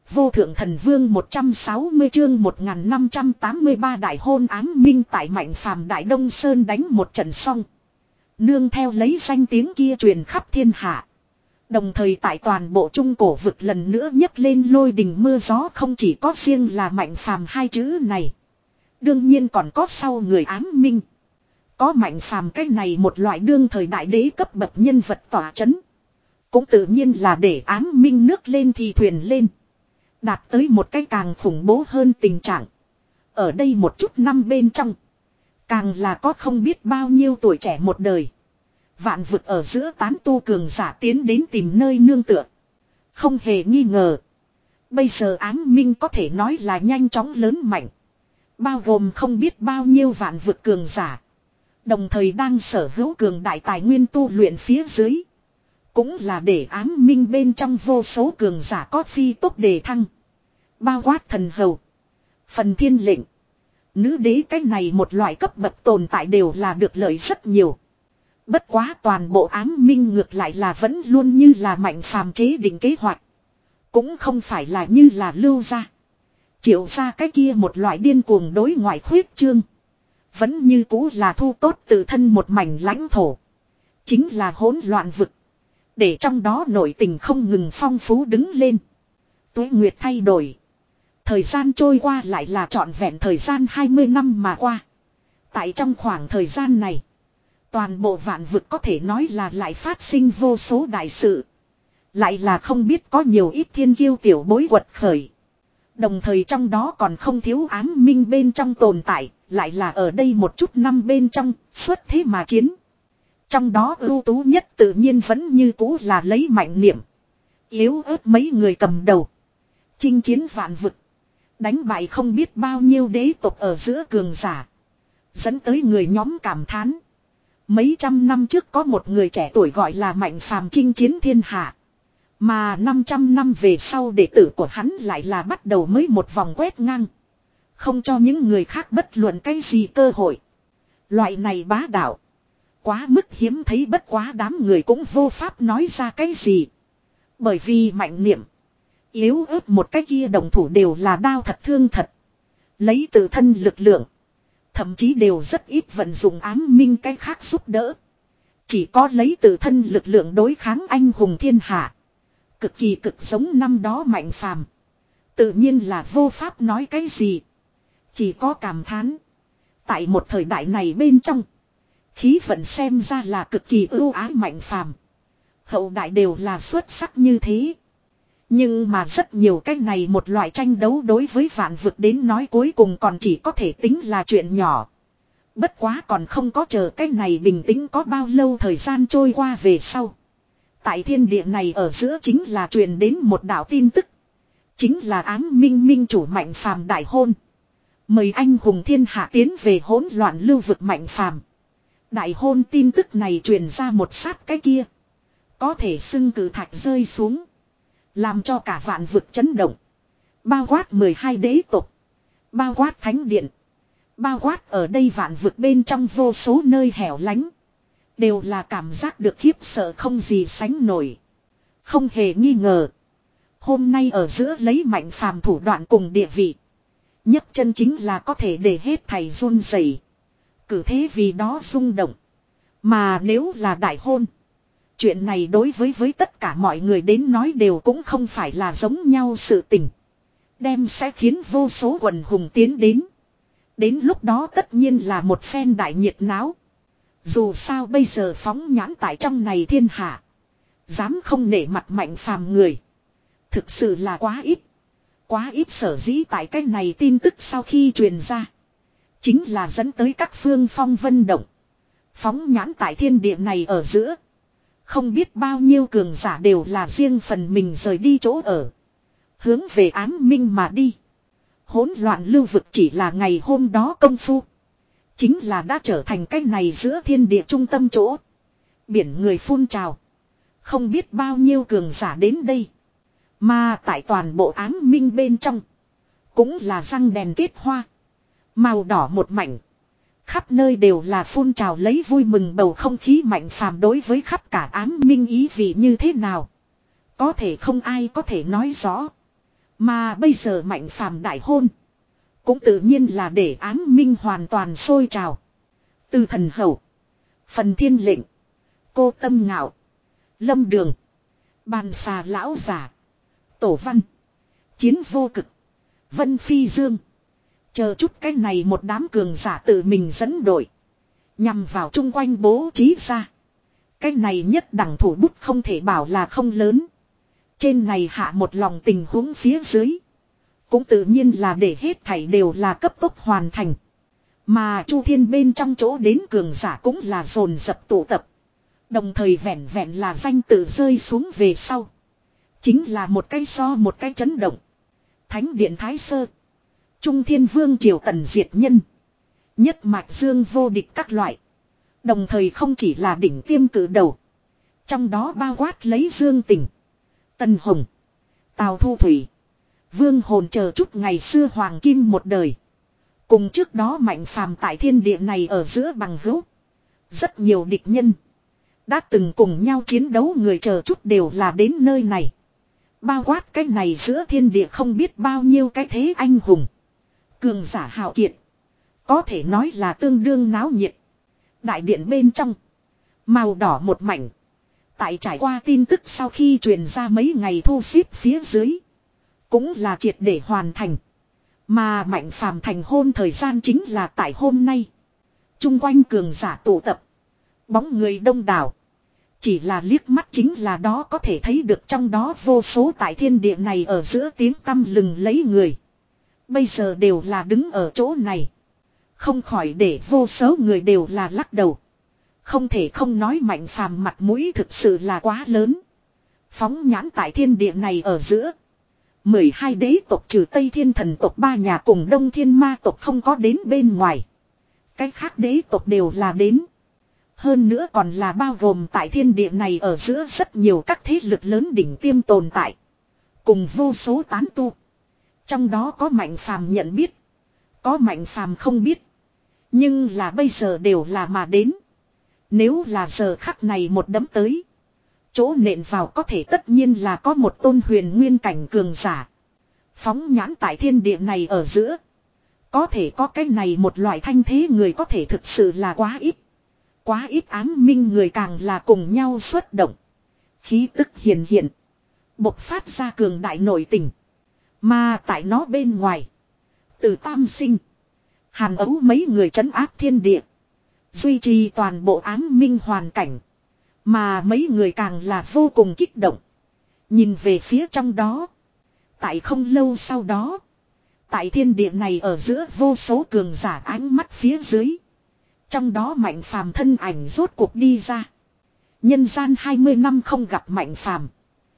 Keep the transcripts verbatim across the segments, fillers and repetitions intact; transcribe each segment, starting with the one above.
Vô thượng thần vương một trăm sáu mươi chương một nghìn năm trăm tám mươi ba đại hôn áng minh tại Mạnh Phàm Đại Đông Sơn đánh một trận xong. Nương theo lấy danh tiếng kia truyền khắp thiên hạ. Đồng thời tại toàn bộ trung cổ vực lần nữa nhấc lên lôi đình mưa gió, không chỉ có riêng là Mạnh Phàm hai chữ này. Đương nhiên còn có sau người áng minh. Có Mạnh Phàm cái này một loại đương thời đại đế cấp bậc nhân vật tỏa chấn. Cũng tự nhiên là để áng minh nước lên thì thuyền lên. Đạt tới một cái càng khủng bố hơn tình trạng. Ở đây một chút năm bên trong. Càng là có không biết bao nhiêu tuổi trẻ một đời. Vạn vực ở giữa tán tu cường giả tiến đến tìm nơi nương tựa. Không hề nghi ngờ. Bây giờ áng minh có thể nói là nhanh chóng lớn mạnh. Bao gồm không biết bao nhiêu vạn vực cường giả. Đồng thời đang sở hữu cường đại tài nguyên tu luyện phía dưới. Cũng là để áng minh bên trong vô số cường giả có phi tốc đề thăng. Bao quát thần hầu. Phần thiên lệnh. Nữ đế cái này một loại cấp bậc tồn tại đều là được lợi rất nhiều. Bất quá toàn bộ áng minh ngược lại là vẫn luôn như là Mạnh Phàm chế định kế hoạch. Cũng không phải là như là lưu ra. Triệu ra cái kia một loại điên cuồng đối ngoại khuyết trương. Vẫn như cũ là thu tốt tự thân một mảnh lãnh thổ. Chính là hỗn loạn vực. Để trong đó nội tình không ngừng phong phú đứng lên. Tuế nguyệt thay đổi. Thời gian trôi qua lại là trọn vẹn thời gian hai mươi năm mà qua. Tại trong khoảng thời gian này. Toàn bộ vạn vực có thể nói là lại phát sinh vô số đại sự. Lại là không biết có nhiều ít thiên kiêu tiểu bối quật khởi. Đồng thời trong đó còn không thiếu áng minh bên trong tồn tại. Lại là ở đây một chút năm bên trong xuất thế mà chiến. Trong đó ưu tú nhất tự nhiên vẫn như cũ là lấy Mạnh Niệm. Yếu ớt mấy người cầm đầu. Chinh chiến vạn vực. Đánh bại không biết bao nhiêu đế tộc ở giữa cường giả. Dẫn tới người nhóm cảm thán. Mấy trăm năm trước có một người trẻ tuổi gọi là Mạnh Phàm chinh chiến thiên hạ. Mà năm trăm năm về sau đệ tử của hắn lại là bắt đầu mới một vòng quét ngang. Không cho những người khác bất luận cái gì cơ hội. Loại này bá đạo. Quá mức hiếm thấy, bất quá đám người cũng vô pháp nói ra cái gì. Bởi vì Mạnh Niệm. Yếu ớt một cái kia đồng thủ đều là đao thật thương thật. Lấy tự thân lực lượng. Thậm chí đều rất ít vận dụng áng minh cái khác giúp đỡ. Chỉ có lấy tự thân lực lượng đối kháng anh hùng thiên hạ. Cực kỳ cực giống năm đó Mạnh Phàm. Tự nhiên là vô pháp nói cái gì. Chỉ có cảm thán. Tại một thời đại này bên trong. Khí vận xem ra là cực kỳ ưu ái Mạnh Phàm. Hậu đại đều là xuất sắc như thế. Nhưng mà rất nhiều cái này một loại tranh đấu đối với vạn vực đến nói cuối cùng còn chỉ có thể tính là chuyện nhỏ. Bất quá còn không có chờ cái này bình tĩnh có bao lâu thời gian trôi qua về sau. Tại thiên địa này ở giữa chính là truyền đến một đạo tin tức. Chính là áng minh minh chủ Mạnh Phàm đại hôn. Mời anh hùng thiên hạ tiến về hỗn loạn lưu vực Mạnh Phàm. Đại hôn tin tức này truyền ra một sát cái kia. Có thể xưng cử thạch rơi xuống. Làm cho cả vạn vực chấn động. Bao quát mười hai đế tộc. Bao quát thánh điện. Bao quát ở đây vạn vực bên trong vô số nơi hẻo lánh. Đều là cảm giác được khiếp sợ không gì sánh nổi. Không hề nghi ngờ. Hôm nay ở giữa lấy Mạnh Phàm thủ đoạn cùng địa vị. Nhất chân chính là có thể để hết thầy run rẩy. Cử thế vì đó rung động. Mà nếu là đại hôn. Chuyện này đối với với tất cả mọi người đến nói đều cũng không phải là giống nhau sự tình. Đem sẽ khiến vô số quần hùng tiến đến. Đến lúc đó tất nhiên là một phen đại nhiệt náo. Dù sao bây giờ phóng nhãn tại trong này thiên hạ. Dám không nể mặt Mạnh Phàm người. Thực sự là quá ít. Quá ít sở dĩ tại cái này tin tức sau khi truyền ra. Chính là dẫn tới các phương phong vân động. Phóng nhãn tại thiên địa này ở giữa. Không biết bao nhiêu cường giả đều là riêng phần mình rời đi chỗ ở. Hướng về áng minh mà đi. Hỗn loạn lưu vực chỉ là ngày hôm đó công phu. Chính là đã trở thành cái này giữa thiên địa trung tâm chỗ. Biển người phun trào. Không biết bao nhiêu cường giả đến đây. Mà tại toàn bộ áng minh bên trong. Cũng là răng đèn kết hoa. Màu đỏ một mảnh. Khắp nơi đều là phun trào lấy vui mừng bầu không khí Mạnh Phàm đối với khắp cả áng minh ý vị như thế nào. Có thể không ai có thể nói rõ. Mà bây giờ Mạnh Phàm đại hôn. Cũng tự nhiên là để ám minh hoàn toàn sôi trào. Từ thần hầu. Phần thiên lệnh. Cô tâm ngạo. Lâm đường. Bàn xà lão giả. Tổ văn. Chiến vô cực. Vân phi dương. Chờ chút cái này một đám cường giả tự mình dẫn đội. Nhằm vào chung quanh bố trí ra. Cái này nhất đẳng thủ bút không thể bảo là không lớn. Trên này hạ một lòng tình huống phía dưới. Cũng tự nhiên là để hết thảy đều là cấp tốc hoàn thành. Mà Chu Thiên bên trong chỗ đến cường giả cũng là dồn dập tụ tập. Đồng thời vẹn vẹn là danh tự rơi xuống về sau. Chính là một cái so một cái chấn động. Thánh điện Thái Sơ. Trung Thiên Vương Triều Tần diệt nhân. Nhất mạch dương vô địch các loại. Đồng thời không chỉ là đỉnh tiêm cử đầu. Trong đó bao quát lấy Dương Tình. Tần Hồng. Tào Thu Thủy. Vương Hồn chờ chút ngày xưa Hoàng Kim một đời. Cùng trước đó Mạnh Phàm tại thiên địa này ở giữa bằng hữu. Rất nhiều địch nhân. Đã từng cùng nhau chiến đấu người chờ chút đều là đến nơi này. Bao quát cái này giữa thiên địa không biết bao nhiêu cái thế anh hùng. Cường giả hào kiệt. Có thể nói là tương đương náo nhiệt. Đại điện bên trong. Màu đỏ một mảnh. Tại trải qua tin tức sau khi truyền ra mấy ngày thu xếp phía dưới. Cũng là triệt để hoàn thành. Mà Mạnh Phàm thành hôn thời gian chính là tại hôm nay. Trung quanh cường giả tụ tập. Bóng người đông đảo. Chỉ là liếc mắt chính là đó có thể thấy được trong đó vô số tại thiên địa này ở giữa tiếng tăm lừng lấy người. Bây giờ đều là đứng ở chỗ này. Không khỏi để vô số người đều là lắc đầu. Không thể không nói Mạnh Phàm mặt mũi thực sự là quá lớn. Phóng nhãn tại thiên địa này ở giữa. mười hai đế tộc trừ Tây Thiên thần tộc ba nhà cùng Đông Thiên ma tộc không có đến bên ngoài. Cách khác đế tộc đều là đến. Hơn nữa còn là bao gồm tại thiên địa này ở giữa rất nhiều các thế lực lớn đỉnh tiêm tồn tại. Cùng vô số tán tu. Trong đó có Mạnh Phàm nhận biết. Có Mạnh Phàm không biết. Nhưng là bây giờ đều là mà đến. Nếu là giờ khắc này một đấm tới. Chỗ nện vào có thể tất nhiên là có một tôn huyền nguyên cảnh cường giả. Phóng nhãn tại thiên địa này ở giữa. Có thể có cái này một loại thanh thế người có thể thực sự là quá ít. Quá ít ám minh người càng là cùng nhau xuất động. Khí tức hiền hiện. Bộc phát ra cường đại nội tình. Mà tại nó bên ngoài. Từ tam sinh. Hàn ấu mấy người trấn áp thiên địa. Duy trì toàn bộ ám minh hoàn cảnh. Mà mấy người càng là vô cùng kích động. Nhìn về phía trong đó. Tại không lâu sau đó. Tại thiên địa này ở giữa vô số cường giả ánh mắt phía dưới. Trong đó Mạnh Phàm thân ảnh rốt cuộc đi ra. Nhân gian hai mươi năm không gặp Mạnh Phàm.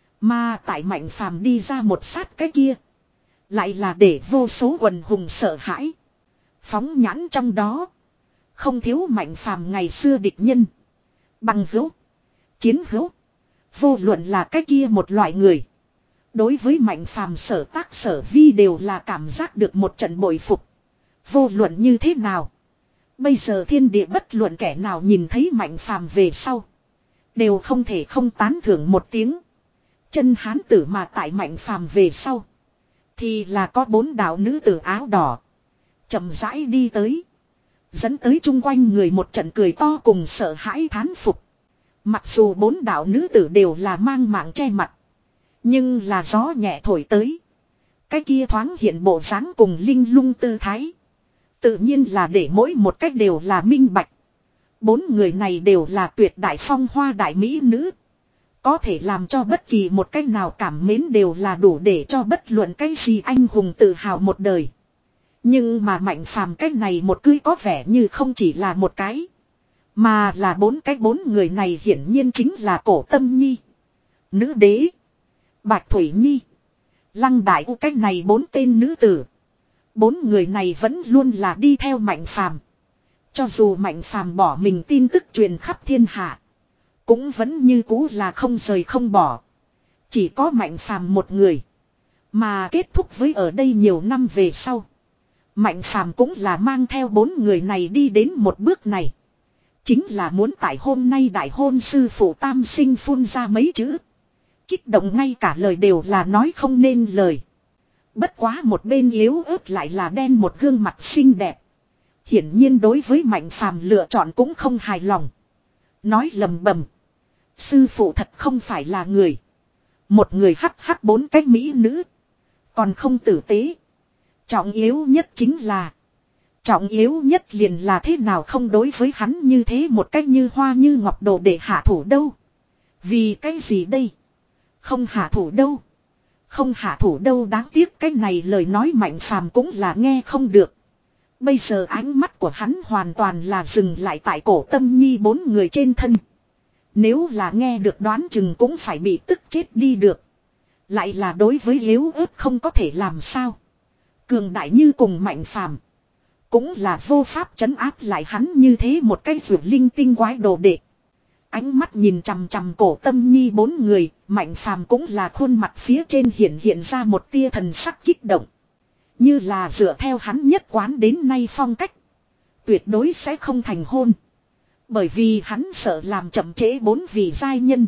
Mà tại Mạnh Phàm đi ra một sát cái kia. Lại là để vô số quần hùng sợ hãi. Phóng nhãn trong đó. Không thiếu Mạnh Phàm ngày xưa địch nhân. Bằng hữu. Chiến hữu. Vô luận là cái kia một loại người. Đối với Mạnh Phàm sở tác sở vi đều là cảm giác được một trận bội phục. Vô luận như thế nào. Bây giờ thiên địa bất luận kẻ nào nhìn thấy Mạnh Phàm về sau. Đều không thể không tán thưởng một tiếng. Chân hán tử mà tại Mạnh Phàm về sau. Thì là có bốn đạo nữ tử áo đỏ. Chậm rãi đi tới. Dẫn tới chung quanh người một trận cười to cùng sợ hãi thán phục. Mặc dù bốn đạo nữ tử đều là mang mạng che mặt. Nhưng là gió nhẹ thổi tới. Cái kia thoáng hiện bộ dáng cùng linh lung tư thái. Tự nhiên là để mỗi một cách đều là minh bạch. Bốn người này đều là tuyệt đại phong hoa đại mỹ nữ. Có thể làm cho bất kỳ một cách nào cảm mến đều là đủ để cho bất luận cái gì anh hùng tự hào một đời. Nhưng mà Mạnh Phàm cách này một cưới có vẻ như không chỉ là một cái. Mà là bốn cái bốn người này hiển nhiên chính là Cổ Tâm Nhi. Nữ đế. Bạch Thủy Nhi. Lăng Đại U cách này bốn tên nữ tử. Bốn người này vẫn luôn là đi theo Mạnh Phàm. Cho dù Mạnh Phàm bỏ mình tin tức truyền khắp thiên hạ. Cũng vẫn như cũ là không rời không bỏ. Chỉ có Mạnh Phàm một người. Mà kết thúc với ở đây nhiều năm về sau. Mạnh Phàm cũng là mang theo bốn người này đi đến một bước này. Chính là muốn tại hôm nay đại hôn sư phụ tam sinh phun ra mấy chữ. Kích động ngay cả lời đều là nói không nên lời. Bất quá một bên yếu ớt lại là đen một gương mặt xinh đẹp. Hiển nhiên đối với Mạnh Phàm lựa chọn cũng không hài lòng. Nói lầm bầm. Sư phụ thật không phải là người. Một người hắc hắc bốn cái mỹ nữ. Còn không tử tế. Trọng yếu nhất chính là. Trọng yếu nhất liền là thế nào không đối với hắn như thế một cách như hoa như ngọc đồ để hạ thủ đâu. Vì cái gì đây? Không hạ thủ đâu. Không hạ thủ đâu, đáng tiếc cái này lời nói Mạnh Phàm cũng là nghe không được. Bây giờ ánh mắt của hắn hoàn toàn là dừng lại tại cổ Tâm Nhi bốn người trên thân. Nếu là nghe được đoán chừng cũng phải bị tức chết đi được. Lại là đối với yếu ớt không có thể làm sao. Cường đại như cùng Mạnh Phàm cũng là vô pháp trấn áp lại hắn như thế một cái vượt linh tinh quái đồ đệ. Ánh mắt nhìn chằm chằm cổ Tâm Nhi bốn người, Mạnh Phàm cũng là khuôn mặt phía trên hiện hiện ra một tia thần sắc kích động. Như là dựa theo hắn nhất quán đến nay phong cách. Tuyệt đối sẽ không thành hôn. Bởi vì hắn sợ làm chậm trễ bốn vị giai nhân.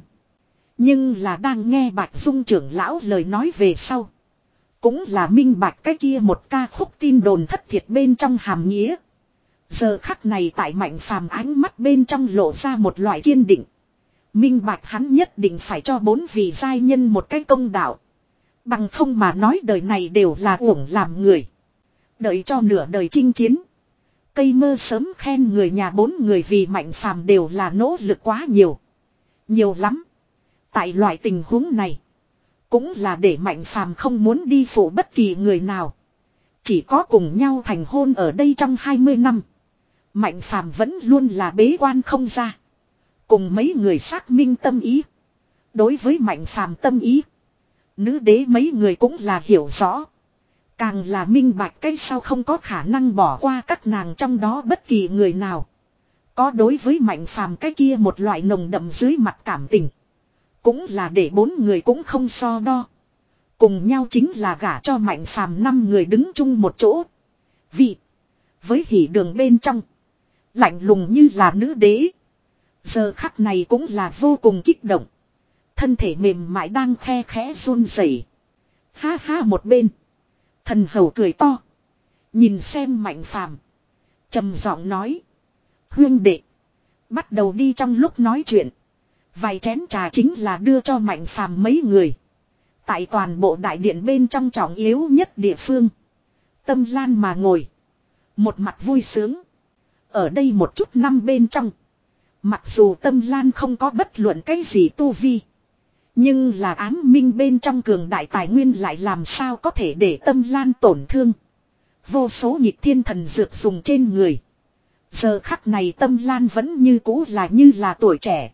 Nhưng là đang nghe Bạch Dung trưởng lão lời nói về sau. Cũng là minh bạch cái kia một ca khúc tin đồn thất thiệt bên trong hàm nghĩa. Giờ khắc này tại Mạnh Phàm ánh mắt bên trong lộ ra một loại kiên định. Minh bạch hắn nhất định phải cho bốn vị giai nhân một cái công đạo. Bằng không mà nói đời này đều là uổng làm người. Đợi cho nửa đời chinh chiến. Cây mơ sớm khen người nhà bốn người vì Mạnh Phàm đều là nỗ lực quá nhiều. Nhiều lắm. Tại loại tình huống này. Cũng là để Mạnh Phàm không muốn đi phụ bất kỳ người nào. Chỉ có cùng nhau thành hôn ở đây trong hai mươi năm. Mạnh Phàm vẫn luôn là bế quan không ra. Cùng mấy người xác minh tâm ý. Đối với Mạnh Phàm tâm ý. Nữ đế mấy người cũng là hiểu rõ. Càng là minh bạch cái sau không có khả năng bỏ qua các nàng trong đó bất kỳ người nào. Có đối với Mạnh Phàm cái kia một loại nồng đậm dưới mặt cảm tình. Cũng là để bốn người cũng không so đo. Cùng nhau chính là gả cho Mạnh Phàm năm người đứng chung một chỗ. Vị. Với hỉ đường bên trong. Lạnh lùng như là nữ đế. Giờ khắc này cũng là vô cùng kích động. Thân thể mềm mại đang khe khẽ run rẩy. Ha ha một bên. Thần hầu cười to. Nhìn xem Mạnh Phàm, trầm giọng nói. Huyên đệ. Bắt đầu đi. Trong lúc nói chuyện. Vài chén trà chính là đưa cho Mạnh Phàm mấy người. Tại toàn bộ đại điện bên trong trọng yếu nhất địa phương. Tâm Lan mà ngồi. Một mặt vui sướng. Ở đây một chút năm bên trong. Mặc dù Tâm Lan không có bất luận cái gì tu vi. Nhưng là ám minh bên trong cường đại tài nguyên lại làm sao có thể để Tâm Lan tổn thương. Vô số nhịp thiên thần dược dùng trên người. Giờ khắc này Tâm Lan vẫn như cũ là như là tuổi trẻ.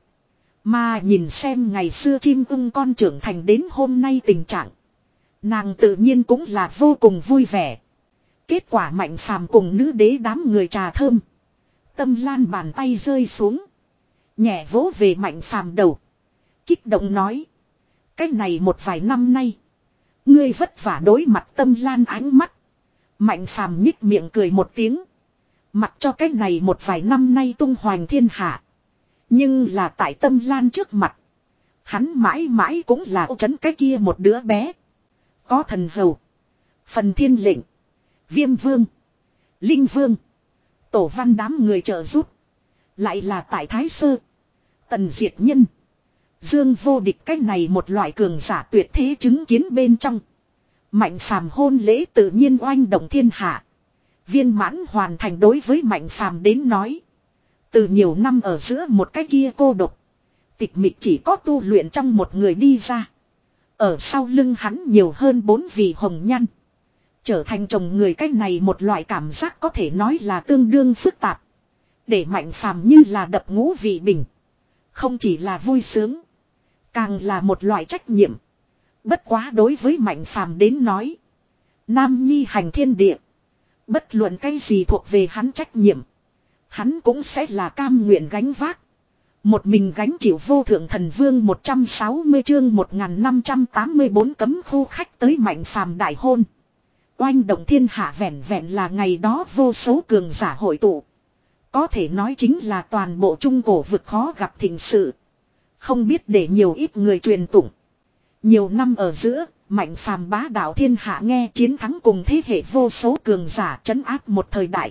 Mà nhìn xem ngày xưa chim ưng con trưởng thành đến hôm nay tình trạng. Nàng tự nhiên cũng là vô cùng vui vẻ. Kết quả Mạnh Phàm cùng nữ đế đám người trà thơm. Tâm Lan bàn tay rơi xuống. Nhẹ vỗ về Mạnh Phàm đầu. Kích động nói. Cái này một vài năm nay. Ngươi vất vả đối mặt Tâm Lan ánh mắt. Mạnh Phàm nhích miệng cười một tiếng. Mặc cho cái này một vài năm nay tung hoành thiên hạ. Nhưng là tại Tâm Lan trước mặt. Hắn mãi mãi cũng là ô chấn cái kia một đứa bé. Có thần hầu. Phần thiên lệnh. Viêm vương. Linh vương. Tổ văn đám người trợ giúp. Lại là tại Thái Sơ. Tần diệt nhân. Dương vô địch cái này một loại cường giả tuyệt thế chứng kiến bên trong. Mạnh Phàm hôn lễ tự nhiên oanh động thiên hạ. Viên mãn hoàn thành đối với Mạnh Phàm đến nói. Từ nhiều năm ở giữa một cái kia cô độc. Tịch mịch chỉ có tu luyện trong một người đi ra. Ở sau lưng hắn nhiều hơn bốn vị hồng nhan. Trở thành chồng người cái này một loại cảm giác có thể nói là tương đương phức tạp. Để Mạnh Phàm như là đập ngũ vị bình. Không chỉ là vui sướng. Càng là một loại trách nhiệm. Bất quá đối với Mạnh Phàm đến nói. Nam nhi hành thiên địa. Bất luận cái gì thuộc về hắn trách nhiệm. Hắn cũng sẽ là cam nguyện gánh vác. Một mình gánh chịu vô thượng thần vương một trăm sáu mươi chương một nghìn năm trăm tám mươi bốn cấm khu khách tới Mạnh Phàm đại hôn. Oanh động thiên hạ vẹn vẹn là ngày đó vô số cường giả hội tụ. Có thể nói chính là toàn bộ trung cổ vực khó gặp thịnh sự. Không biết để nhiều ít người truyền tụng. Nhiều năm ở giữa, Mạnh phàm bá đạo thiên hạ nghe chiến thắng cùng thế hệ vô số cường giả trấn áp một thời đại.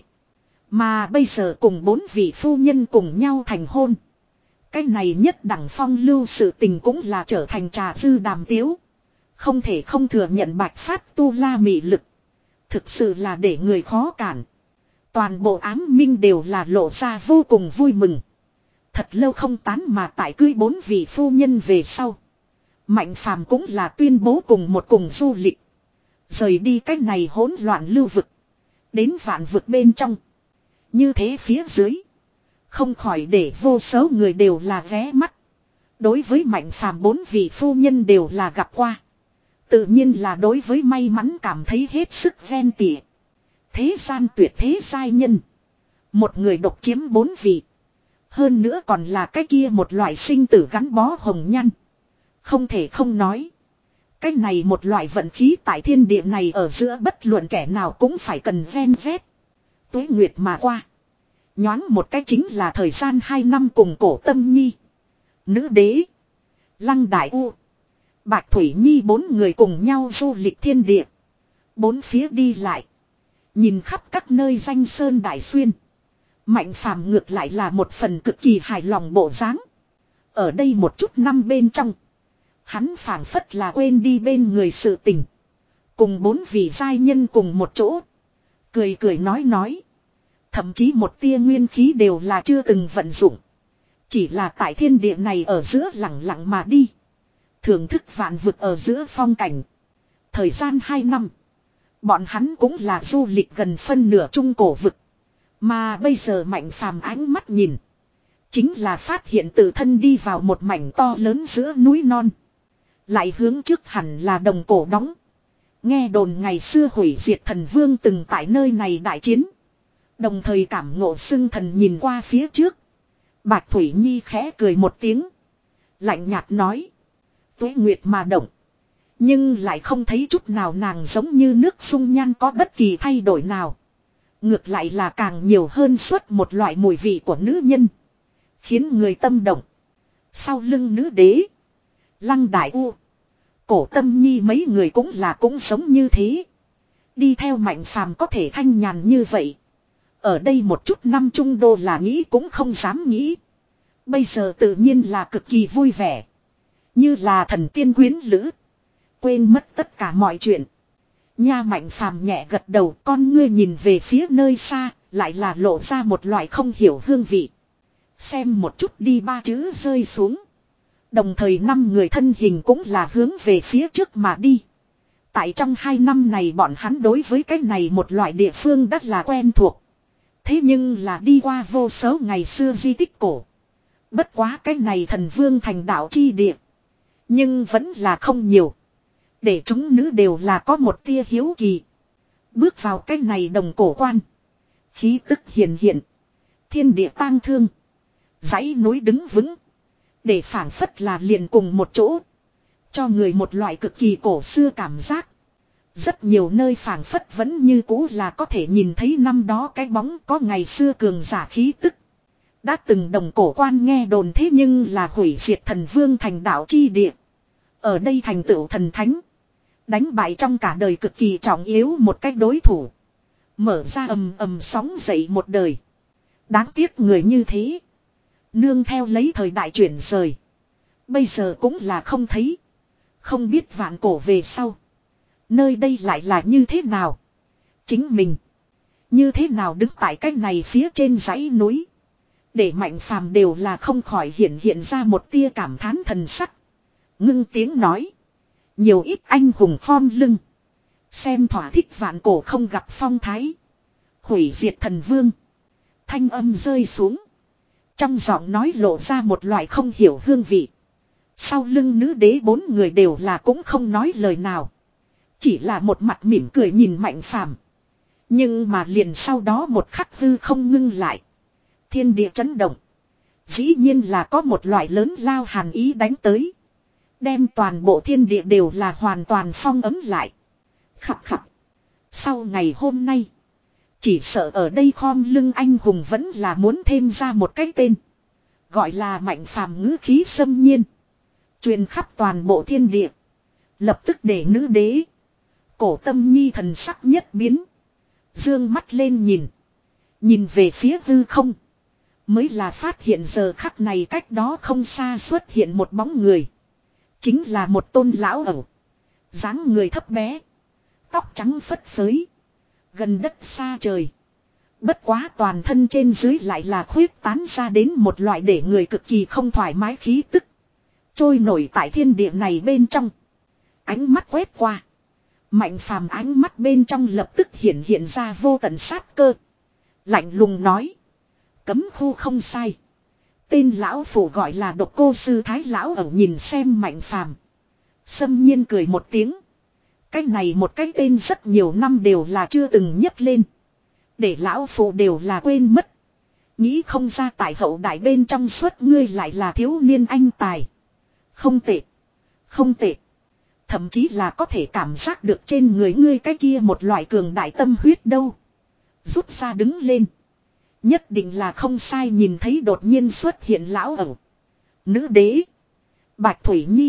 Mà bây giờ cùng bốn vị phu nhân cùng nhau thành hôn. Cái này nhất đẳng phong lưu sự tình cũng là trở thành trà dư đàm tiếu. Không thể không thừa nhận bạch phát tu la mị lực. Thực sự là để người khó cản. Toàn bộ ám minh đều là lộ ra vô cùng vui mừng. Thật lâu không tán mà tại cưới bốn vị phu nhân về sau. Mạnh phàm cũng là tuyên bố cùng một cùng du lịch. Rời đi cách này hỗn loạn lưu vực. Đến vạn vực bên trong. Như thế phía dưới. Không khỏi để vô số người đều là ghé mắt. Đối với mạnh phàm bốn vị phu nhân đều là gặp qua. Tự nhiên là đối với may mắn cảm thấy hết sức ven tỉa. Thế gian tuyệt thế giai nhân. Một người độc chiếm bốn vị. Hơn nữa còn là cái kia một loại sinh tử gắn bó hồng nhan. Không thể không nói. Cái này một loại vận khí tại thiên địa này ở giữa bất luận kẻ nào cũng phải cần ven vét. Tuế nguyệt mà qua. Nhoáng một cái chính là thời gian hai năm cùng cổ tâm nhi. Nữ đế. Lăng Đại U. Bạch Thủy Nhi bốn người cùng nhau du lịch thiên địa. Bốn phía đi lại. Nhìn khắp các nơi danh sơn đại xuyên. Mạnh phàm ngược lại là một phần cực kỳ hài lòng bộ dáng. Ở đây một chút năm bên trong. Hắn phảng phất là quên đi bên người sự tình. Cùng bốn vị giai nhân cùng một chỗ. Cười cười nói nói. Thậm chí một tia nguyên khí đều là chưa từng vận dụng. Chỉ là tại thiên địa này ở giữa lặng lặng mà đi. Thưởng thức vạn vực ở giữa phong cảnh. Thời gian hai năm. Bọn hắn cũng là du lịch gần phân nửa trung cổ vực. Mà bây giờ mạnh phàm ánh mắt nhìn. Chính là phát hiện tự thân đi vào một mảnh to lớn giữa núi non. Lại hướng trước hẳn là đồng cổ đóng. Nghe đồn ngày xưa hủy diệt thần vương từng tại nơi này đại chiến. Đồng thời cảm ngộ xưng thần nhìn qua phía trước. Bạch Thủy Nhi khẽ cười một tiếng. Lạnh nhạt nói. Tuế nguyệt mà động. Nhưng lại không thấy chút nào nàng giống như nước dung nhan có bất kỳ thay đổi nào. Ngược lại là càng nhiều hơn suốt một loại mùi vị của nữ nhân. Khiến người tâm động. Sau lưng nữ đế. Lăng Đại U. Cổ tâm nhi mấy người cũng là cũng sống như thế. Đi theo mạnh phàm có thể thanh nhàn như vậy. Ở đây một chút năm trung đô là nghĩ cũng không dám nghĩ. Bây giờ tự nhiên là cực kỳ vui vẻ. Như là thần tiên quyến lữ. Quên mất tất cả mọi chuyện. Nha mạnh phàm nhẹ gật đầu, con ngươi nhìn về phía nơi xa. Lại là lộ ra một loại không hiểu hương vị. Xem một chút đi ba chữ rơi xuống. Đồng thời năm người thân hình cũng là hướng về phía trước mà đi. Tại trong hai năm này bọn hắn đối với cái này một loại địa phương rất là quen thuộc. Thế nhưng là đi qua vô số ngày xưa di tích cổ. Bất quá cái này thần vương thành đạo chi địa. Nhưng vẫn là không nhiều. Để chúng nữ đều là có một tia hiếu kỳ. Bước vào cái này đồng cổ quan. Khí tức hiện hiện. Thiên địa tang thương. Dãy núi đứng vững. Để phảng phất là liền cùng một chỗ. Cho người một loại cực kỳ cổ xưa cảm giác. Rất nhiều nơi phảng phất vẫn như cũ là có thể nhìn thấy năm đó cái bóng có ngày xưa cường giả khí tức. Đã từng đồng cổ quan nghe đồn thế nhưng là hủy diệt thần vương thành đạo chi địa. Ở đây thành tựu thần thánh. Đánh bại trong cả đời cực kỳ trọng yếu một cách đối thủ. Mở ra ầm ầm sóng dậy một đời. Đáng tiếc người như thế. Nương theo lấy thời đại chuyển rời. Bây giờ cũng là không thấy. Không biết vạn cổ về sau. Nơi đây lại là như thế nào. Chính mình. Như thế nào đứng tại cái này phía trên dãy núi. Để mạnh phàm đều là không khỏi hiện hiện ra một tia cảm thán thần sắc. Ngưng tiếng nói. Nhiều ít anh hùng khom lưng. Xem thỏa thích vạn cổ không gặp phong thái. Hủy diệt thần vương. Thanh âm rơi xuống. Trong giọng nói lộ ra một loại không hiểu hương vị. Sau lưng nữ đế bốn người đều là cũng không nói lời nào. Chỉ là một mặt mỉm cười nhìn mạnh phàm. Nhưng mà liền sau đó một khắc hư không ngưng lại. Thiên địa chấn động. Dĩ nhiên là có một loại lớn lao hàn ý đánh tới. Đem toàn bộ thiên địa đều là hoàn toàn phong ấm lại. Khập khập. Sau ngày hôm nay. Chỉ sợ ở đây khom lưng anh hùng vẫn là muốn thêm ra một cái tên. Gọi là mạnh phàm ngữ khí xâm nhiên. Truyền khắp toàn bộ thiên địa. Lập tức để nữ đế. Cổ Tâm Nhi thần sắc nhất biến. Dương mắt lên nhìn. Nhìn về phía hư không. Mới là phát hiện giờ khắc này cách đó không xa xuất hiện một bóng người. Chính là một tôn lão ẩu. Dáng người thấp bé. Tóc trắng phất phới. Gần đất xa trời. Bất quá toàn thân trên dưới lại là khuyết tán ra đến một loại để người cực kỳ không thoải mái khí tức. Trôi nổi tại thiên địa này bên trong. Ánh mắt quét qua. Mạnh phàm ánh mắt bên trong lập tức hiện hiện ra vô tận sát cơ. Lạnh lùng nói. Cấm khu không sai. Tên lão phụ gọi là Độc Cô Sư Thái lão ẩu nhìn xem Mạnh phàm. Xâm nhiên cười một tiếng. Cái này một cái tên rất nhiều năm đều là chưa từng nhấc lên. Để lão phụ đều là quên mất. Nghĩ không ra tại hậu đại bên trong suốt ngươi lại là thiếu niên anh tài. Không tệ. Không tệ. Thậm chí là có thể cảm giác được trên người ngươi cái kia một loại cường đại tâm huyết đâu. Rút ra đứng lên. Nhất định là không sai nhìn thấy đột nhiên xuất hiện lão ẩu. Nữ đế. Bạch Thủy Nhi.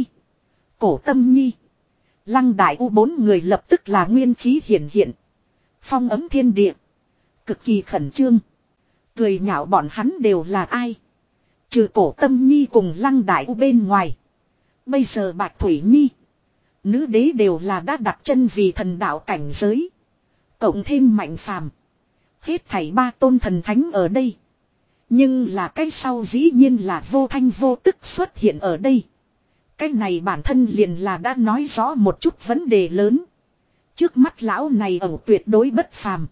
Cổ Tâm Nhi. Lăng Đại U bốn người lập tức là nguyên khí hiển hiện. Phong ấm thiên địa. Cực kỳ khẩn trương. Cười nhạo bọn hắn đều là ai. Trừ Cổ Tâm Nhi cùng Lăng Đại U bên ngoài. Bây giờ Bạch Thủy Nhi. Nữ đế đều là đã đặt chân vì thần đạo cảnh giới. Cộng thêm Mạnh phàm. Hết thảy ba tôn thần thánh ở đây. Nhưng là cái sau dĩ nhiên là vô thanh vô tức xuất hiện ở đây. Cái này bản thân liền là đã nói rõ một chút vấn đề lớn. Trước mắt lão này ẩu tuyệt đối bất phàm.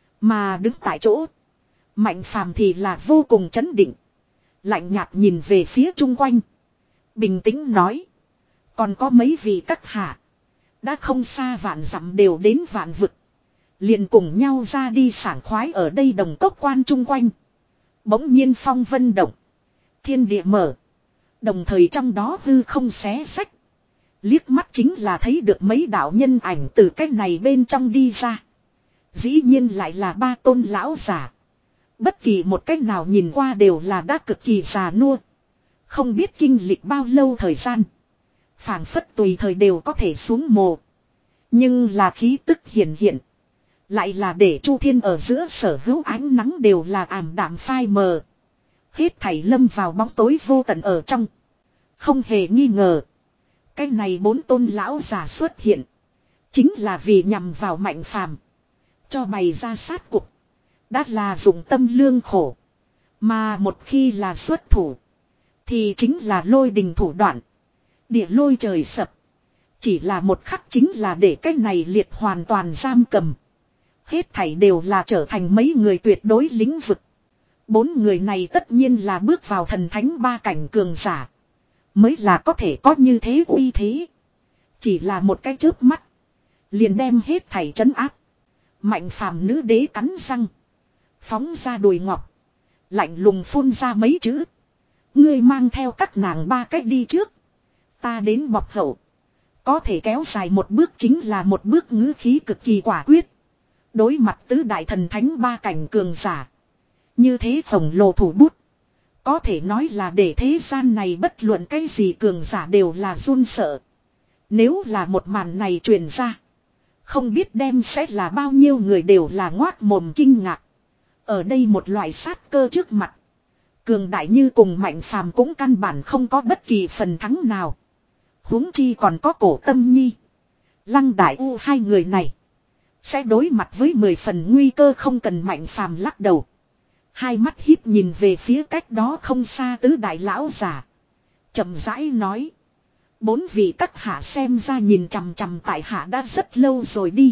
Mà đứng tại chỗ. Mạnh phàm thì là vô cùng chấn định. Lạnh nhạt nhìn về phía chung quanh. Bình tĩnh nói. Còn có mấy vị các hạ. Đã không xa vạn dặm đều đến vạn vực. Liền cùng nhau ra đi sảng khoái ở đây đồng cốc quan chung quanh. Bỗng nhiên phong vân động. Thiên địa mở. Đồng thời trong đó hư không xé sách. Liếc mắt chính là thấy được mấy đạo nhân ảnh từ cái này bên trong đi ra. Dĩ nhiên lại là ba tôn lão giả. Bất kỳ một cách nào nhìn qua đều là đã cực kỳ già nua. Không biết kinh lịch bao lâu thời gian. Phảng phất tùy thời đều có thể xuống mồ. Nhưng là khí tức hiển hiện. Lại là để Chu Thiên ở giữa sở hữu ánh nắng đều là ảm đạm phai mờ. Hết thảy lâm vào bóng tối vô tận ở trong. Không hề nghi ngờ. Cái này bốn tôn lão giả xuất hiện. Chính là vì nhằm vào Mạnh phàm. Cho bày ra sát cục. Đã là dụng tâm lương khổ. Mà một khi là xuất thủ. Thì chính là lôi đình thủ đoạn. Địa lôi trời sập. Chỉ là một khắc chính là để cái này liệt hoàn toàn giam cầm. Hết thảy đều là trở thành mấy người tuyệt đối lĩnh vực. Bốn người này tất nhiên là bước vào thần thánh ba cảnh cường giả. Mới là có thể có như thế uy thế. Chỉ là một cái chớp mắt. Liền đem hết thảy trấn áp. Mạnh phàm nữ đế cắn răng. Phóng ra đùi ngọc. Lạnh lùng phun ra mấy chữ. Ngươi mang theo các nàng ba cách đi trước. Ta đến bọc hậu. Có thể kéo dài một bước chính là một bước ngữ khí cực kỳ quả quyết. Đối mặt tứ đại thần thánh ba cảnh cường giả. Như thế khổng lồ thủ bút. Có thể nói là để thế gian này bất luận cái gì cường giả đều là run sợ. Nếu là một màn này truyền ra. Không biết đem sẽ là bao nhiêu người đều là ngoác mồm kinh ngạc. Ở đây một loại sát cơ trước mặt. Cường đại như cùng Mạnh phàm cũng căn bản không có bất kỳ phần thắng nào. Huống chi còn có Cổ Tâm Nhi. Lăng Đại U hai người này. Sẽ đối mặt với mười phần nguy cơ không cần Mạnh phàm lắc đầu. Hai mắt híp nhìn về phía cách đó không xa tứ đại lão giả. Chậm rãi nói. Bốn vị các hạ xem ra nhìn chằm chằm tại hạ đã rất lâu rồi đi.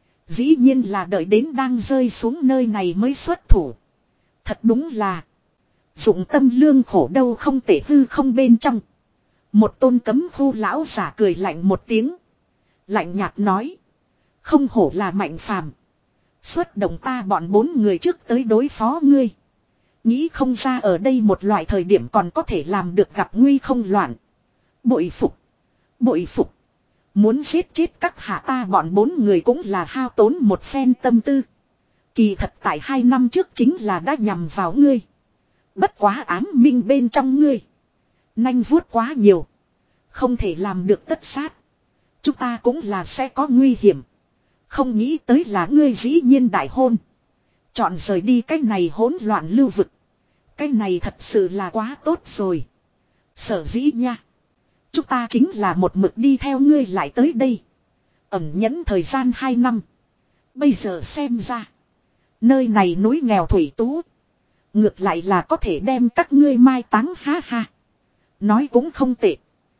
Dĩ nhiên là đợi đến đang rơi xuống nơi này mới xuất thủ. Thật đúng là. Dụng tâm lương khổ đâu không thể hư không bên trong. Một tôn cấm khu lão giả cười lạnh một tiếng. Lạnh nhạt nói. Không hổ là Mạnh phàm. Xuất động ta bọn bốn người trước tới đối phó ngươi. Nghĩ không ra ở đây một loại thời điểm còn có thể làm được gặp nguy không loạn. Bội phục. Bội phục. Muốn giết chết các hạ ta bọn bốn người cũng là hao tốn một phen tâm tư. Kỳ thật tại hai năm trước chính là đã nhằm vào ngươi. Bất quá ám minh bên trong ngươi. Nanh vuốt quá nhiều. Không thể làm được tất sát. Chúng ta cũng là sẽ có nguy hiểm. Không nghĩ tới là ngươi dĩ nhiên đại hôn. Chọn rời đi cái này hỗn loạn lưu vực. Cái này thật sự là quá tốt rồi. Sở dĩ nha. Chúng ta chính là một mực đi theo ngươi lại tới đây. Ẩn nhẫn thời gian hai năm. Bây giờ xem ra. Nơi này núi nghèo thủy tú. Ngược lại là có thể đem các ngươi mai táng ha ha. Nói cũng không tệ.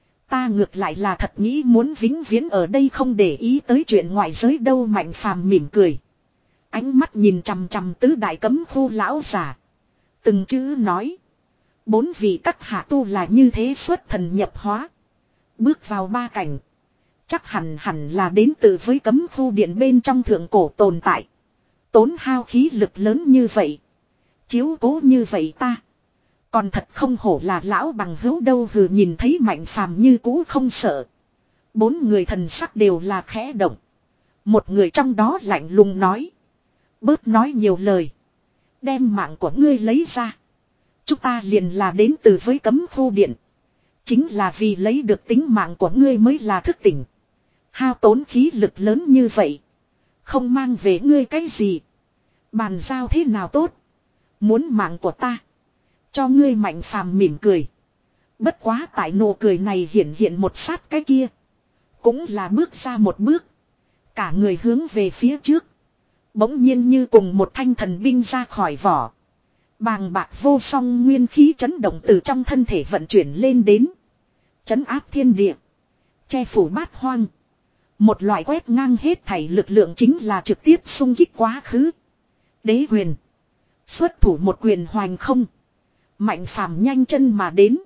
Ta ngược lại là thật nghĩ muốn vĩnh viễn ở đây không để ý tới chuyện ngoại giới đâu. Mạnh Phàm mỉm cười. Ánh mắt nhìn chằm chằm tứ đại cấm khu lão già. Từng chữ nói. Bốn vị các hạ tu là như thế xuất thần nhập hóa. Bước vào ba cảnh. Chắc hẳn hẳn là đến từ với cấm khu điện bên trong thượng cổ tồn tại. Tốn hao khí lực lớn như vậy. Chiếu cố như vậy ta. Còn thật không hổ là lão bằng hữu đâu. Hừ, nhìn thấy Mạnh Phàm như cũ không sợ. Bốn người thần sắc đều là khẽ động. Một người trong đó lạnh lùng nói. Bớt nói nhiều lời. Đem mạng của ngươi lấy ra. Chúng ta liền là đến từ với cấm khu điện. Chính là vì lấy được tính mạng của ngươi mới là thức tỉnh. Hao tốn khí lực lớn như vậy. Không mang về ngươi cái gì. Bàn giao thế nào tốt. Muốn mạng của ta. Cho ngươi. Mạnh Phàm mỉm cười. Bất quá tại nụ cười này hiện hiện một sát cái kia. Cũng là bước ra một bước. Cả người hướng về phía trước. Bỗng nhiên như cùng một thanh thần binh ra khỏi vỏ. Bàng bạc vô song nguyên khí chấn động từ trong thân thể vận chuyển lên đến. Chấn áp thiên địa. Che phủ bát hoang. Một loại quét ngang hết thảy lực lượng chính là trực tiếp xung kích quá khứ. Đế quyền. Xuất thủ một quyền hoành không. Mạnh Phàm nhanh chân mà đến.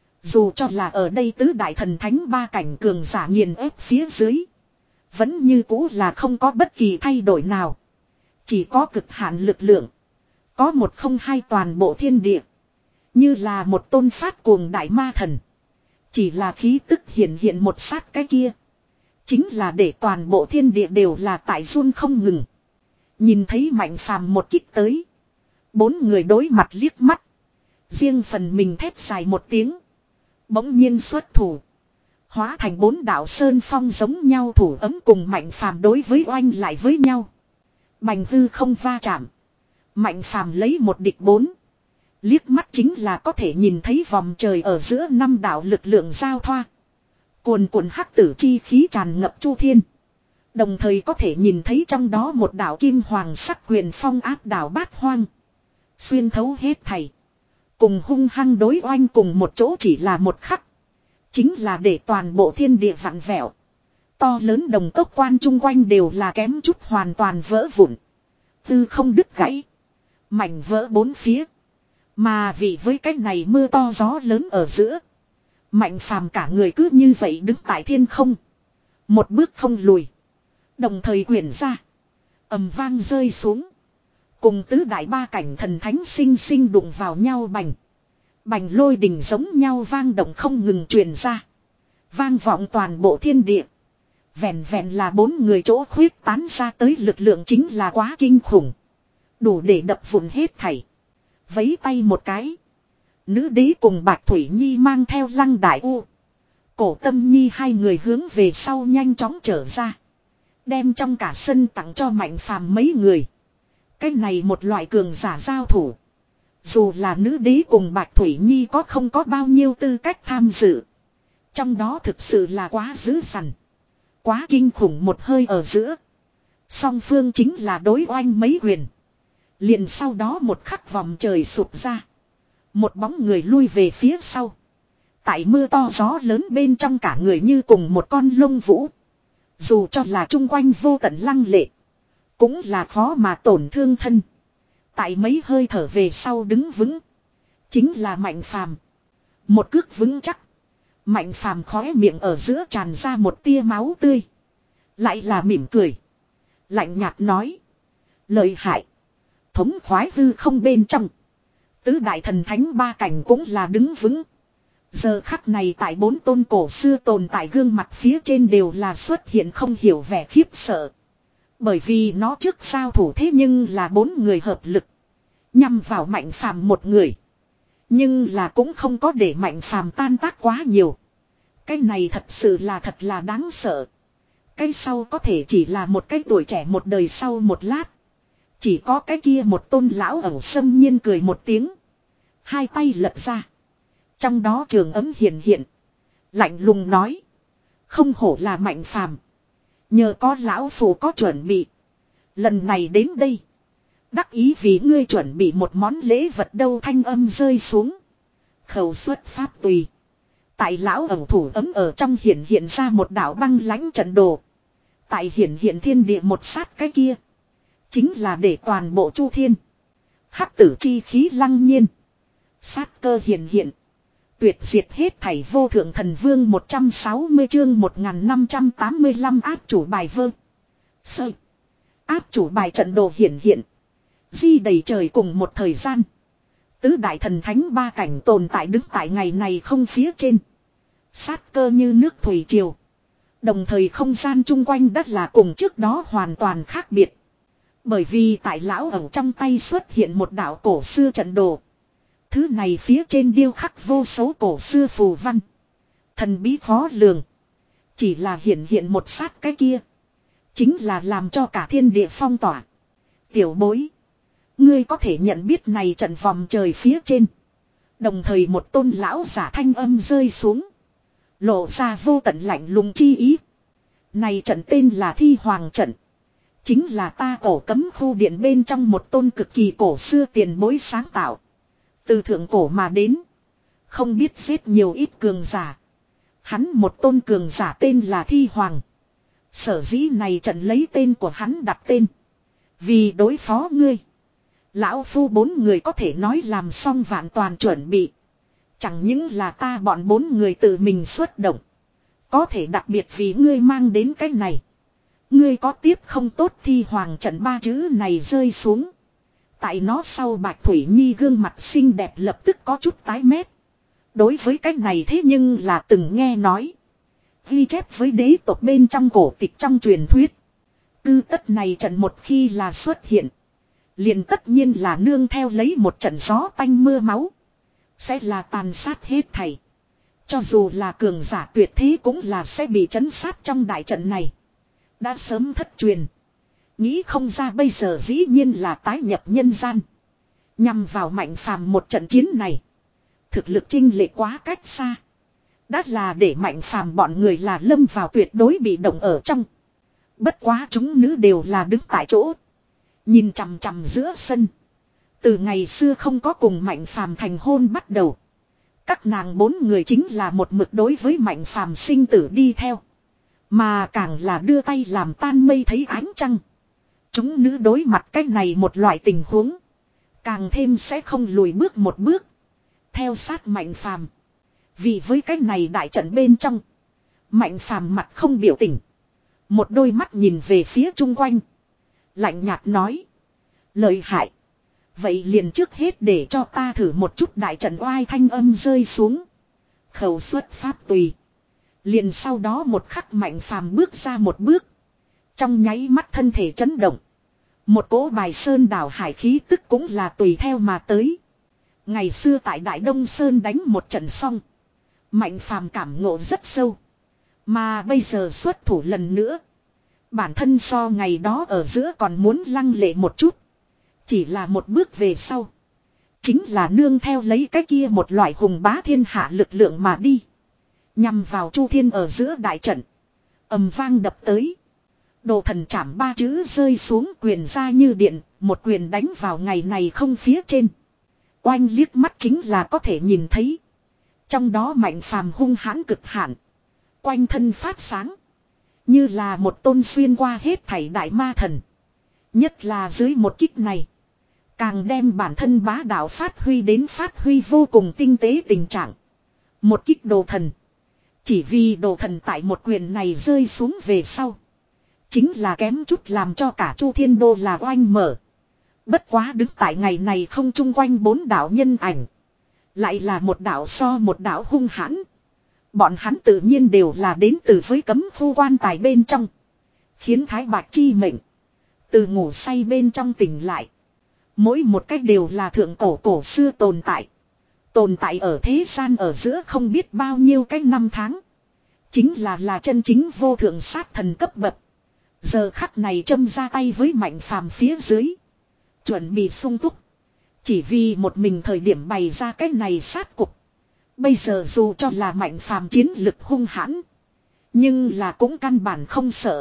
Dù cho là ở đây tứ đại thần thánh ba cảnh cường giả nghiền ép phía dưới. Vẫn như cũ là không có bất kỳ thay đổi nào. Chỉ có cực hạn lực lượng. Có một không hai toàn bộ thiên địa. Như là một tôn phát cuồng đại ma thần. Chỉ là khí tức hiện hiện một sát cái kia. Chính là để toàn bộ thiên địa đều là tại run không ngừng. Nhìn thấy Mạnh Phàm một kích tới. Bốn người đối mặt liếc mắt. Riêng phần mình thét dài một tiếng. Bỗng nhiên xuất thủ. Hóa thành bốn đạo sơn phong giống nhau thủ ấm cùng Mạnh Phàm đối với oanh lại với nhau. Bành hư không va chạm. Mạnh Phàm lấy một địch bốn. Liếc mắt chính là có thể nhìn thấy vòng trời ở giữa năm đạo lực lượng giao thoa. Cuồn cuộn hắc tử chi khí tràn ngập chu thiên. Đồng thời có thể nhìn thấy trong đó một đạo kim hoàng sắc huyền phong áp đảo bát hoang. Xuyên thấu hết thảy. Cùng hung hăng đối oanh cùng một chỗ chỉ là một khắc. Chính là để toàn bộ thiên địa vặn vẹo. To lớn đồng cốc quan chung quanh đều là kém chút hoàn toàn vỡ vụn. Tư không đứt gãy. Mảnh vỡ bốn phía. Mà vì với cái này mưa to gió lớn ở giữa. Mạnh Phàm cả người cứ như vậy đứng tại thiên không. Một bước không lùi. Đồng thời quyển ra. Ầm vang rơi xuống. Cùng tứ đại ba cảnh thần thánh sinh sinh đụng vào nhau bành. Bành lôi đình giống nhau vang động không ngừng truyền ra. Vang vọng toàn bộ thiên địa. Vẹn vẹn là bốn người chỗ khuyết tán ra tới lực lượng chính là quá kinh khủng. Đủ để đập vụn hết thảy. Vấy tay một cái. Nữ đế cùng Bạch Thủy Nhi mang theo Lăng Đại U. Cổ Tâm Nhi hai người hướng về sau nhanh chóng trở ra. Đem trong cả sân tặng cho Mạnh Phàm mấy người. Cái này một loại cường giả giao thủ. Dù là nữ đế cùng Bạch Thủy Nhi có không có bao nhiêu tư cách tham dự. Trong đó thực sự là quá dữ dằn. Quá kinh khủng một hơi ở giữa. Song phương chính là đối oanh mấy quyền. Liền sau đó một khắc vòng trời sụp ra. Một bóng người lui về phía sau. Tại mưa to gió lớn bên trong cả người như cùng một con lông vũ. Dù cho là chung quanh vô tận lăng lệ. Cũng là khó mà tổn thương thân. Tại mấy hơi thở về sau đứng vững. Chính là Mạnh Phàm. Một cước vững chắc. Mạnh Phàm khóe miệng ở giữa tràn ra một tia máu tươi. Lại là mỉm cười. Lạnh nhạt nói. Lợi hại. Thống khoái hư không bên trong. Tứ đại thần thánh ba cảnh cũng là đứng vững. Giờ khắc này tại bốn tôn cổ xưa tồn tại gương mặt phía trên đều là xuất hiện không hiểu vẻ khiếp sợ. Bởi vì nó trước sao thủ thế nhưng là bốn người hợp lực. Nhằm vào Mạnh Phàm một người. Nhưng là cũng không có để Mạnh Phàm tan tác quá nhiều. Cái này thật sự là thật là đáng sợ. Cái sau có thể chỉ là một cái tuổi trẻ một đời sau một lát. Chỉ có cái kia một tôn lão ẩu xâm nhiên cười một tiếng. Hai tay lật ra. Trong đó trường ấm hiện hiện. Lạnh lùng nói. Không hổ là Mạnh Phàm, nhờ có lão phù có chuẩn bị. Lần này đến đây. Đắc ý vì ngươi chuẩn bị một món lễ vật đâu, thanh âm rơi xuống. Khẩu xuất pháp tùy. Tại lão ẩu thủ ấm ở trong hiện hiện ra một đạo băng lãnh trận đồ. Tại hiện hiện thiên địa một sát cái kia. Chính là để toàn bộ chu thiên. Hắc tử chi khí lăng nhiên. Sát cơ hiện hiện. Tuyệt diệt hết thảy vô thượng thần vương một trăm sáu mươi chương một nghìn năm trăm tám mươi lăm áp chủ bài vơ. Sơ. Áp chủ bài trận đồ hiện hiện. Di đầy trời cùng một thời gian. Tứ đại thần thánh ba cảnh tồn tại đứng tại ngày này không phía trên. Sát cơ như nước thủy triều. Đồng thời không gian chung quanh đất là cùng trước đó hoàn toàn khác biệt. Bởi vì tại lão ẩu trong tay xuất hiện một đạo cổ xưa trận đồ. Thứ này phía trên điêu khắc vô số cổ xưa phù văn. Thần bí khó lường. Chỉ là hiện hiện một sát cái kia. Chính là làm cho cả thiên địa phong tỏa. Tiểu bối. Ngươi có thể nhận biết này trận vòng trời phía trên. Đồng thời một tôn lão giả thanh âm rơi xuống. Lộ ra vô tận lạnh lùng chi ý. Này trận tên là Thi Hoàng trận. Chính là ta cổ cấm khu điện bên trong một tôn cực kỳ cổ xưa tiền bối sáng tạo. Từ thượng cổ mà đến. Không biết giết nhiều ít cường giả. Hắn một tôn cường giả tên là Thi Hoàng. Sở dĩ này trận lấy tên của hắn đặt tên. Vì đối phó ngươi. Lão phu bốn người có thể nói làm xong vạn toàn chuẩn bị. Chẳng những là ta bọn bốn người tự mình xuất động. Có thể đặc biệt vì ngươi mang đến cái này. Ngươi có tiếp không tốt, Thi Hoàng trận ba chữ này rơi xuống. Tại nó sau Bạch Thủy Nhi gương mặt xinh đẹp lập tức có chút tái mét. Đối với cái này thế nhưng là từng nghe nói. Ghi chép với đế tộc bên trong cổ tịch trong truyền thuyết. Cư tất này trận một khi là xuất hiện. Liền tất nhiên là nương theo lấy một trận gió tanh mưa máu. Sẽ là tàn sát hết thảy. Cho dù là cường giả tuyệt thế cũng là sẽ bị trấn sát trong đại trận này. Đã sớm thất truyền. Nghĩ không ra bây giờ dĩ nhiên là tái nhập nhân gian. Nhằm vào Mạnh Phàm một trận chiến này. Thực lực chênh lệch quá cách xa. Đã là để Mạnh Phàm bọn người là lâm vào tuyệt đối bị động ở trong. Bất quá chúng nữ đều là đứng tại chỗ. Nhìn chằm chằm giữa sân. Từ ngày xưa không có cùng Mạnh Phàm thành hôn bắt đầu. Các nàng bốn người chính là một mực đối với Mạnh Phàm sinh tử đi theo. Mà càng là đưa tay làm tan mây thấy ánh trăng. Chúng nữ đối mặt cái này một loại tình huống. Càng thêm sẽ không lùi bước một bước. Theo sát Mạnh Phàm. Vì với cái này đại trận bên trong. Mạnh Phàm mặt không biểu tình. Một đôi mắt nhìn về phía chung quanh. Lạnh nhạt nói. Lợi hại. Vậy liền trước hết để cho ta thử một chút đại trận oai, thanh âm rơi xuống. Khẩu xuất pháp tùy. Liền sau đó một khắc Mạnh Phàm bước ra một bước. Trong nháy mắt thân thể chấn động. Một cỗ bài sơn đảo hải khí tức cũng là tùy theo mà tới. Ngày xưa tại Đại Đông Sơn đánh một trận xong. Mạnh Phàm cảm ngộ rất sâu. Mà bây giờ xuất thủ lần nữa. Bản thân so ngày đó ở giữa còn muốn lăng lệ một chút. Chỉ là một bước về sau. Chính là nương theo lấy cái kia một loại hùng bá thiên hạ lực lượng mà đi. Nhằm vào Chu Thiên ở giữa đại trận. Ầm vang đập tới. Đồ thần chảm ba chữ rơi xuống, quyền ra như điện. Một quyền đánh vào ngày này không phía trên. Oanh liếc mắt chính là có thể nhìn thấy. Trong đó Mạnh Phàm hung hãn cực hạn. Quanh thân phát sáng. Như là một tôn xuyên qua hết thảy đại ma thần. Nhất là dưới một kích này. Càng đem bản thân bá đạo phát huy đến phát huy vô cùng tinh tế tình trạng. Một kích đồ thần. Chỉ vì đồ thần tại một quyền này rơi xuống về sau. Chính là kém chút làm cho cả Chu Thiên Đô là oanh mở. Bất quá đứng tại ngày này không chung quanh bốn đạo nhân ảnh. Lại là một đạo so một đạo hung hãn. Bọn hắn tự nhiên đều là đến từ với cấm khu quan tài bên trong. Khiến Thái Bạch chi mệnh. Từ ngủ say bên trong tỉnh lại. Mỗi một cách đều là thượng cổ cổ xưa tồn tại. Tồn tại ở thế gian ở giữa không biết bao nhiêu cái năm tháng. Chính là là chân chính vô thượng sát thần cấp bậc. Giờ khắc này châm ra tay với Mạnh Phàm phía dưới. Chuẩn bị sung túc. Chỉ vì một mình thời điểm bày ra cái này sát cục. Bây giờ dù cho là Mạnh Phàm chiến lực hung hãn. Nhưng là cũng căn bản không sợ.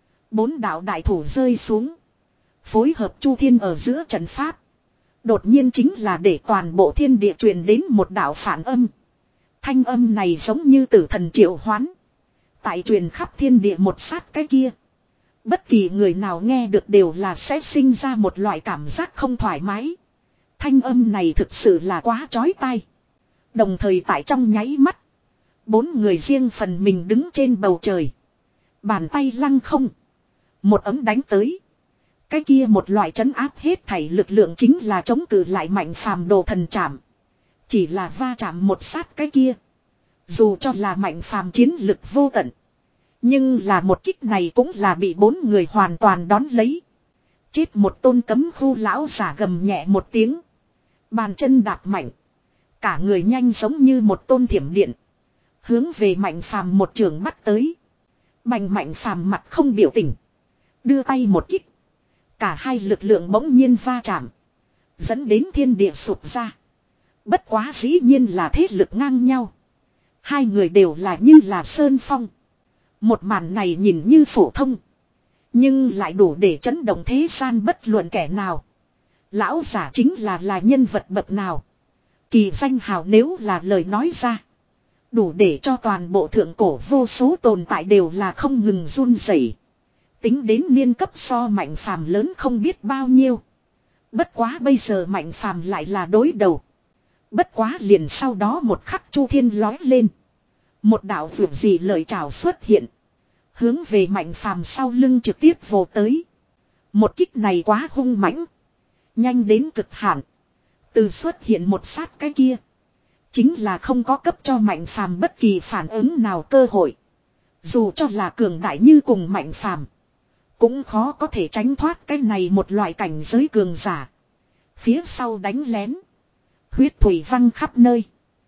Bốn đạo đại thủ rơi xuống. Phối hợp Chu Thiên ở giữa trận pháp. Đột nhiên chính là để toàn bộ thiên địa truyền đến một đạo phản âm. Thanh âm này giống như tử thần triệu hoán. Tại truyền khắp thiên địa một sát cái kia. Bất kỳ người nào nghe được đều là sẽ sinh ra một loại cảm giác không thoải mái. Thanh âm này thực sự là quá chói tai. Đồng thời tại trong nháy mắt. Bốn người riêng phần mình đứng trên bầu trời. Bàn tay lăng không. Một ấm đánh tới. Cái kia một loại trấn áp hết thảy lực lượng chính là chống cự lại Mạnh Phàm đồ thần chạm. Chỉ là va chạm một sát cái kia. Dù cho là Mạnh Phàm chiến lực vô tận. Nhưng là một kích này cũng là bị bốn người hoàn toàn đón lấy. Chết một tôn cấm khu lão giả gầm nhẹ một tiếng. Bàn chân đạp mạnh. Cả người nhanh giống như một tôn thiểm điện. Hướng về Mạnh Phàm một trường bắt tới. Bành Mạnh Phàm mặt không biểu tình. Đưa tay một kích. Cả hai lực lượng bỗng nhiên va chạm. Dẫn đến thiên địa sụp ra. Bất quá dĩ nhiên là thế lực ngang nhau. Hai người đều là như là sơn phong. Một màn này nhìn như phổ thông. Nhưng lại đủ để chấn động thế gian bất luận kẻ nào. Lão giả chính là là nhân vật bậc nào. Kỳ danh hào nếu là lời nói ra. Đủ để cho toàn bộ thượng cổ vô số tồn tại đều là không ngừng run rẩy. Tính đến niên cấp so Mạnh Phàm lớn không biết bao nhiêu. Bất quá bây giờ Mạnh Phàm lại là đối đầu. Bất quá liền sau đó một khắc Chu Thiên lói lên. Một đạo vượt gì lời chào xuất hiện. Hướng về Mạnh Phàm sau lưng trực tiếp vồ tới. Một kích này quá hung mãnh. Nhanh đến cực hạn. Từ xuất hiện một sát cái kia. Chính là không có cấp cho Mạnh Phàm bất kỳ phản ứng nào cơ hội. Dù cho là cường đại như cùng Mạnh Phàm cũng khó có thể tránh thoát cái này một loại cảnh giới cường giả. Phía sau đánh lén. Huyết thủy văng khắp nơi.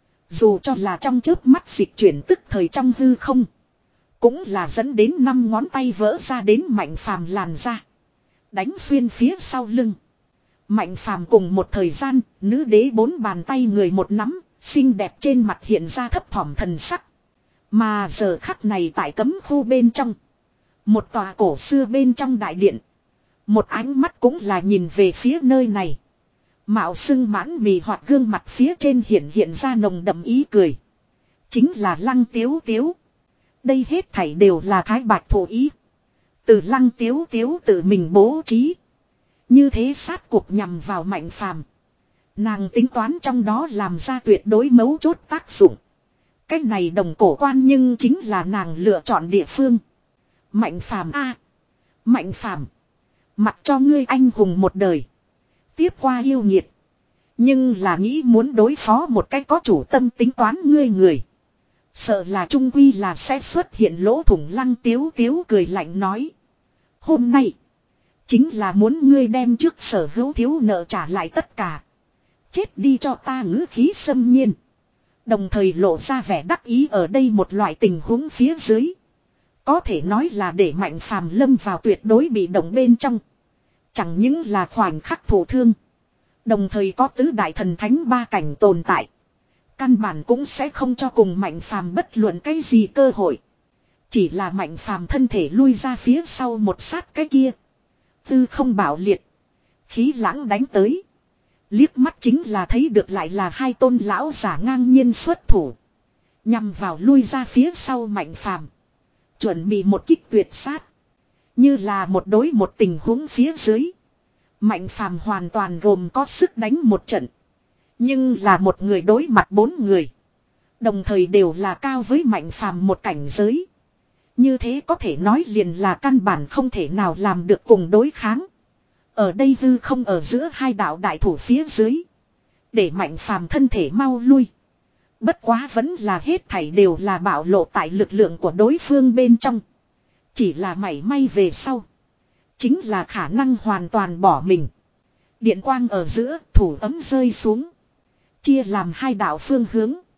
Dù cho là trong chớp mắt dịch chuyển tức thời trong hư không. Cũng là dẫn đến năm ngón tay vỡ ra đến Mạnh Phàm làn ra. Đánh xuyên phía sau lưng. Mạnh Phàm cùng một thời gian, nữ đế bốn bàn tay người một nắm, xinh đẹp trên mặt hiện ra thấp thỏm thần sắc. Mà giờ khắc này tại cấm khu bên trong. Một tòa cổ xưa bên trong đại điện. Một ánh mắt cũng là nhìn về phía nơi này. Mạo sưng mãn mì hoặc gương mặt phía trên hiện hiện ra nồng đậm ý cười. Chính là Lăng Tiếu Tiếu. Đây hết thảy đều là Thái Bạch thủ ý. Từ Lăng Tiếu Tiếu tự mình bố trí. Như thế sát cuộc nhằm vào Mạnh Phàm. Nàng tính toán trong đó làm ra tuyệt đối mấu chốt tác dụng. Cái này đồng cổ quan nhưng chính là nàng lựa chọn địa phương. Mạnh Phàm a, Mạnh Phàm, mặc cho ngươi anh hùng một đời. Tiếp qua yêu nghiệt. Nhưng là nghĩ muốn đối phó một cách có chủ tâm tính toán ngươi người. Sợ là trung quy là sẽ xuất hiện lỗ thủng. Lăng Tiếu Tiếu cười lạnh nói. Hôm nay. Chính là muốn ngươi đem trước sở hữu thiếu nợ trả lại tất cả. Chết đi cho ta ngữ khí xâm nhiên. Đồng thời lộ ra vẻ đắc ý ở đây một loại tình huống phía dưới. Có thể nói là để Mạnh Phàm lâm vào tuyệt đối bị động bên trong. Chẳng những là khoảnh khắc thổ thương. Đồng thời có tứ đại thần thánh ba cảnh tồn tại. Căn bản cũng sẽ không cho cùng Mạnh Phàm bất luận cái gì cơ hội. Chỉ là Mạnh Phàm thân thể lui ra phía sau một sát cái kia. Tư không bảo liệt. Khí lãng đánh tới. Liếc mắt chính là thấy được lại là hai tôn lão giả ngang nhiên xuất thủ. Nhằm vào lui ra phía sau Mạnh Phàm. Chuẩn bị một kích tuyệt sát. Như là một đối một tình huống phía dưới. Mạnh Phàm hoàn toàn gồm có sức đánh một trận. Nhưng là một người đối mặt bốn người. Đồng thời đều là cao với Mạnh Phàm một cảnh giới. Như thế có thể nói liền là căn bản không thể nào làm được cùng đối kháng. Ở đây hư không ở giữa hai đạo đại thủ phía dưới. Để Mạnh Phàm thân thể mau lui. Bất quá vẫn là hết thảy đều là bạo lộ tại lực lượng của đối phương bên trong. Chỉ là mảy may về sau. Chính là khả năng hoàn toàn bỏ mình. Điện quang ở giữa thủ ấm rơi xuống. Chia làm hai đạo phương hướng.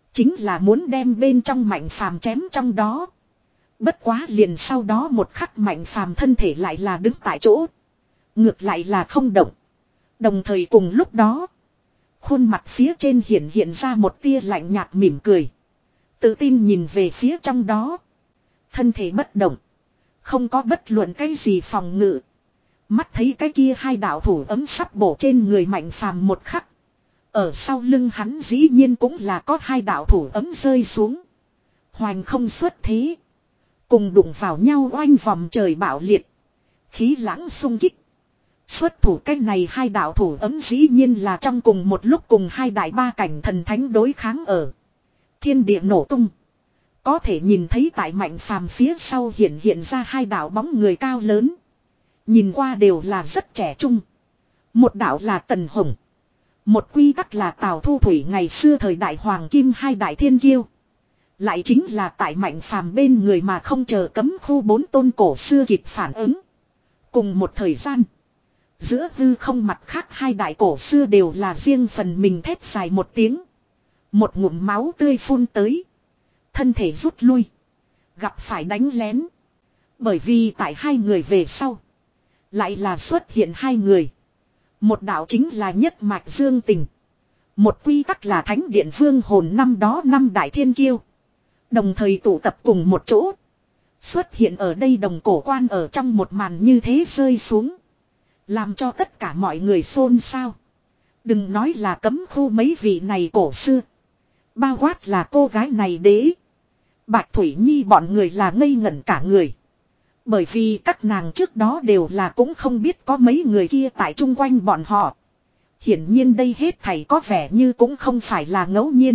Chính là muốn đem bên trong Mạnh Phàm chém trong đó. Bất quá liền sau đó một khắc Mạnh Phàm thân thể lại là đứng tại chỗ. Ngược lại là không động. Đồng thời cùng lúc đó. Khuôn mặt phía trên hiện hiện ra một tia lạnh nhạt mỉm cười. Tự tin nhìn về phía trong đó. Thân thể bất động. Không có bất luận cái gì phòng ngự. Mắt thấy cái kia hai đạo thủ ấm sắp bổ trên người Mạnh Phàm một khắc. Ở sau lưng hắn dĩ nhiên cũng là có hai đạo thủ ấm rơi xuống. Hoành không xuất thế. Cùng đụng vào nhau oanh vòng trời bạo liệt. Khí lãng xung kích. Xuất thủ cách này hai đạo thủ ấm dĩ nhiên là trong cùng một lúc cùng hai đại ba cảnh thần thánh đối kháng ở. Thiên địa nổ tung. Có thể nhìn thấy tại Mạnh Phàm phía sau hiện hiện ra hai đạo bóng người cao lớn. Nhìn qua đều là rất trẻ trung. Một đạo là Tần Hồng. Một quy tắc là Tào Thu Thủy ngày xưa thời đại Hoàng Kim hai đại thiên kiêu. Lại chính là tại Mạnh Phàm bên người mà không chờ cấm khu bốn tôn cổ xưa kịp phản ứng. Cùng một thời gian. Giữa hư không mặt khác hai đại cổ xưa đều là riêng phần mình thét dài một tiếng. Một ngụm máu tươi phun tới. Thân thể rút lui. Gặp phải đánh lén. Bởi vì tại hai người về sau. Lại là xuất hiện hai người. Một đạo chính là nhất mạch Dương Tình. Một quy tắc là Thánh Điện Vương hồn năm đó năm đại thiên kiêu. Đồng thời tụ tập cùng một chỗ. Xuất hiện ở đây đồng cổ quan ở trong một màn như thế rơi xuống. Làm cho tất cả mọi người xôn xao. Đừng nói là cấm khu mấy vị này cổ xưa. Bao quát là cô gái này đế. Bạch Thủy Nhi bọn người là ngây ngẩn cả người. Bởi vì các nàng trước đó đều là cũng không biết có mấy người kia tại chung quanh bọn họ. Hiển nhiên đây hết thảy có vẻ như cũng không phải là ngẫu nhiên.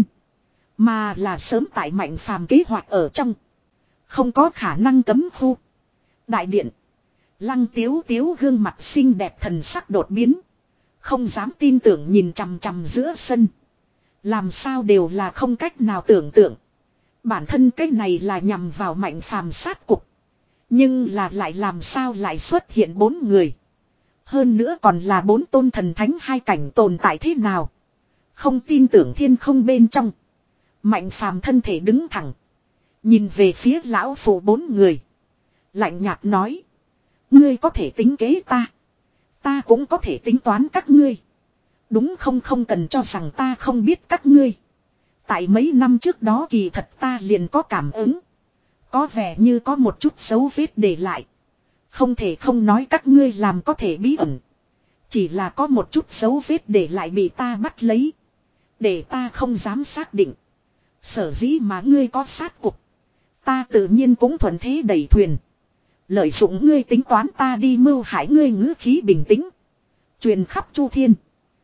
Mà là sớm tại Mạnh Phàm kế hoạch ở trong. Không có khả năng cấm khu. Đại điện. Lăng Tiếu Tiếu gương mặt xinh đẹp thần sắc đột biến. Không dám tin tưởng nhìn chằm chằm giữa sân. Làm sao đều là không cách nào tưởng tượng. Bản thân cái này là nhằm vào Mạnh Phàm sát cục. Nhưng là lại làm sao lại xuất hiện bốn người. Hơn nữa còn là bốn tôn thần thánh hai cảnh tồn tại thế nào. Không tin tưởng thiên không bên trong. Mạnh Phàm thân thể đứng thẳng. Nhìn về phía lão phụ bốn người. Lạnh nhạt nói. Ngươi có thể tính kế ta. Ta cũng có thể tính toán các ngươi. Đúng không không cần cho rằng ta không biết các ngươi. Tại mấy năm trước đó kỳ thật ta liền có cảm ứng. Có vẻ như có một chút dấu vết để lại. Không thể không nói các ngươi làm có thể bí ẩn. Chỉ là có một chút dấu vết để lại bị ta bắt lấy. Để ta không dám xác định. Sở dĩ mà ngươi có sát cục. Ta tự nhiên cũng thuận thế đẩy thuyền. Lợi dụng ngươi tính toán ta đi mưu hại ngươi ngữ khí bình tĩnh. Truyền khắp chu thiên.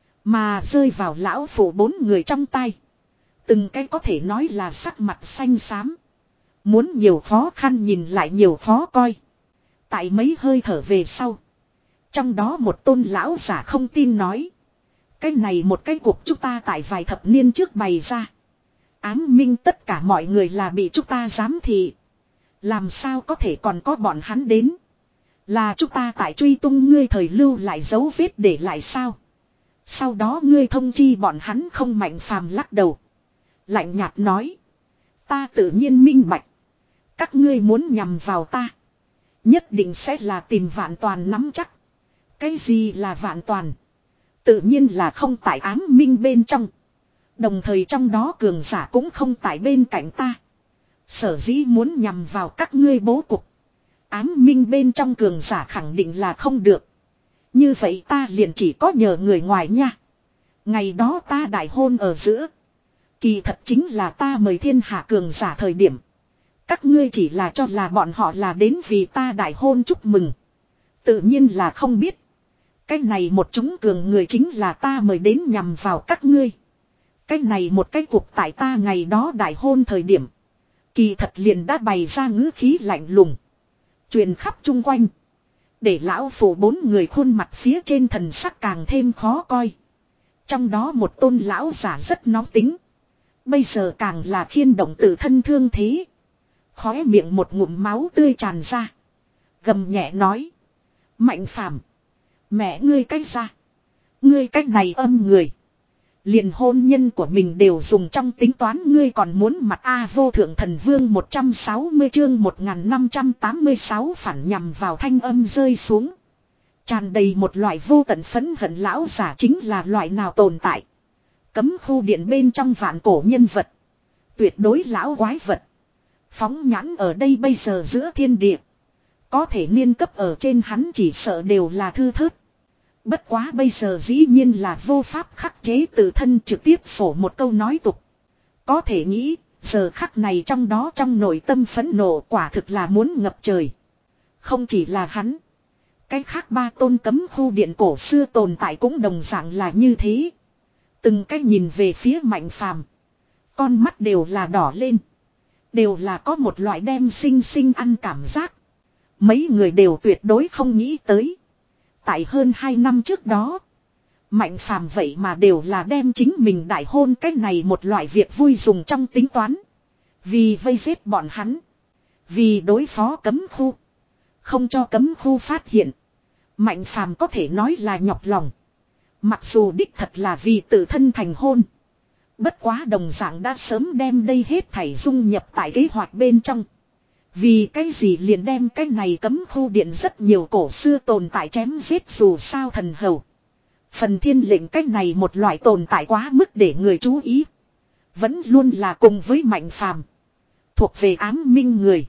Mà rơi vào lão phụ bốn người trong tay. Từng cái có thể nói là sắc mặt xanh xám. Muốn nhiều khó khăn nhìn lại nhiều khó coi. Tại mấy hơi thở về sau. Trong đó một tôn lão giả không tin nói. Cái này một cái cuộc chúng ta tại vài thập niên trước bày ra. Ám minh tất cả mọi người là bị chúng ta giám thị. Làm sao có thể còn có bọn hắn đến. Là chúng ta tại truy tung ngươi thời lưu lại dấu vết để lại sao. Sau đó ngươi thông chi bọn hắn không. Mạnh Phàm lắc đầu. Lạnh nhạt nói. Ta tự nhiên minh bạch. Các ngươi muốn nhằm vào ta. Nhất định sẽ là tìm vạn toàn nắm chắc. Cái gì là vạn toàn? Tự nhiên là không tại ám minh bên trong. Đồng thời trong đó cường giả cũng không tại bên cạnh ta. Sở dĩ muốn nhằm vào các ngươi bố cục. Ám minh bên trong cường giả khẳng định là không được. Như vậy ta liền chỉ có nhờ người ngoài nha. Ngày đó ta đại hôn ở giữa. Kỳ thật chính là ta mời thiên hạ cường giả thời điểm. Các ngươi chỉ là cho là bọn họ là đến vì ta đại hôn chúc mừng. Tự nhiên là không biết. Cái này một chúng cường người chính là ta mời đến nhằm vào các ngươi. Cái này một cái cuộc tại ta ngày đó đại hôn thời điểm. Kỳ thật liền đã bày ra ngữ khí lạnh lùng. Truyền khắp chung quanh. Để lão phụ bốn người khuôn mặt phía trên thần sắc càng thêm khó coi. Trong đó một tôn lão giả rất nóng tính. Bây giờ càng là khiên động tự thân thương thế. Khóe miệng một ngụm máu tươi tràn ra. Gầm nhẹ nói. Mạnh Phàm, mẹ ngươi cách ra. Ngươi cách này âm người. Liền hôn nhân của mình đều dùng trong tính toán, ngươi còn muốn mặt A. Vô thượng thần vương một trăm sáu mươi chương một nghìn năm trăm tám mươi sáu phản nhằm vào thanh âm rơi xuống. Tràn đầy một loại vô tận phẫn hận, lão giả chính là loại nào tồn tại. Cấm khu điện bên trong vạn cổ nhân vật. Tuyệt đối lão quái vật. Phóng nhãn ở đây bây giờ giữa thiên địa. Có thể niên cấp ở trên hắn chỉ sợ đều là thư thớt. Bất quá bây giờ dĩ nhiên là vô pháp khắc chế tự thân, trực tiếp sổ một câu nói tục. Có thể nghĩ, giờ khắc này trong đó trong nội tâm phẫn nộ quả thực là muốn ngập trời. Không chỉ là hắn. Cái khác ba tôn cấm khu điện cổ xưa tồn tại cũng đồng dạng là như thế. Từng cái nhìn về phía Mạnh Phàm, con mắt đều là đỏ lên. Đều là có một loại đem sinh sinh ăn cảm giác. Mấy người đều tuyệt đối không nghĩ tới. Tại hơn hai năm trước đó, Mạnh Phàm vậy mà đều là đem chính mình đại hôn cái này một loại việc vui dùng trong tính toán. Vì vây giết bọn hắn. Vì đối phó cấm khu. Không cho cấm khu phát hiện. Mạnh Phàm có thể nói là nhọc lòng. Mặc dù đích thật là vì tự thân thành hôn. Bất quá đồng dạng đã sớm đem đây hết thảy dung nhập tại kế hoạch bên trong. Vì cái gì liền đem cái này cấm khu điện rất nhiều cổ xưa tồn tại chém giết, dù sao thần hầu. Phần thiên lệnh cái này một loại tồn tại quá mức để người chú ý. Vẫn luôn là cùng với Mạnh Phàm, thuộc về ám minh người.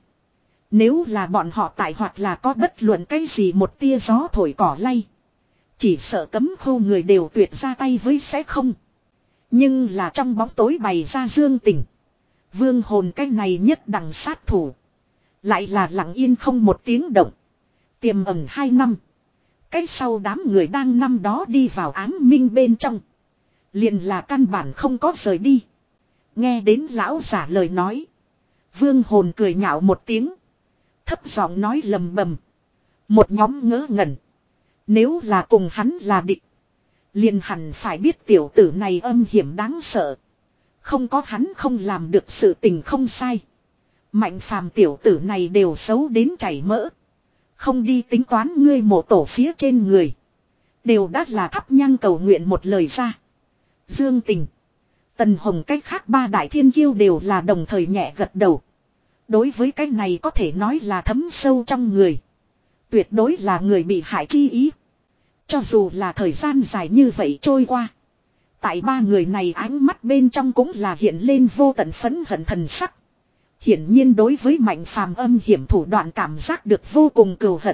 Nếu là bọn họ tại hoặc là có bất luận cái gì một tia gió thổi cỏ lay. Chỉ sợ cấm khu người đều tuyệt ra tay với sẽ không. Nhưng là trong bóng tối bày ra Dương Tình, Vương Hồn cái này nhất đẳng sát thủ. Lại là lặng yên không một tiếng động. Tiềm ẩn hai năm. Cái sau đám người đang năm đó đi vào ám minh bên trong. Liền là căn bản không có rời đi. Nghe đến lão giả lời nói. Vương Hồn cười nhạo một tiếng. Thấp giọng nói lầm bầm. Một nhóm ngớ ngẩn. Nếu là cùng hắn là địch. Liền hẳn phải biết tiểu tử này âm hiểm đáng sợ. Không có hắn không làm được sự tình không sai. Mạnh Phàm tiểu tử này đều xấu đến chảy mỡ. Không đi tính toán ngươi mộ tổ phía trên người. Đều đã là thắp nhang cầu nguyện một lời ra. Dương Tình, Tần Hồng cách khác ba đại thiên kiêu đều là đồng thời nhẹ gật đầu. Đối với cái này có thể nói là thấm sâu trong người. Tuyệt đối là người bị hại chi ý. Cho dù là thời gian dài như vậy trôi qua. Tại ba người này ánh mắt bên trong cũng là hiện lên vô tận phẫn hận thần sắc. Hiển nhiên đối với Mạnh Phàm âm hiểm thủ đoạn cảm giác được vô cùng cừu hận.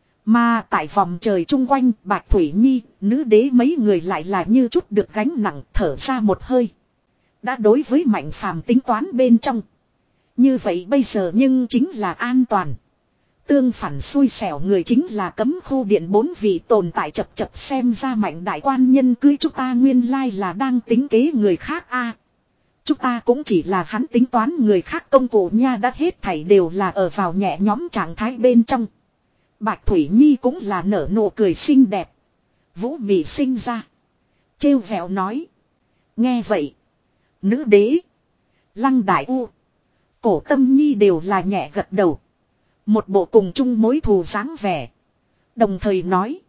Mà tại vòng trời chung quanh, Bạch Thủy Nhi, nữ đế mấy người lại là như chút được gánh nặng, thở ra một hơi. Đã đối với Mạnh Phàm tính toán bên trong. Như vậy bây giờ nhưng chính là an toàn. Tương phản xui xẻo người chính là cấm khu điện bốn vị tồn tại, chập chập xem ra Mạnh đại quan nhân cưới chúng ta nguyên lai là đang tính kế người khác a. Chúng ta cũng chỉ là hắn tính toán người khác công cụ nha, đã hết thảy đều là ở vào nhẹ nhóm trạng thái bên trong. Bạch Thủy Nhi cũng là nở nụ cười xinh đẹp. Vũ mị sinh ra. Trêu vẹo nói. Nghe vậy. Nữ đế. Lăng Đại U. Cổ Tâm Nhi đều là nhẹ gật đầu. Một bộ cùng chung mối thù dáng vẻ. Đồng thời nói.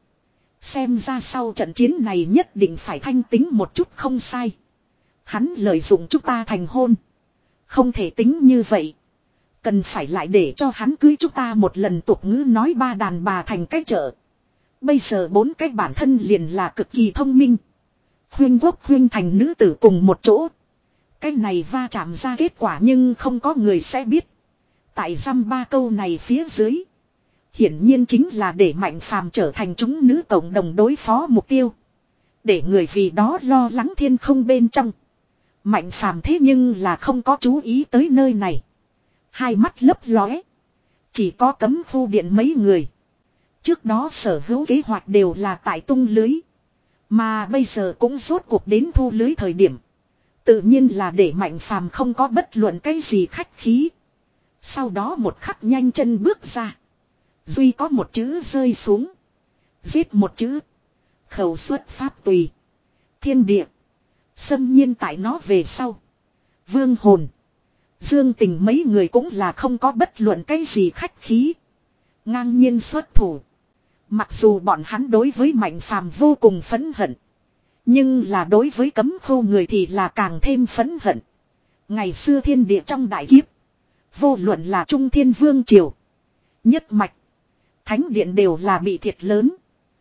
Xem ra sau trận chiến này nhất định phải thanh tính một chút không sai. Hắn lợi dụng chúng ta thành hôn. Không thể tính như vậy. Cần phải lại để cho hắn cưới chúng ta một lần, tục ngữ nói ba đàn bà thành cái chợ. Bây giờ bốn cái bản thân liền là cực kỳ thông minh. Khuyên quốc khuyên thành nữ tử cùng một chỗ. Cái này va chạm ra kết quả nhưng không có người sẽ biết. Tại dăm ba câu này phía dưới. Hiển nhiên chính là để Mạnh Phàm trở thành chúng nữ cộng đồng đối phó mục tiêu. Để người vì đó lo lắng thiên không bên trong. Mạnh Phàm thế nhưng là không có chú ý tới nơi này. Hai mắt lấp lóe. Chỉ có cấm khu điện mấy người. Trước đó sở hữu kế hoạch đều là tại tung lưới. Mà bây giờ cũng rốt cuộc đến thu lưới thời điểm. Tự nhiên là để Mạnh Phàm không có bất luận cái gì khách khí. Sau đó một khắc nhanh chân bước ra. Duy có một chữ rơi xuống. Giết một chữ. Khẩu xuất pháp tùy. Thiên địa. Xâm nhiên tại nó về sau. Vương Hồn. Dương Tình mấy người cũng là không có bất luận cái gì khách khí. Ngang nhiên xuất thủ. Mặc dù bọn hắn đối với Mạnh Phàm vô cùng phẫn hận. Nhưng là đối với cấm khu người thì là càng thêm phẫn hận. Ngày xưa thiên địa trong đại kiếp. Vô luận là Trung Thiên Vương Triều. Nhất mạch. Thánh điện đều là bị thiệt lớn.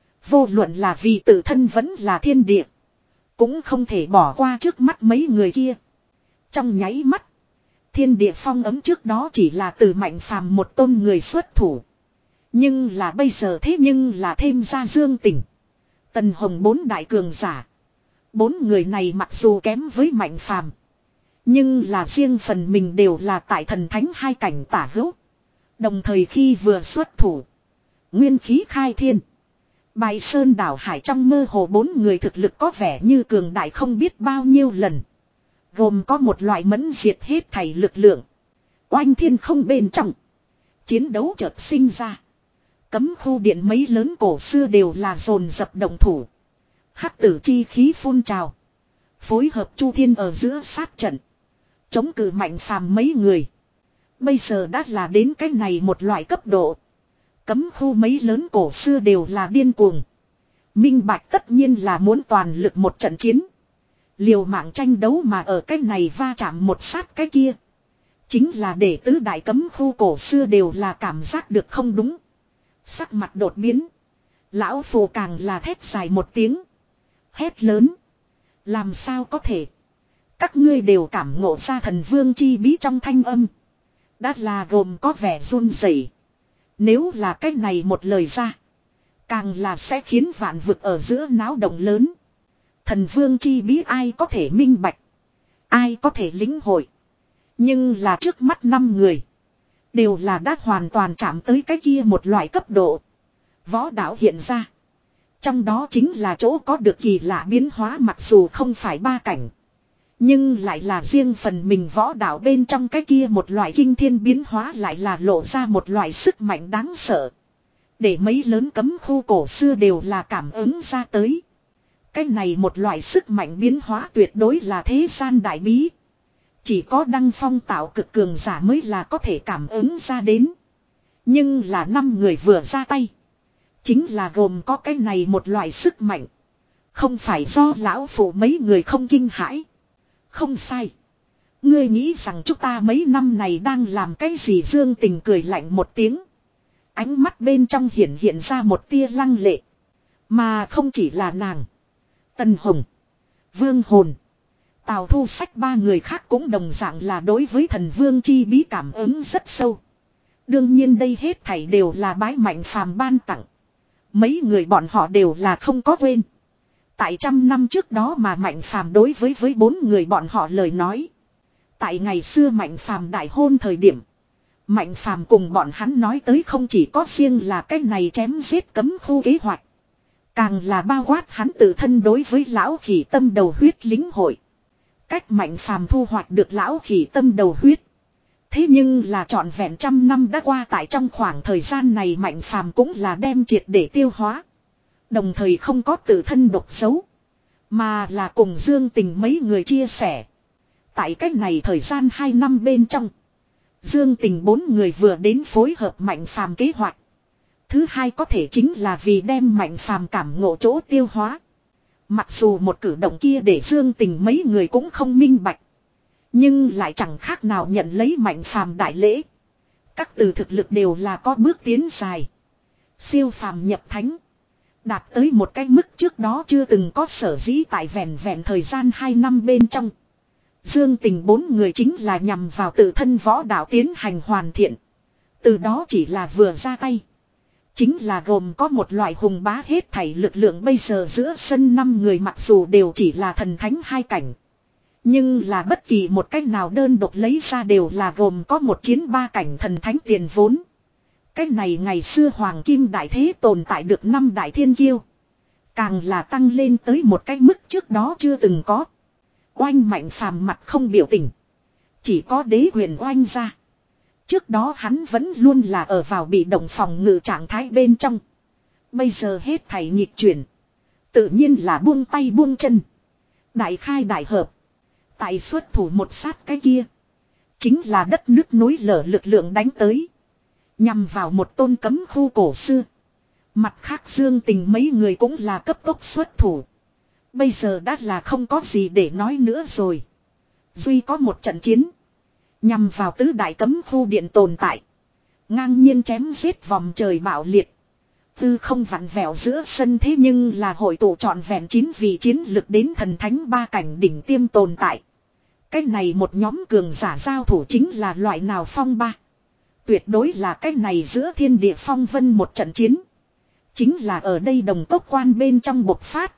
Vô luận là vì tự thân vẫn là thiên địa. Cũng không thể bỏ qua trước mắt mấy người kia. Trong nháy mắt. Thiên địa phong ấm trước đó chỉ là từ Mạnh Phàm một tôn người xuất thủ. Nhưng là bây giờ thế nhưng là thêm ra Dương Tình. Tần Hồng bốn đại cường giả. Bốn người này mặc dù kém với Mạnh Phàm, nhưng là riêng phần mình đều là tại thần thánh hai cảnh tả hữu. Đồng thời khi vừa xuất thủ. Nguyên khí khai thiên. Bài sơn đảo hải trong mơ hồ bốn người thực lực có vẻ như cường đại không biết bao nhiêu lần. Gồm có một loại mẫn diệt hết thảy lực lượng. Oanh thiên không bên trong. Chiến đấu chợt sinh ra. Cấm khu điện mấy lớn cổ xưa đều là dồn dập động thủ. Hắc tử chi khí phun trào. Phối hợp Chu Thiên ở giữa sát trận. Chống cự Mạnh Phàm mấy người. Bây giờ đã là đến cái này một loại cấp độ. Cấm khu mấy lớn cổ xưa đều là điên cuồng. Minh Bạch tất nhiên là muốn toàn lực một trận chiến. Liều mạng tranh đấu mà ở cái này va chạm một sát cái kia. Chính là để tứ đại cấm khu cổ xưa đều là cảm giác được không đúng. Sắc mặt đột biến. Lão phù càng là thét dài một tiếng. Hét lớn. Làm sao có thể. Các ngươi đều cảm ngộ ra thần vương chi bí trong thanh âm. Đã là gồm có vẻ run rẩy. Nếu là cái này một lời ra. Càng là sẽ khiến vạn vực ở giữa náo động lớn. Thần vương chi bí ai có thể minh bạch. Ai có thể lĩnh hội. Nhưng là trước mắt năm người. Đều là đã hoàn toàn chạm tới cái kia một loại cấp độ. Võ đạo hiện ra. Trong đó chính là chỗ có được kỳ lạ biến hóa mặc dù không phải ba cảnh. Nhưng lại là riêng phần mình võ đạo bên trong cái kia một loại kinh thiên biến hóa lại là lộ ra một loại sức mạnh đáng sợ. Để mấy lớn cấm khu cổ xưa đều là cảm ứng ra tới. Cái này một loại sức mạnh biến hóa tuyệt đối là thế gian đại bí. Chỉ có đăng phong tạo cực cường giả mới là có thể cảm ứng ra đến. Nhưng là năm người vừa ra tay. Chính là gồm có cái này một loại sức mạnh. Không phải do lão phụ mấy người không kinh hãi. Không sai. Ngươi nghĩ rằng chúng ta mấy năm này đang làm cái gì? Dương Tình cười lạnh một tiếng. Ánh mắt bên trong hiện hiện ra một tia lăng lệ. Mà không chỉ là nàng. Tần Hồng. Vương Hồn. Tào Thu Sách ba người khác cũng đồng dạng là đối với thần vương chi bí cảm ứng rất sâu. Đương nhiên đây hết thảy đều là bái Mạnh Phàm ban tặng. Mấy người bọn họ đều là không có quên. Tại trăm năm trước đó mà Mạnh Phàm đối với với bốn người bọn họ lời nói. Tại ngày xưa Mạnh Phàm đại hôn thời điểm. Mạnh Phàm cùng bọn hắn nói tới không chỉ có riêng là cái này chém giết cấm khu kế hoạch. Càng là bao quát hắn tự thân đối với lão khỉ tâm đầu huyết lính hội. Cách Mạnh Phàm thu hoạch được lão khỉ tâm đầu huyết. Thế nhưng là trọn vẹn trăm năm đã qua tại trong khoảng thời gian này Mạnh Phàm cũng là đem triệt để tiêu hóa. Đồng thời không có tự thân độc xấu. Mà là cùng Dương Tình mấy người chia sẻ. Tại cách này thời gian hai năm bên trong. Dương Tình bốn người vừa đến phối hợp Mạnh Phàm kế hoạch. Thứ hai có thể chính là vì đem Mạnh Phàm cảm ngộ chỗ tiêu hóa. Mặc dù một cử động kia để Dương Tình mấy người cũng không minh bạch. Nhưng lại chẳng khác nào nhận lấy Mạnh Phàm đại lễ. Các từ thực lực đều là có bước tiến dài. Siêu phàm nhập thánh. Đạt tới một cái mức trước đó chưa từng có sở dĩ tại vẹn vẹn thời gian hai năm bên trong. Dương Tình bốn người chính là nhằm vào tự thân võ đạo tiến hành hoàn thiện. Từ đó chỉ là vừa ra tay. Chính là gồm có một loại hùng bá hết thảy lực lượng bây giờ giữa sân năm người mặc dù đều chỉ là thần thánh hai cảnh. Nhưng là bất kỳ một cách nào đơn độc lấy ra đều là gồm có một chiến ba cảnh thần thánh tiền vốn. Cách này ngày xưa Hoàng Kim Đại Thế tồn tại được năm đại thiên kiêu. Càng là tăng lên tới một cái mức trước đó chưa từng có. Oanh Mạnh Phàm mặt không biểu tình. Chỉ có đế huyền oanh ra. Trước đó hắn vẫn luôn là ở vào bị động phòng ngự trạng thái bên trong. Bây giờ hết thảy nhịp chuyển. Tự nhiên là buông tay buông chân. Đại khai đại hợp. Tại xuất thủ một sát cái kia. Chính là đất nước núi lở lực lượng đánh tới. Nhằm vào một tôn cấm khu cổ xưa. Mặt khác Dương Tình mấy người cũng là cấp tốc xuất thủ. Bây giờ đã là không có gì để nói nữa rồi. Duy có một trận chiến. Nhằm vào tứ đại cấm khu điện tồn tại. Ngang nhiên chém giết vòng trời bạo liệt. Tư không vặn vẹo giữa sân thế nhưng là hội tụ trọn vẹn chín vị chiến lực đến thần thánh ba cảnh đỉnh tiêm tồn tại. Cái này một nhóm cường giả giao thủ chính là loại nào phong ba. Tuyệt đối là cái này giữa thiên địa phong vân một trận chiến. Chính là ở đây đồng cốc quan bên trong bộc phát.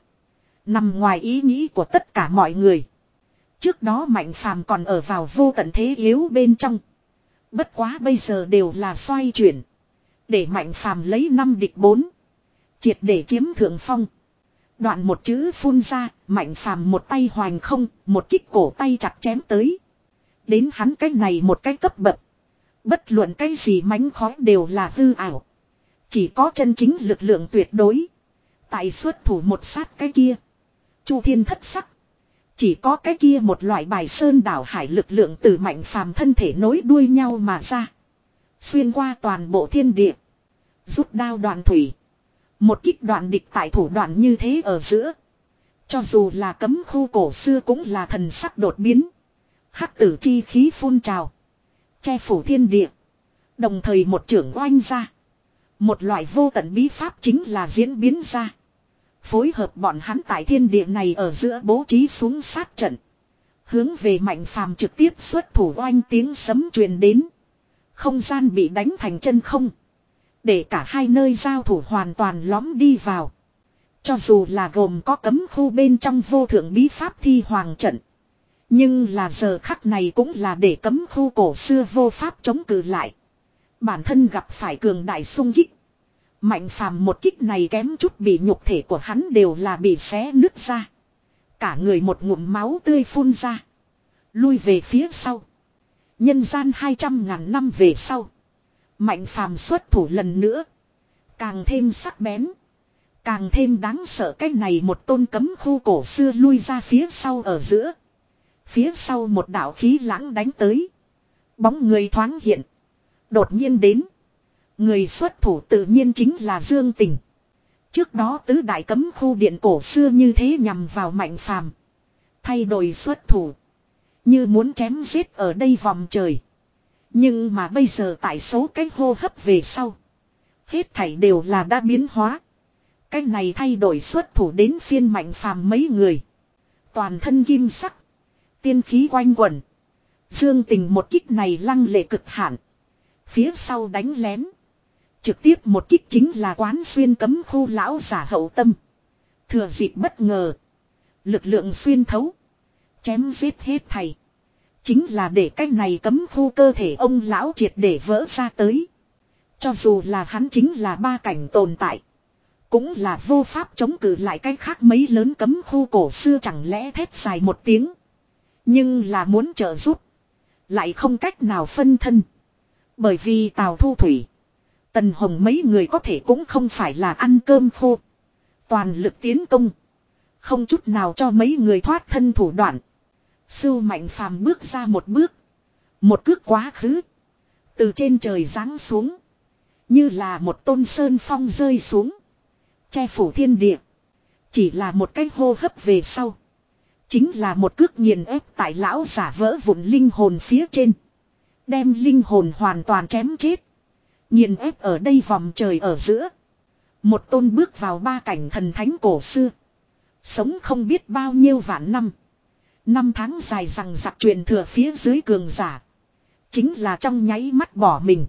Nằm ngoài ý nghĩ của tất cả mọi người. Trước đó Mạnh Phàm còn ở vào vô tận thế yếu bên trong. Bất quá bây giờ đều là xoay chuyển. Để Mạnh Phàm lấy năm địch bốn. Triệt để chiếm thượng phong. Đoạn một chữ phun ra, Mạnh Phàm một tay hoành không, một kích cổ tay chặt chém tới. Đến hắn cái này một cái cấp bậc. Bất luận cái gì mánh khói đều là hư ảo. Chỉ có chân chính lực lượng tuyệt đối. Tại xuất thủ một sát cái kia. Chu thiên thất sắc. Chỉ có cái kia một loại bài sơn đảo hải lực lượng từ Mạnh Phàm thân thể nối đuôi nhau mà ra. Xuyên qua toàn bộ thiên địa. Rút đao đoạn thủy. Một kích đoạn địch tại thủ đoạn như thế ở giữa. Cho dù là cấm khu cổ xưa cũng là thần sắc đột biến. Hắc tử chi khí phun trào. Che phủ thiên địa. Đồng thời một trưởng oanh ra. Một loại vô tận bí pháp chính là diễn biến ra. Phối hợp bọn hắn tại thiên địa này ở giữa bố trí xuống sát trận. Hướng về Mạnh Phàm trực tiếp xuất thủ oanh tiếng sấm truyền đến. Không gian bị đánh thành chân không. Để cả hai nơi giao thủ hoàn toàn lõm đi vào. Cho dù là gồm có cấm khu bên trong vô thượng bí pháp thi hoàng trận. Nhưng là giờ khắc này cũng là để cấm khu cổ xưa vô pháp chống cự lại. Bản thân gặp phải cường đại sung kích. Mạnh Phàm một kích này kém chút bị nhục thể của hắn đều là bị xé nứt ra. Cả người một ngụm máu tươi phun ra. Lui về phía sau. Nhân gian hai trăm ngàn năm về sau. Mạnh Phàm xuất thủ lần nữa. Càng thêm sắc bén. Càng thêm đáng sợ cái này một tôn cấm khu cổ xưa lui ra phía sau ở giữa. Phía sau một đạo khí lãng đánh tới. Bóng người thoáng hiện. Đột nhiên đến. Người xuất thủ tự nhiên chính là Dương Tình. Trước đó tứ đại cấm khu điện cổ xưa như thế nhằm vào Mạnh Phàm. Thay đổi xuất thủ. Như muốn chém giết ở đây vòng trời. Nhưng mà bây giờ tại số cái hô hấp về sau. Hết thảy đều là đã biến hóa. Cái này thay đổi xuất thủ đến phiên Mạnh Phàm mấy người. Toàn thân kim sắc. Tiên khí quanh quẩn. Dương Tình một kích này lăng lệ cực hạn. Phía sau đánh lén. Trực tiếp một kích chính là quán xuyên cấm khu lão giả hậu tâm. Thừa dịp bất ngờ. Lực lượng xuyên thấu. Chém giết hết thầy. Chính là để cái này cấm khu cơ thể ông lão triệt để vỡ ra tới. Cho dù là hắn chính là ba cảnh tồn tại. Cũng là vô pháp chống cự lại cái khác mấy lớn cấm khu cổ xưa chẳng lẽ thét dài một tiếng. Nhưng là muốn trợ giúp. Lại không cách nào phân thân. Bởi vì Tào Thu Thủy. Tần Hồng mấy người có thể cũng không phải là ăn cơm khô. Toàn lực tiến công. Không chút nào cho mấy người thoát thân thủ đoạn. Sưu Mạnh Phàm bước ra một bước. Một cước quá khứ. Từ trên trời giáng xuống. Như là một tôn sơn phong rơi xuống. Che phủ thiên địa. Chỉ là một cái hô hấp về sau. Chính là một cước nghiền ép tại lão giả vỡ vụn linh hồn phía trên. Đem linh hồn hoàn toàn chém chết. Nghiền ép ở đây vòng trời ở giữa. Một tôn bước vào ba cảnh thần thánh cổ xưa. Sống không biết bao nhiêu vạn năm. Năm tháng dài rằng giặc truyền thừa phía dưới cường giả. Chính là trong nháy mắt bỏ mình.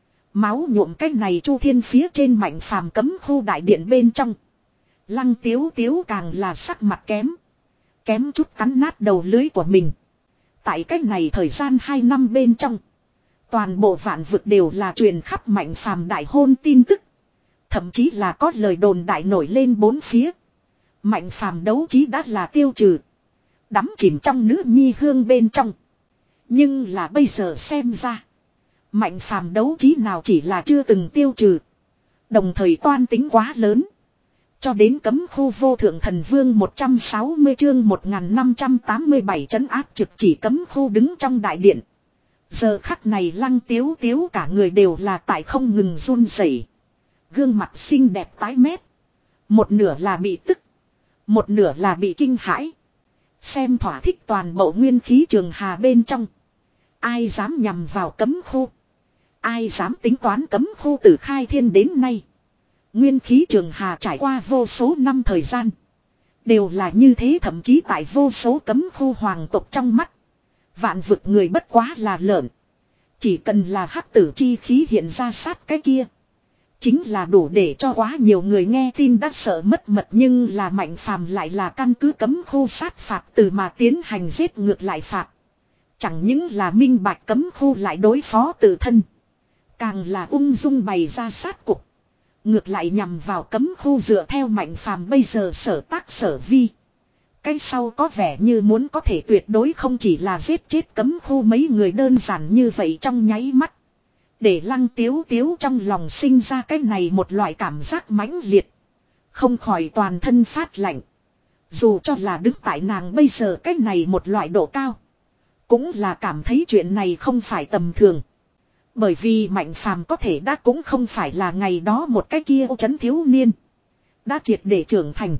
Máu nhuộm cái này chu thiên phía trên Mạnh Phàm cấm khu đại điện bên trong. Lăng tiếu tiếu càng là sắc mặt kém. Kém chút cắn nát đầu lưới của mình. Tại cái này thời gian hai năm bên trong. Toàn bộ vạn vực đều là truyền khắp Mạnh Phàm đại hôn tin tức. Thậm chí là có lời đồn đại nổi lên bốn phía. Mạnh Phàm đấu trí đã là tiêu trừ. Đắm chìm trong nữ nhi hương bên trong. Nhưng là bây giờ xem ra. Mạnh Phàm đấu trí nào chỉ là chưa từng tiêu trừ. Đồng thời toan tính quá lớn. Cho đến cấm khu vô thượng thần vương một trăm sáu mươi chương một nghìn năm trăm tám mươi bảy trấn áp trực chỉ cấm khu đứng trong đại điện. Giờ khắc này Lăng Tiếu Tiếu cả người đều là tại không ngừng run rẩy. Gương mặt xinh đẹp tái mét. Một nửa là bị tức. Một nửa là bị kinh hãi. Xem thỏa thích toàn bộ nguyên khí trường hà bên trong. Ai dám nhằm vào cấm khu. Ai dám tính toán cấm khu từ khai thiên đến nay. Nguyên khí trường hà trải qua vô số năm thời gian. Đều là như thế, thậm chí tại vô số cấm khu hoàng tộc trong mắt. Vạn vực người bất quá là lợn. Chỉ cần là hắc tử chi khí hiện ra sát cái kia. Chính là đủ để cho quá nhiều người nghe tin đã sợ mất mật, nhưng là Mạnh Phàm lại là căn cứ cấm khu sát phạt từ mà tiến hành giết ngược lại phạt. Chẳng những là minh bạch cấm khu lại đối phó tự thân. Càng là ung dung bày ra sát cục. Ngược lại nhằm vào cấm khu dựa theo Mạnh Phàm bây giờ sở tác sở vi. Cái sau có vẻ như muốn có thể tuyệt đối không chỉ là giết chết cấm khu mấy người đơn giản như vậy trong nháy mắt. Để Lăng Tiếu Tiếu trong lòng sinh ra cái này một loại cảm giác mãnh liệt. Không khỏi toàn thân phát lạnh. Dù cho là đứng tại nàng bây giờ cái này một loại độ cao. Cũng là cảm thấy chuyện này không phải tầm thường. Bởi vì Mạnh Phàm có thể đã cũng không phải là ngày đó một cái kia ô trấn thiếu niên. Đã triệt để trưởng thành.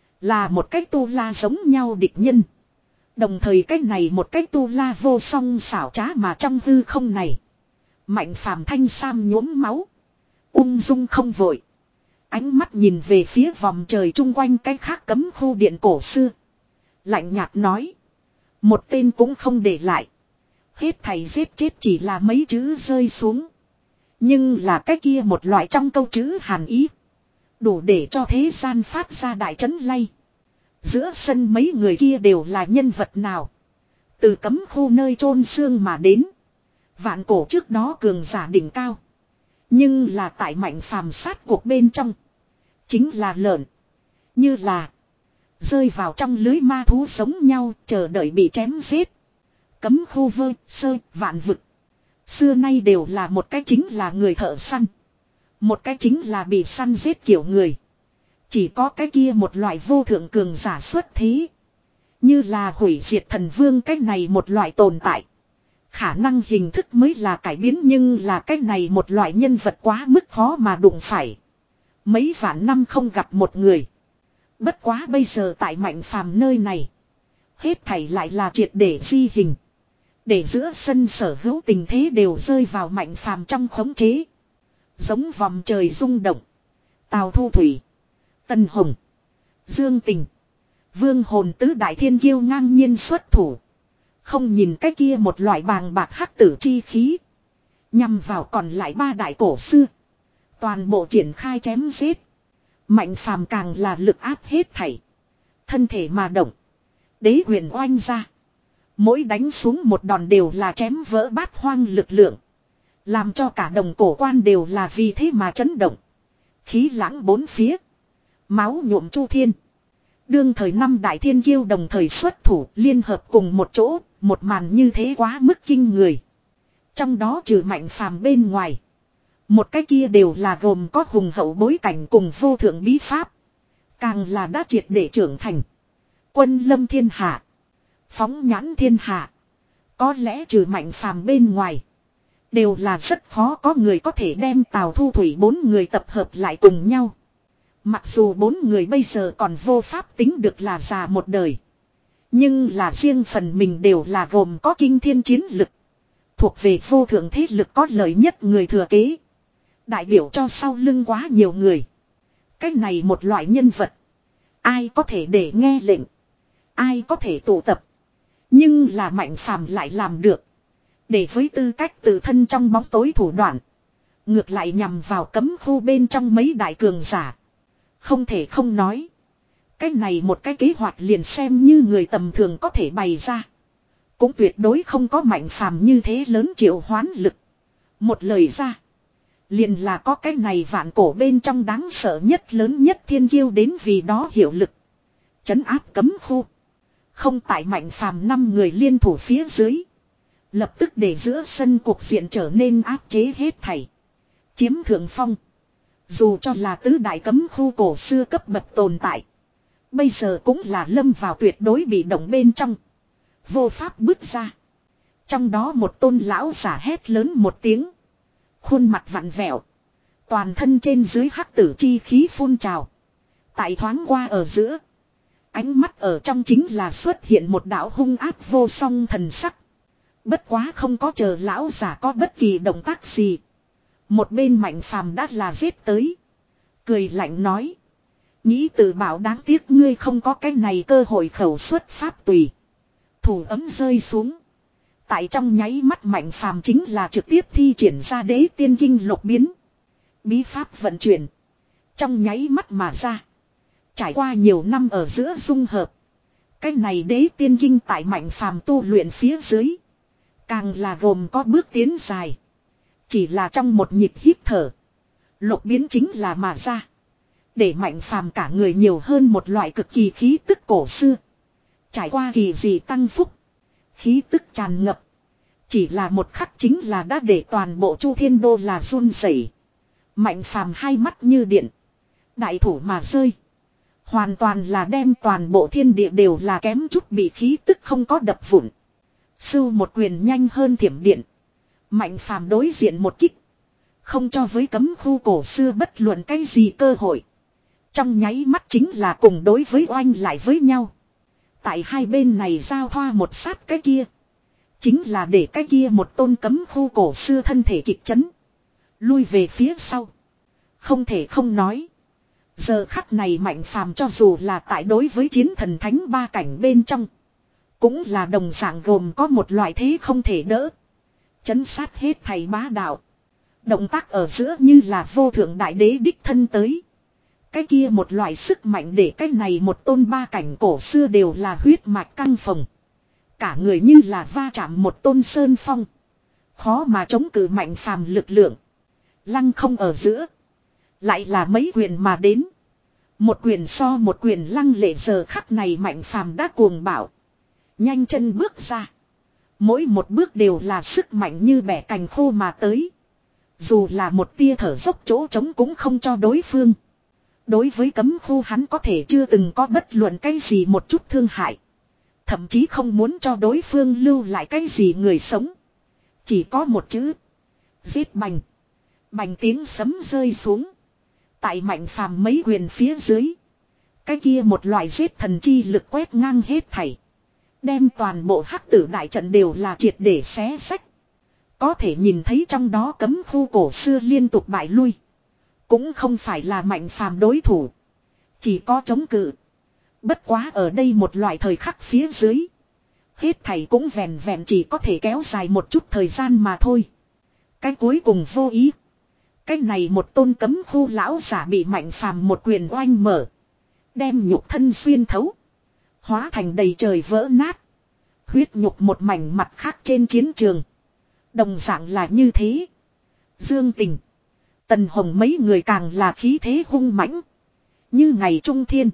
Là một cái tu la giống nhau địch nhân. Đồng thời cái này một cái tu la vô song xảo trá mà trong hư không này. Mạnh Phàm thanh sam nhuốm máu. Ung dung không vội. Ánh mắt nhìn về phía vòng trời chung quanh cái khác cấm khu điện cổ xưa. Lạnh nhạt nói. Một tên cũng không để lại. Hết thầy giết chết chỉ là mấy chữ rơi xuống. Nhưng là cái kia một loại trong câu chữ hàn ý. Đủ để cho thế gian phát ra đại chấn lay. Giữa sân mấy người kia đều là nhân vật nào. Từ cấm khu nơi chôn xương mà đến. Vạn cổ trước đó cường giả đỉnh cao. Nhưng là tại Mạnh Phàm sát cuộc bên trong. Chính là lợn. Như là rơi vào trong lưới ma thú sống nhau chờ đợi bị chém giết. Cấm khu vơ, sơ, vạn vực. Xưa nay đều là một cái chính là người thợ săn. Một cái chính là bị săn giết kiểu người. Chỉ có cái kia một loại vô thượng cường giả xuất thế. Như là hủy diệt thần vương cái này một loại tồn tại. Khả năng hình thức mới là cải biến, nhưng là cái này một loại nhân vật quá mức khó mà đụng phải. Mấy vạn năm không gặp một người. Bất quá bây giờ tại Mạnh Phàm nơi này. Hết thảy lại là triệt để di hình. Để giữa sân sở hữu tình thế đều rơi vào Mạnh Phàm trong khống chế. Giống vòng trời rung động. Tào Thu Thủy. Tân Hồng. Dương Tình. Vương hồn tứ đại thiên kiêu ngang nhiên xuất thủ. Không nhìn cái kia một loại bàng bạc hắc tử chi khí. Nhằm vào còn lại ba đại cổ xưa. Toàn bộ triển khai chém giết. Mạnh Phàm càng là lực áp hết thảy. Thân thể mà động. Đế huyền oanh ra. Mỗi đánh xuống một đòn đều là chém vỡ bát hoang lực lượng. Làm cho cả đồng cổ quan đều là vì thế mà chấn động. Khí lãng bốn phía. Máu nhuộm chu thiên. Đương thời năm đại thiên kiêu đồng thời xuất thủ liên hợp cùng một chỗ. Một màn như thế quá mức kinh người. Trong đó trừ Mạnh Phàm bên ngoài. Một cái kia đều là gồm có hùng hậu bối cảnh cùng vô thượng bí pháp. Càng là đã triệt để trưởng thành. Quân lâm thiên hạ. Phóng nhãn thiên hạ. Có lẽ trừ Mạnh Phàm bên ngoài. Đều là rất khó có người có thể đem Tào Thu Thủy bốn người tập hợp lại cùng nhau. Mặc dù bốn người bây giờ còn vô pháp tính được là già một đời. Nhưng là riêng phần mình đều là gồm có kinh thiên chiến lực. Thuộc về vô thượng thế lực có lợi nhất người thừa kế. Đại biểu cho sau lưng quá nhiều người. Cái này một loại nhân vật. Ai có thể để nghe lệnh. Ai có thể tụ tập. Nhưng là Mạnh Phàm lại làm được. Để với tư cách tự thân trong bóng tối thủ đoạn. Ngược lại nhằm vào cấm khu bên trong mấy đại cường giả. Không thể không nói. Cái này một cái kế hoạch liền xem như người tầm thường có thể bày ra. Cũng tuyệt đối không có Mạnh Phàm như thế lớn triệu hoán lực. Một lời ra. Liền là có cái này vạn cổ bên trong đáng sợ nhất lớn nhất thiên kiêu đến vì đó hiệu lực. Trấn áp cấm khu. Không tại Mạnh Phàm năm người liên thủ phía dưới. Lập tức để giữa sân cuộc diện trở nên áp chế hết thảy. Chiếm thượng phong. Dù cho là tứ đại cấm khu cổ xưa cấp bậc tồn tại. Bây giờ cũng là lâm vào tuyệt đối bị động bên trong. Vô pháp bước ra. Trong đó một tôn lão giả hét lớn một tiếng. Khuôn mặt vặn vẹo. Toàn thân trên dưới hắc tử chi khí phun trào. Tại thoáng qua ở giữa. Ánh mắt ở trong chính là xuất hiện một đạo hung ác vô song thần sắc. Bất quá không có chờ lão giả có bất kỳ động tác gì. Một bên Mạnh Phàm đã là giết tới. Cười lạnh nói. Nghĩ tự bảo đáng tiếc ngươi không có cái này cơ hội khẩu xuất pháp tùy. Thủ ấm rơi xuống. Tại trong nháy mắt Mạnh Phàm chính là trực tiếp thi triển ra đế tiên kinh lục biến. Bí pháp vận chuyển. Trong nháy mắt mà ra. Trải qua nhiều năm ở giữa dung hợp. Cái này đế tiên kinh tại Mạnh Phàm tu luyện phía dưới. Càng là gồm có bước tiến dài. Chỉ là trong một nhịp hít thở. Lục biến chính là mà ra. Để Mạnh Phàm cả người nhiều hơn một loại cực kỳ khí tức cổ xưa. Trải qua kỳ dị tăng phúc. Khí tức tràn ngập. Chỉ là một khắc chính là đã để toàn bộ Chu Thiên Đô là run rẩy. Mạnh Phàm hai mắt như điện. Đại thủ mà rơi. Hoàn toàn là đem toàn bộ thiên địa đều là kém chút bị khí tức không có đập vụn. Sưu một quyền nhanh hơn thiểm điện. Mạnh Phàm đối diện một kích. Không cho với cấm khu cổ xưa bất luận cái gì cơ hội. Trong nháy mắt chính là cùng đối với oanh lại với nhau. Tại hai bên này giao thoa một sát cái kia. Chính là để cái kia một tôn cấm khu cổ xưa thân thể kịch chấn. Lui về phía sau. Không thể không nói. Giờ khắc này Mạnh Phàm cho dù là tại đối với chiến thần thánh ba cảnh bên trong. Cũng là đồng dạng gồm có một loại thế không thể đỡ. Chấn sát hết thầy bá đạo. Động tác ở giữa như là vô thượng đại đế đích thân tới. Cái kia một loại sức mạnh để cái này một tôn ba cảnh cổ xưa đều là huyết mạch căng phồng. Cả người như là va chạm một tôn sơn phong. Khó mà chống cự Mạnh Phàm lực lượng. Lăng không ở giữa. Lại là mấy quyền mà đến. Một quyền so một quyền lăng lệ giờ khắc này Mạnh Phàm đã cuồng bạo. Nhanh chân bước ra. Mỗi một bước đều là sức mạnh như bẻ cành khô mà tới. Dù là một tia thở dốc chỗ trống cũng không cho đối phương. Đối với cấm khu hắn có thể chưa từng có bất luận cái gì một chút thương hại. Thậm chí không muốn cho đối phương lưu lại cái gì người sống. Chỉ có một chữ. Giết bành. Bành tiếng sấm rơi xuống. Tại Mạnh Phàm mấy quyền phía dưới. Cái kia một loại giết thần chi lực quét ngang hết thảy. Đem toàn bộ hắc tử đại trận đều là triệt để xé sách. Có thể nhìn thấy trong đó cấm khu cổ xưa liên tục bại lui. Cũng không phải là Mạnh Phàm đối thủ. Chỉ có chống cự. Bất quá ở đây một loại thời khắc phía dưới. Hết thảy cũng vẹn vẹn chỉ có thể kéo dài một chút thời gian mà thôi. Cái cuối cùng vô ý. Cái này một tôn cấm khu lão giả bị Mạnh Phàm một quyền oanh mở. Đem nhục thân xuyên thấu. Hóa thành đầy trời vỡ nát. Huyết nhục một mảnh mặt khác trên chiến trường. Đồng dạng là như thế. Dương Tình. Tần Hồng mấy người càng là khí thế hung mãnh. Như ngày trung thiên.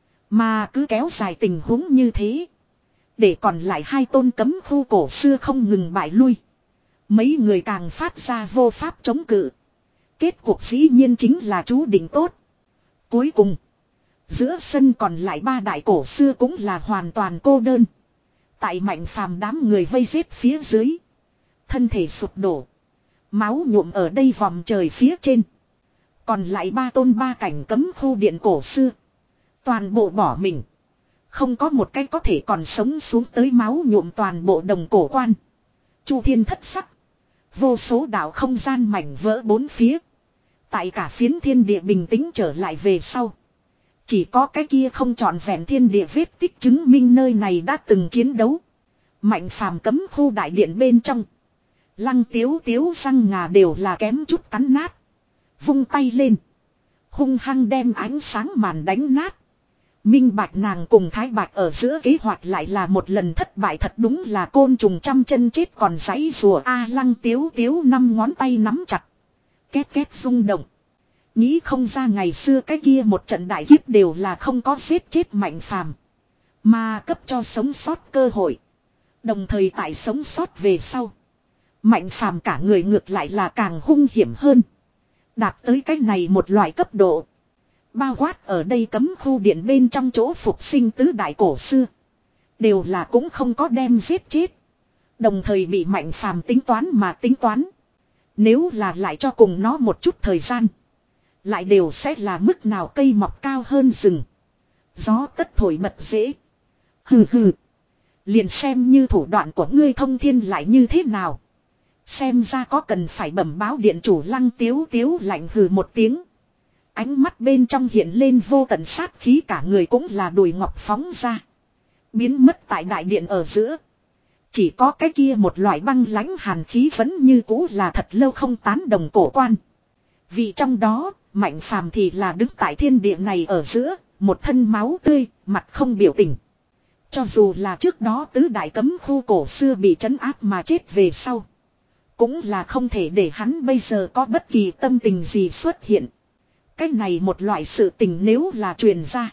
Mà cứ kéo dài tình huống như thế. Để còn lại hai tôn cấm khu cổ xưa không ngừng bại lui. Mấy người càng phát ra vô pháp chống cự. Kết cuộc dĩ nhiên chính là chú định tốt. Cuối cùng. Giữa sân còn lại ba đại cổ xưa cũng là hoàn toàn cô đơn. Tại Mạnh Phàm đám người vây giết phía dưới. Thân thể sụp đổ. Máu nhuộm ở đây vòng trời phía trên. Còn lại ba tôn ba cảnh cấm khu điện cổ xưa. Toàn bộ bỏ mình. Không có một cái có thể còn sống xuống tới máu nhuộm toàn bộ đồng cổ quan. Chu thiên thất sắc. Vô số đạo không gian mảnh vỡ bốn phía. Tại cả phiến thiên địa bình tĩnh trở lại về sau. Chỉ có cái kia không trọn vẹn thiên địa vết tích chứng minh nơi này đã từng chiến đấu. Mạnh Phàm cấm khu đại điện bên trong. Lăng tiếu tiếu răng ngà đều là kém chút cắn nát. Vung tay lên. Hung hăng đem ánh sáng màn đánh nát. Minh Bạch nàng cùng Thái Bạch ở giữa kế hoạch lại là một lần thất bại thật đúng là côn trùng trăm chân chết còn giãy rùa a lăng tiếu tiếu năm ngón tay nắm chặt. Két két rung động. Nghĩ không ra ngày xưa cái kia một trận đại kiếp đều là không có giết chết Mạnh Phàm. Mà cấp cho sống sót cơ hội. Đồng thời tại sống sót về sau. Mạnh Phàm cả người ngược lại là càng hung hiểm hơn. Đạt tới cái này một loại cấp độ. Bao quát ở đây cấm khu điện bên trong chỗ phục sinh tứ đại cổ xưa. Đều là cũng không có đem giết chết. Đồng thời bị Mạnh Phàm tính toán mà tính toán. Nếu là lại cho cùng nó một chút thời gian. Lại đều sẽ là mức nào cây mọc cao hơn rừng. Gió tất thổi bật dễ. Hừ hừ. Liền xem như thủ đoạn của ngươi thông thiên lại như thế nào. Xem ra có cần phải bẩm báo điện chủ. Lăng Tiếu Tiếu lạnh hừ một tiếng. Ánh mắt bên trong hiện lên vô tận sát khí, cả người cũng là đùi ngọc phóng ra. Biến mất tại đại điện ở giữa. Chỉ có cái kia một loại băng lãnh hàn khí vẫn như cũ là thật lâu không tán đồng cổ quan. Vì trong đó, Mạnh Phàm thì là đứng tại thiên địa này ở giữa, một thân máu tươi, mặt không biểu tình. Cho dù là trước đó tứ đại cấm khu cổ xưa bị trấn áp mà chết về sau. Cũng là không thể để hắn bây giờ có bất kỳ tâm tình gì xuất hiện. Cái này một loại sự tình nếu là truyền ra.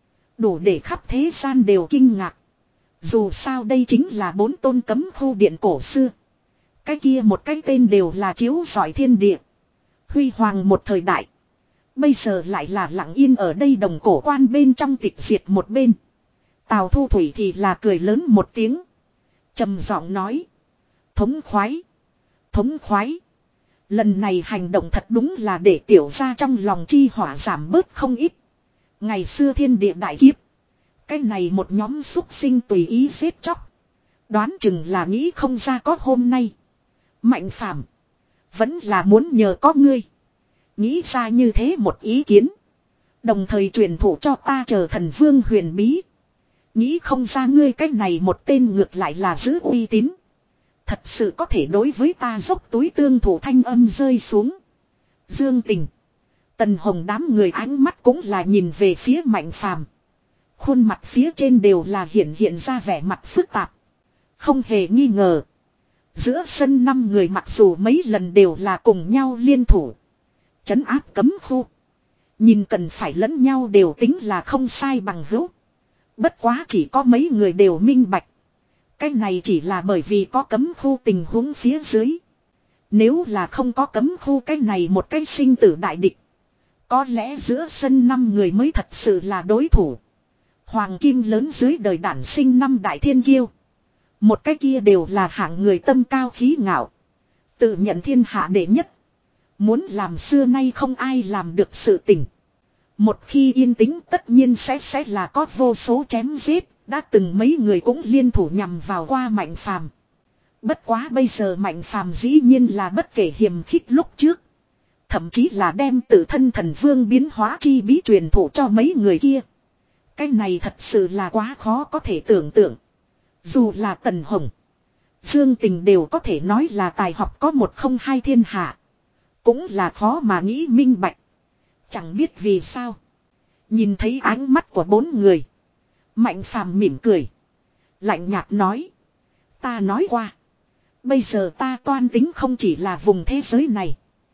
Đủ để khắp thế gian đều kinh ngạc. Dù sao đây chính là bốn tôn cấm khu điện cổ xưa. Cái kia một cái tên đều là chiếu rọi thiên địa. Huy hoàng một thời đại. Bây giờ lại là lặng yên ở đây đồng cổ quan bên trong tịch diệt một bên. Tào Thu Thủy thì là cười lớn một tiếng. Trầm giọng nói. Thống khoái. Thống khoái. Lần này hành động thật đúng là để tiểu ra trong lòng chi hỏa giảm bớt không ít. Ngày xưa thiên địa đại kiếp. Cái này một nhóm súc sinh tùy ý giết chóc. Đoán chừng là nghĩ không ra có hôm nay. Mạnh Phàm vẫn là muốn nhờ có ngươi. Nghĩ ra như thế một ý kiến. Đồng thời truyền thụ cho ta chờ thần vương huyền bí. Nghĩ không ra ngươi cách này một tên ngược lại là giữ uy tín. Thật sự có thể đối với ta dốc túi tương thủ thanh âm rơi xuống. Dương Tình. Tần Hồng đám người ánh mắt cũng là nhìn về phía Mạnh Phàm. Khuôn mặt phía trên đều là hiện hiện ra vẻ mặt phức tạp. Không hề nghi ngờ. Giữa sân năm người mặc dù mấy lần đều là cùng nhau liên thủ. Trấn áp cấm khu. Nhìn cần phải lẫn nhau đều tính là không sai bằng hữu. Bất quá chỉ có mấy người đều minh bạch. Cái này chỉ là bởi vì có cấm khu tình huống phía dưới. Nếu là không có cấm khu cái này một cái sinh tử đại địch. Có lẽ giữa sân năm người mới thật sự là đối thủ. Hoàng kim lớn dưới đời đản sinh năm đại thiên kiêu. Một cái kia đều là hạng người tâm cao khí ngạo. Tự nhận thiên hạ đệ nhất. Muốn làm xưa nay không ai làm được sự tình. Một khi yên tĩnh tất nhiên sẽ sẽ là có vô số chém giết. Đã từng mấy người cũng liên thủ nhằm vào qua Mạnh Phàm. Bất quá bây giờ Mạnh Phàm dĩ nhiên là bất kể hiềm khích lúc trước. Thậm chí là đem tự thân thần vương biến hóa chi bí truyền thụ cho mấy người kia. Cái này thật sự là quá khó có thể tưởng tượng. Dù là Tần Hồng, Dương Tình đều có thể nói là tài học có một không hai thiên hạ. Cũng là khó mà nghĩ minh bạch. Chẳng biết vì sao. Nhìn thấy ánh mắt của bốn người. Mạnh Phàm mỉm cười. Lạnh nhạt nói. Ta nói qua. Bây giờ ta toan tính không chỉ là vùng thế giới này.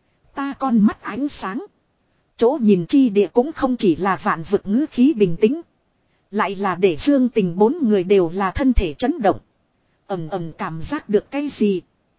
Ta con mắt ánh sáng. Chỗ nhìn chi địa cũng không chỉ là vạn vực ngữ khí bình tĩnh. Lại là để Dương Tình bốn người đều là thân thể chấn động. Ầm ầm cảm giác được cái gì.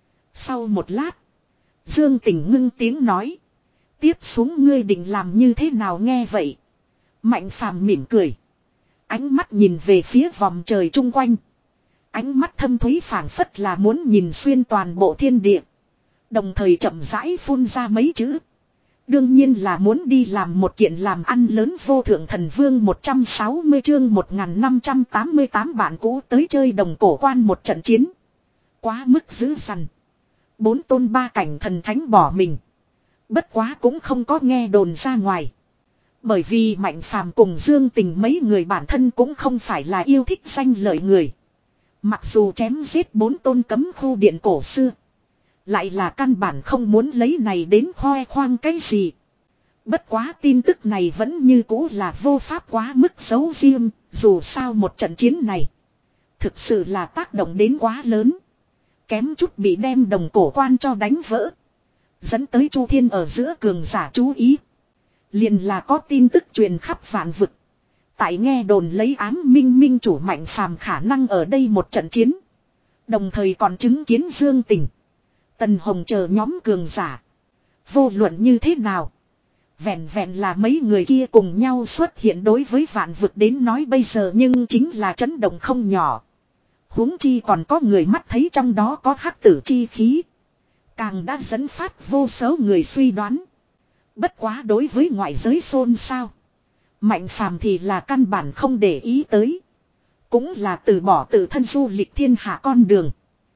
Sau một lát. Dương Tình ngưng tiếng nói. Tiếp xuống ngươi định làm như thế nào nghe vậy. Mạnh Phàm mỉm cười. Ánh mắt nhìn về phía vòng trời chung quanh. Ánh mắt thâm thúy phảng phất là muốn nhìn xuyên toàn bộ thiên địa. Đồng thời chậm rãi phun ra mấy chữ. Đương nhiên là muốn đi làm một kiện làm ăn lớn vô thượng thần vương một trăm sáu mươi chương một nghìn năm trăm tám mươi tám bạn cũ tới chơi đồng cổ quan một trận chiến. Quá mức dữ dằn. Bốn tôn ba cảnh thần thánh bỏ mình. Bất quá cũng không có nghe đồn ra ngoài. Bởi vì Mạnh Phàm cùng Dương Tình mấy người bản thân cũng không phải là yêu thích danh lợi người. Mặc dù chém giết bốn tôn cấm khu điện cổ xưa. Lại là căn bản không muốn lấy này đến khoe khoang cái gì. Bất quá tin tức này vẫn như cũ là vô pháp quá mức giấu riêng. Dù sao một trận chiến này. Thực sự là tác động đến quá lớn. Kém chút bị đem đồng cổ quan cho đánh vỡ. Dẫn tới Chu Thiên ở giữa cường giả chú ý. Liền là có tin tức truyền khắp vạn vực. Tại nghe đồn lấy ám minh minh chủ Mạnh Phàm khả năng ở đây một trận chiến. Đồng thời còn chứng kiến Dương Tình, Tần Hồng chờ nhóm cường giả. Vô luận như thế nào. Vẹn vẹn là mấy người kia cùng nhau xuất hiện đối với vạn vực đến nói bây giờ nhưng chính là chấn động không nhỏ. Huống chi còn có người mắt thấy trong đó có hắc tử chi khí. Càng đã dẫn phát vô số người suy đoán. Bất quá đối với ngoại giới xôn xao. Mạnh phàm thì là căn bản không để ý tới. Cũng là từ bỏ tự thân du lịch thiên hạ con đường.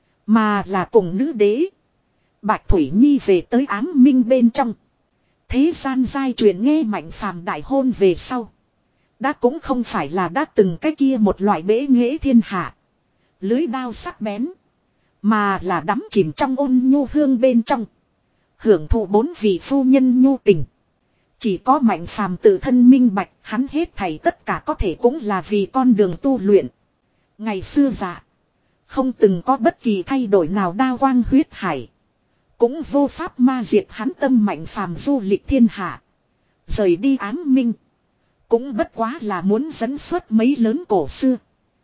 Mà là cùng nữ đế. Bạch Thủy Nhi về tới ám minh bên trong. Thế gian giai truyền nghe Mạnh phàm đại hôn về sau. Đã cũng không phải là đã từng cái kia một loại bế nghệ thiên hạ. Lưới đao sắc bén. Mà là đắm chìm trong ôn nhu hương bên trong. Hưởng thụ bốn vị phu nhân nhu tình. Chỉ có Mạnh phàm tự thân minh bạch, hắn hết thảy tất cả có thể cũng là vì con đường tu luyện. Ngày xưa dạ, không từng có bất kỳ thay đổi nào đao quang huyết hải. Cũng vô pháp ma diệt hắn tâm Mạnh phàm du lịch thiên hạ. Rời đi ám minh. Cũng bất quá là muốn dẫn xuất mấy lớn cổ xưa.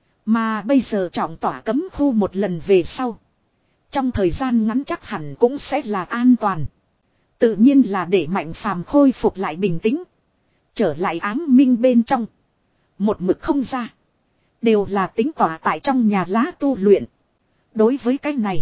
Mà bây giờ trọng tỏa cấm khu một lần về sau. Trong thời gian ngắn chắc hẳn cũng sẽ là an toàn. Tự nhiên là để Mạnh phàm khôi phục lại bình tĩnh. Trở lại ám minh bên trong. Một mực không ra. Đều là tính tỏa tại trong nhà lá tu luyện. Đối với cái này.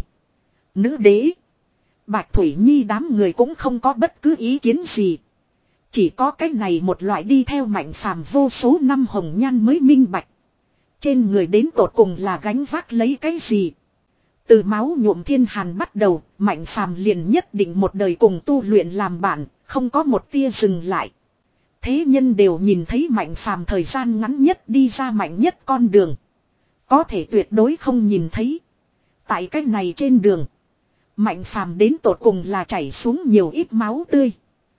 Nữ đế. Bạch Thủy Nhi đám người cũng không có bất cứ ý kiến gì. Chỉ có cái này một loại đi theo Mạnh phàm vô số năm hồng nhan mới minh bạch. Trên người đến tột cùng là gánh vác lấy cái gì. Từ máu nhuộm thiên hàn bắt đầu, Mạnh phàm liền nhất định một đời cùng tu luyện làm bạn, không có một tia dừng lại. Thế nhân đều nhìn thấy Mạnh phàm thời gian ngắn nhất đi ra mạnh nhất con đường. Có thể tuyệt đối không nhìn thấy. Tại cách này trên đường, Mạnh phàm đến tột cùng là chảy xuống nhiều ít máu tươi.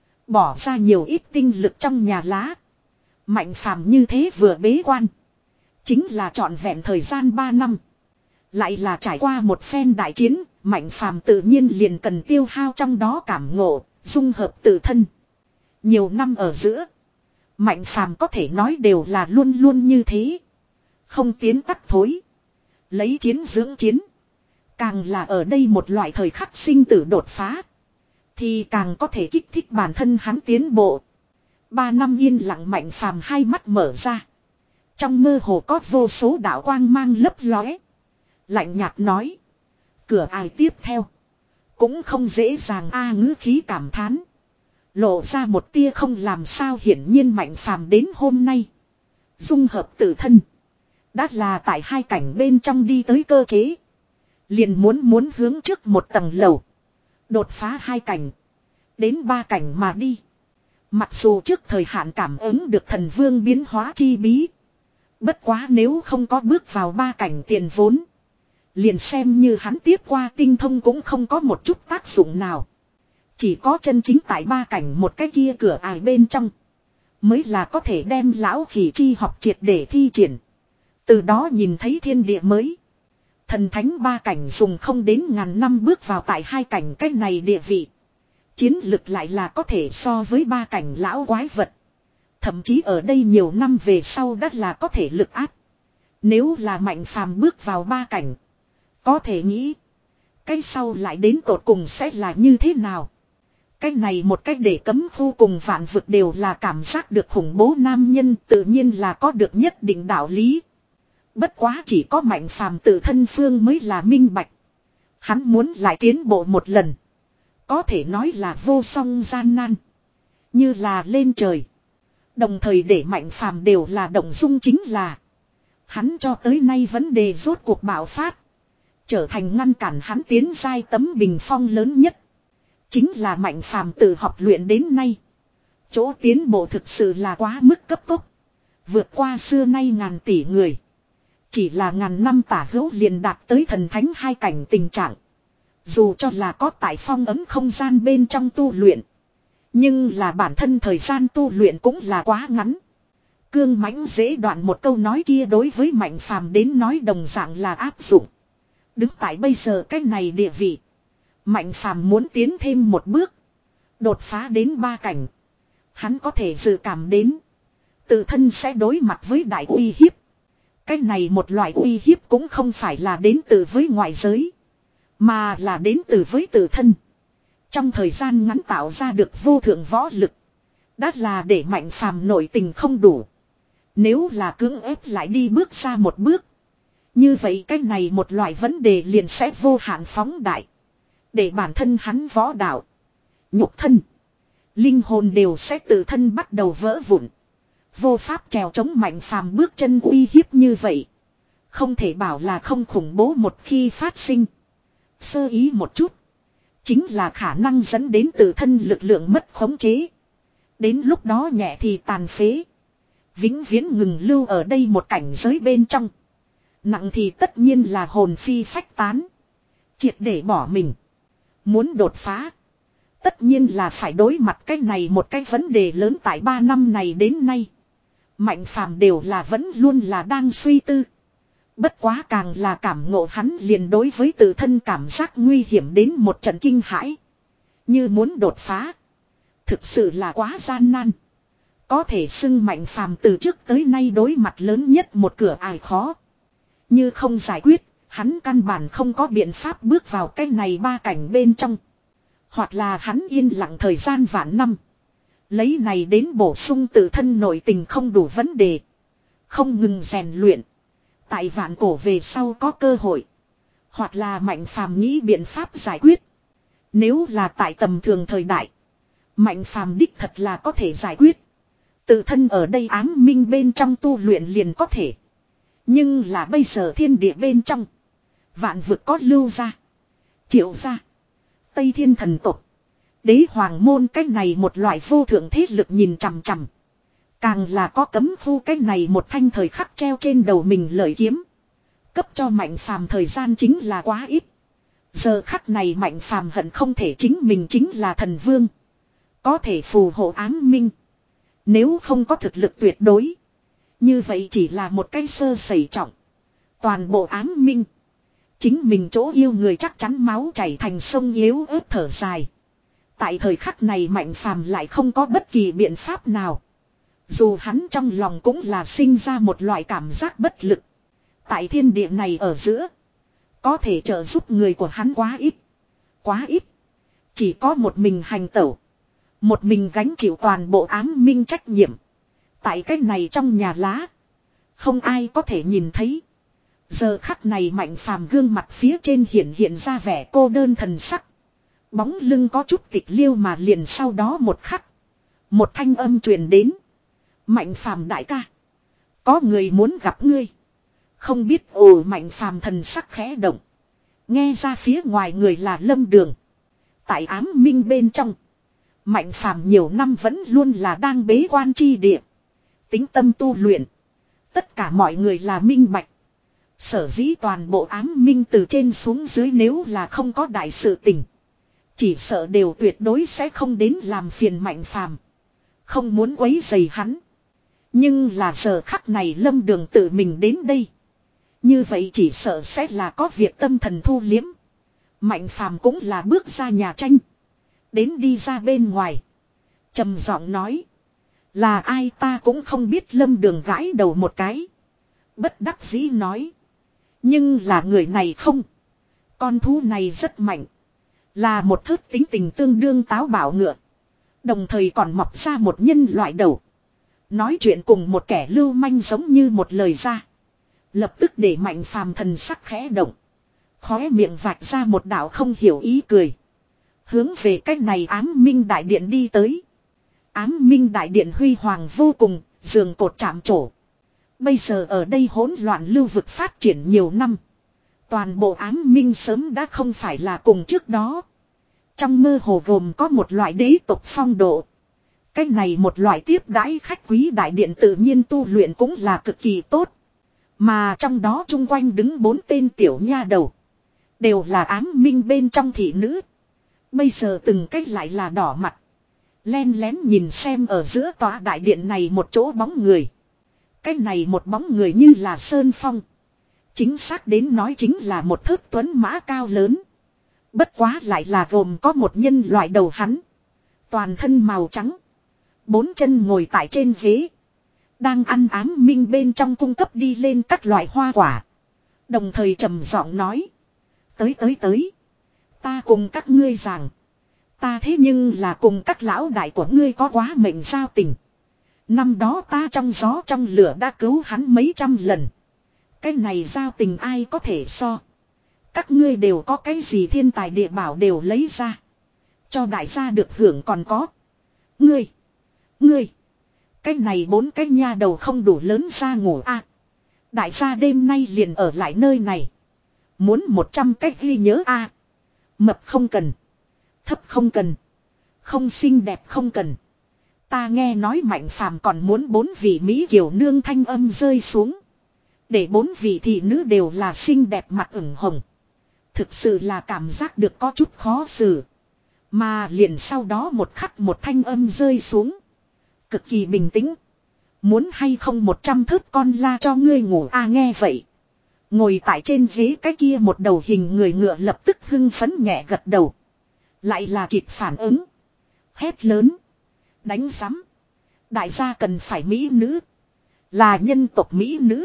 Bỏ ra nhiều ít tinh lực trong nhà lá. Mạnh phàm như thế vừa bế quan. Chính là trọn vẹn thời gian ba năm. Lại là trải qua một phen đại chiến, Mạnh phàm tự nhiên liền cần tiêu hao trong đó cảm ngộ, dung hợp tự thân. Nhiều năm ở giữa, Mạnh phàm có thể nói đều là luôn luôn như thế. Không tiến tắt thối. Lấy chiến dưỡng chiến. Càng là ở đây một loại thời khắc sinh tử đột phá. Thì càng có thể kích thích bản thân hắn tiến bộ. Ba năm yên lặng Mạnh phàm hai mắt mở ra. Trong mơ hồ có vô số đạo quang mang lấp lóe. Lạnh nhạt nói. Cửa ai tiếp theo. Cũng không dễ dàng a ngữ khí cảm thán. Lộ ra một tia không làm sao hiển nhiên Mạnh phàm đến hôm nay. Dung hợp tự thân. Đã là tại hai cảnh bên trong đi tới cơ chế. Liền muốn muốn hướng trước một tầng lầu. Đột phá hai cảnh. Đến ba cảnh mà đi. Mặc dù trước thời hạn cảm ứng được thần vương biến hóa chi bí. Bất quá nếu không có bước vào ba cảnh tiền vốn. Liền xem như hắn tiếp qua tinh thông cũng không có một chút tác dụng nào. Chỉ có chân chính tại ba cảnh một cái kia cửa ải bên trong. Mới là có thể đem lão khỉ chi học triệt để thi triển. Từ đó nhìn thấy thiên địa mới. Thần thánh ba cảnh dùng không đến ngàn năm bước vào tại hai cảnh cái này địa vị. Chiến lực lại là có thể so với ba cảnh lão quái vật. Thậm chí ở đây nhiều năm về sau đã là có thể lực áp. Nếu là Mạnh phàm bước vào ba cảnh. Có thể nghĩ. Cái sau lại đến tột cùng sẽ là như thế nào. Cái này một cách để cấm khu cùng vạn vực đều là cảm giác được khủng bố nam nhân tự nhiên là có được nhất định đạo lý. Bất quá chỉ có Mạnh phàm tự thân phương mới là minh bạch. Hắn muốn lại tiến bộ một lần. Có thể nói là vô song gian nan. Như là lên trời. Đồng thời để Mạnh phàm đều là động dung chính là. Hắn cho tới nay vấn đề rốt cuộc bạo phát. Trở thành ngăn cản hắn tiến giai tấm bình phong lớn nhất. Chính là Mạnh phàm tự học luyện đến nay. Chỗ tiến bộ thực sự là quá mức cấp tốc. Vượt qua xưa nay ngàn tỷ người. Chỉ là ngàn năm tả hữu liền đạt tới thần thánh hai cảnh tình trạng. Dù cho là có tại phong ấm không gian bên trong tu luyện. Nhưng là bản thân thời gian tu luyện cũng là quá ngắn. Cương mãnh dễ đoạn một câu nói kia đối với Mạnh phàm đến nói đồng dạng là áp dụng. Đứng tại bây giờ cái này địa vị. Mạnh phàm muốn tiến thêm một bước. Đột phá đến ba cảnh. Hắn có thể dự cảm đến. Tự thân sẽ đối mặt với đại uy hiếp. Cái này một loại uy hiếp cũng không phải là đến từ với ngoại giới. Mà là đến từ với tự thân. Trong thời gian ngắn tạo ra được vô thượng võ lực. Đã là để Mạnh phàm nội tình không đủ. Nếu là cưỡng ép lại đi bước ra một bước. Như vậy cái này một loại vấn đề liền sẽ vô hạn phóng đại. Để bản thân hắn võ đạo. Nhục thân. Linh hồn đều sẽ tự thân bắt đầu vỡ vụn. Vô pháp trèo chống Mạnh Phàm bước chân uy hiếp như vậy. Không thể bảo là không khủng bố một khi phát sinh. Sơ ý một chút. Chính là khả năng dẫn đến tự thân lực lượng mất khống chế. Đến lúc đó nhẹ thì tàn phế. Vĩnh viễn ngừng lưu ở đây một cảnh giới bên trong. Nặng thì tất nhiên là hồn phi phách tán. Triệt để bỏ mình. Muốn đột phá. Tất nhiên là phải đối mặt cái này một cái vấn đề lớn tại ba năm này đến nay. Mạnh Phàm đều là vẫn luôn là đang suy tư. Bất quá càng là cảm ngộ hắn liền đối với tự thân cảm giác nguy hiểm đến một trận kinh hãi. Như muốn đột phá. Thực sự là quá gian nan. Có thể xưng Mạnh Phàm từ trước tới nay đối mặt lớn nhất một cửa ải khó. Như không giải quyết, hắn căn bản không có biện pháp bước vào cái này ba cảnh bên trong. Hoặc là hắn yên lặng thời gian vạn năm. Lấy này đến bổ sung tự thân nội tình không đủ vấn đề. Không ngừng rèn luyện. Tại vạn cổ về sau có cơ hội. Hoặc là Mạnh Phàm nghĩ biện pháp giải quyết. Nếu là tại tầm thường thời đại. Mạnh Phàm đích thật là có thể giải quyết. Tự thân ở đây ám minh bên trong tu luyện liền có thể. Nhưng là bây giờ thiên địa bên trong. Vạn vực có lưu ra. Triệu ra. Tây Thiên thần tộc. Đế hoàng môn cách này một loại vô thượng thế lực nhìn chằm chằm. Càng là có cấm khu cách này một thanh thời khắc treo trên đầu mình lợi kiếm. Cấp cho Mạnh Phàm thời gian chính là quá ít. Giờ khắc này Mạnh Phàm hận không thể chính mình chính là thần vương. Có thể phù hộ ám minh. Nếu không có thực lực tuyệt đối. Như vậy chỉ là một cái sơ sẩy trọng. Toàn bộ ám minh. Chính mình chỗ yêu người chắc chắn máu chảy thành sông yếu ớt thở dài. Tại thời khắc này Mạnh Phàm lại không có bất kỳ biện pháp nào. Dù hắn trong lòng cũng là sinh ra một loại cảm giác bất lực. Tại thiên địa này ở giữa. Có thể trợ giúp người của hắn quá ít. Quá ít. Chỉ có một mình hành tẩu. Một mình gánh chịu toàn bộ ám minh trách nhiệm. Tại cái này trong nhà lá. Không ai có thể nhìn thấy. Giờ khắc này Mạnh Phàm gương mặt phía trên hiện hiện ra vẻ cô đơn thần sắc. Bóng lưng có chút tịch liêu mà liền sau đó một khắc. Một thanh âm truyền đến. Mạnh Phàm đại ca. Có người muốn gặp ngươi. Không biết ồ Mạnh Phàm thần sắc khẽ động. Nghe ra phía ngoài người là Lâm Đường. Tại ám minh bên trong. Mạnh Phàm nhiều năm vẫn luôn là đang bế quan chi địa. Tính tâm tu luyện. Tất cả mọi người là minh bạch. Sở dĩ toàn bộ ám minh từ trên xuống dưới nếu là không có đại sự tình. Chỉ sợ đều tuyệt đối sẽ không đến làm phiền Mạnh Phàm. Không muốn quấy rầy hắn. Nhưng là giờ khắc này Lâm Đường tự mình đến đây. Như vậy chỉ sợ sẽ là có việc tâm thần thu liếm. Mạnh Phàm cũng là bước ra nhà tranh. Đến đi ra bên ngoài. Trầm giọng nói. Là ai ta cũng không biết. Lâm Đường gãi đầu một cái. Bất đắc dĩ nói. Nhưng là người này không. Con thú này rất mạnh. Là một thớt tính tình tương đương táo bạo ngựa. Đồng thời còn mọc ra một nhân loại đầu. Nói chuyện cùng một kẻ lưu manh giống như một lời ra. Lập tức để Mạnh Phàm thần sắc khẽ động. Khóe miệng vạch ra một đạo không hiểu ý cười. Hướng về cách này ám minh đại điện đi tới. Ám minh đại điện huy hoàng vô cùng, giường cột chạm trổ. Bây giờ ở đây hỗn loạn lưu vực phát triển nhiều năm. Toàn bộ ám minh sớm đã không phải là cùng trước đó. Trong mơ hồ gồm có một loại đế tộc phong độ. Cách này một loại tiếp đãi khách quý đại điện tự nhiên tu luyện cũng là cực kỳ tốt. Mà trong đó chung quanh đứng bốn tên tiểu nha đầu. Đều là ám minh bên trong thị nữ. Bây giờ từng cách lại là đỏ mặt. Len lén nhìn xem ở giữa tòa đại điện này một chỗ bóng người. Cái này một bóng người như là Sơn Phong. Chính xác đến nói chính là một thớt tuấn mã cao lớn. Bất quá lại là gồm có một nhân loại đầu hắn. Toàn thân màu trắng. Bốn chân ngồi tại trên ghế. Đang ăn ám minh bên trong cung cấp đi lên các loại hoa quả. Đồng thời trầm giọng nói. Tới tới tới. Ta cùng các ngươi rằng. Ta thế nhưng là cùng các lão đại của ngươi có quá mệnh giao tình. Năm đó ta trong gió trong lửa đã cứu hắn mấy trăm lần. Cái này giao tình ai có thể so. Các ngươi đều có cái gì thiên tài địa bảo đều lấy ra. Cho đại gia được hưởng còn có. Ngươi. Ngươi. Cái này bốn cái nha đầu không đủ lớn ra ngủ à. Đại gia đêm nay liền ở lại nơi này. Muốn một trăm cách ghi nhớ a à. Mập không cần. Thấp không cần. Không xinh đẹp không cần. Ta nghe nói Mạnh Phàm còn muốn bốn vị Mỹ kiều nương thanh âm rơi xuống. Để bốn vị thị nữ đều là xinh đẹp mặt ửng hồng. Thực sự là cảm giác được có chút khó xử. Mà liền sau đó một khắc một thanh âm rơi xuống. Cực kỳ bình tĩnh. Muốn hay không một trăm thớt con la cho ngươi ngủ a à, nghe vậy. Ngồi tại trên ghế cái kia một đầu hình người ngựa lập tức hưng phấn nhẹ gật đầu. Lại là kịp phản ứng. Hét lớn. Đánh giám. Đại gia cần phải mỹ nữ. Là nhân tộc mỹ nữ.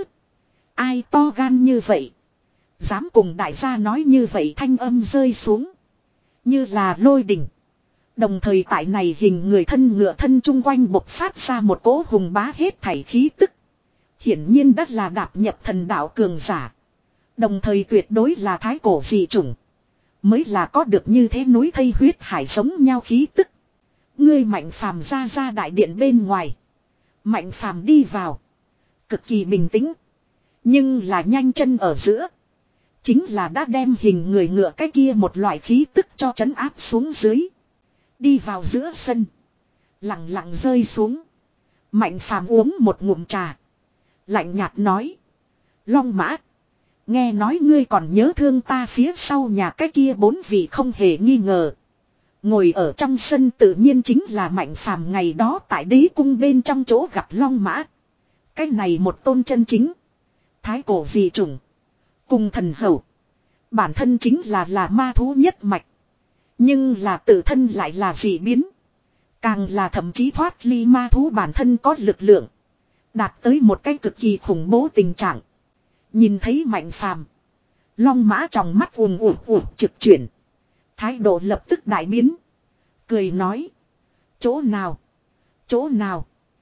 Ai to gan như vậy. Dám cùng đại gia nói như vậy thanh âm rơi xuống. Như là lôi đỉnh. Đồng thời tại này hình người thân ngựa thân chung quanh bộc phát ra một cỗ hùng bá hết thảy khí tức. Hiển nhiên đất là đạp nhập thần đạo cường giả. Đồng thời tuyệt đối là thái cổ dị chủng. Mới là có được như thế núi thây huyết hải giống nhau khí tức. Ngươi Mạnh Phàm ra ra đại điện bên ngoài. Mạnh Phàm đi vào. Cực kỳ bình tĩnh. Nhưng là nhanh chân ở giữa. Chính là đã đem hình người ngựa cái kia một loại khí tức cho trấn áp xuống dưới. Đi vào giữa sân. Lặng lặng rơi xuống. Mạnh Phàm uống một ngụm trà. Lạnh nhạt nói. Long Mã. Nghe nói ngươi còn nhớ thương ta phía sau nhà cái kia bốn vị không hề nghi ngờ. Ngồi ở trong sân tự nhiên chính là Mạnh Phàm ngày đó tại đế cung bên trong chỗ gặp Long Mã. Cái này một tôn chân chính. Thái cổ dị chủng. Cùng thần hầu. Bản thân chính là là ma thú nhất mạch. Nhưng là tự thân lại là dị biến. Càng là thậm chí thoát ly ma thú bản thân có lực lượng. Đạt tới một cái cực kỳ khủng bố tình trạng. Nhìn thấy Mạnh Phàm, Long Mã trong mắt ùm ùm ùm trực chuyển. Thái độ lập tức đại biến. Cười nói. Chỗ nào? Chỗ nào?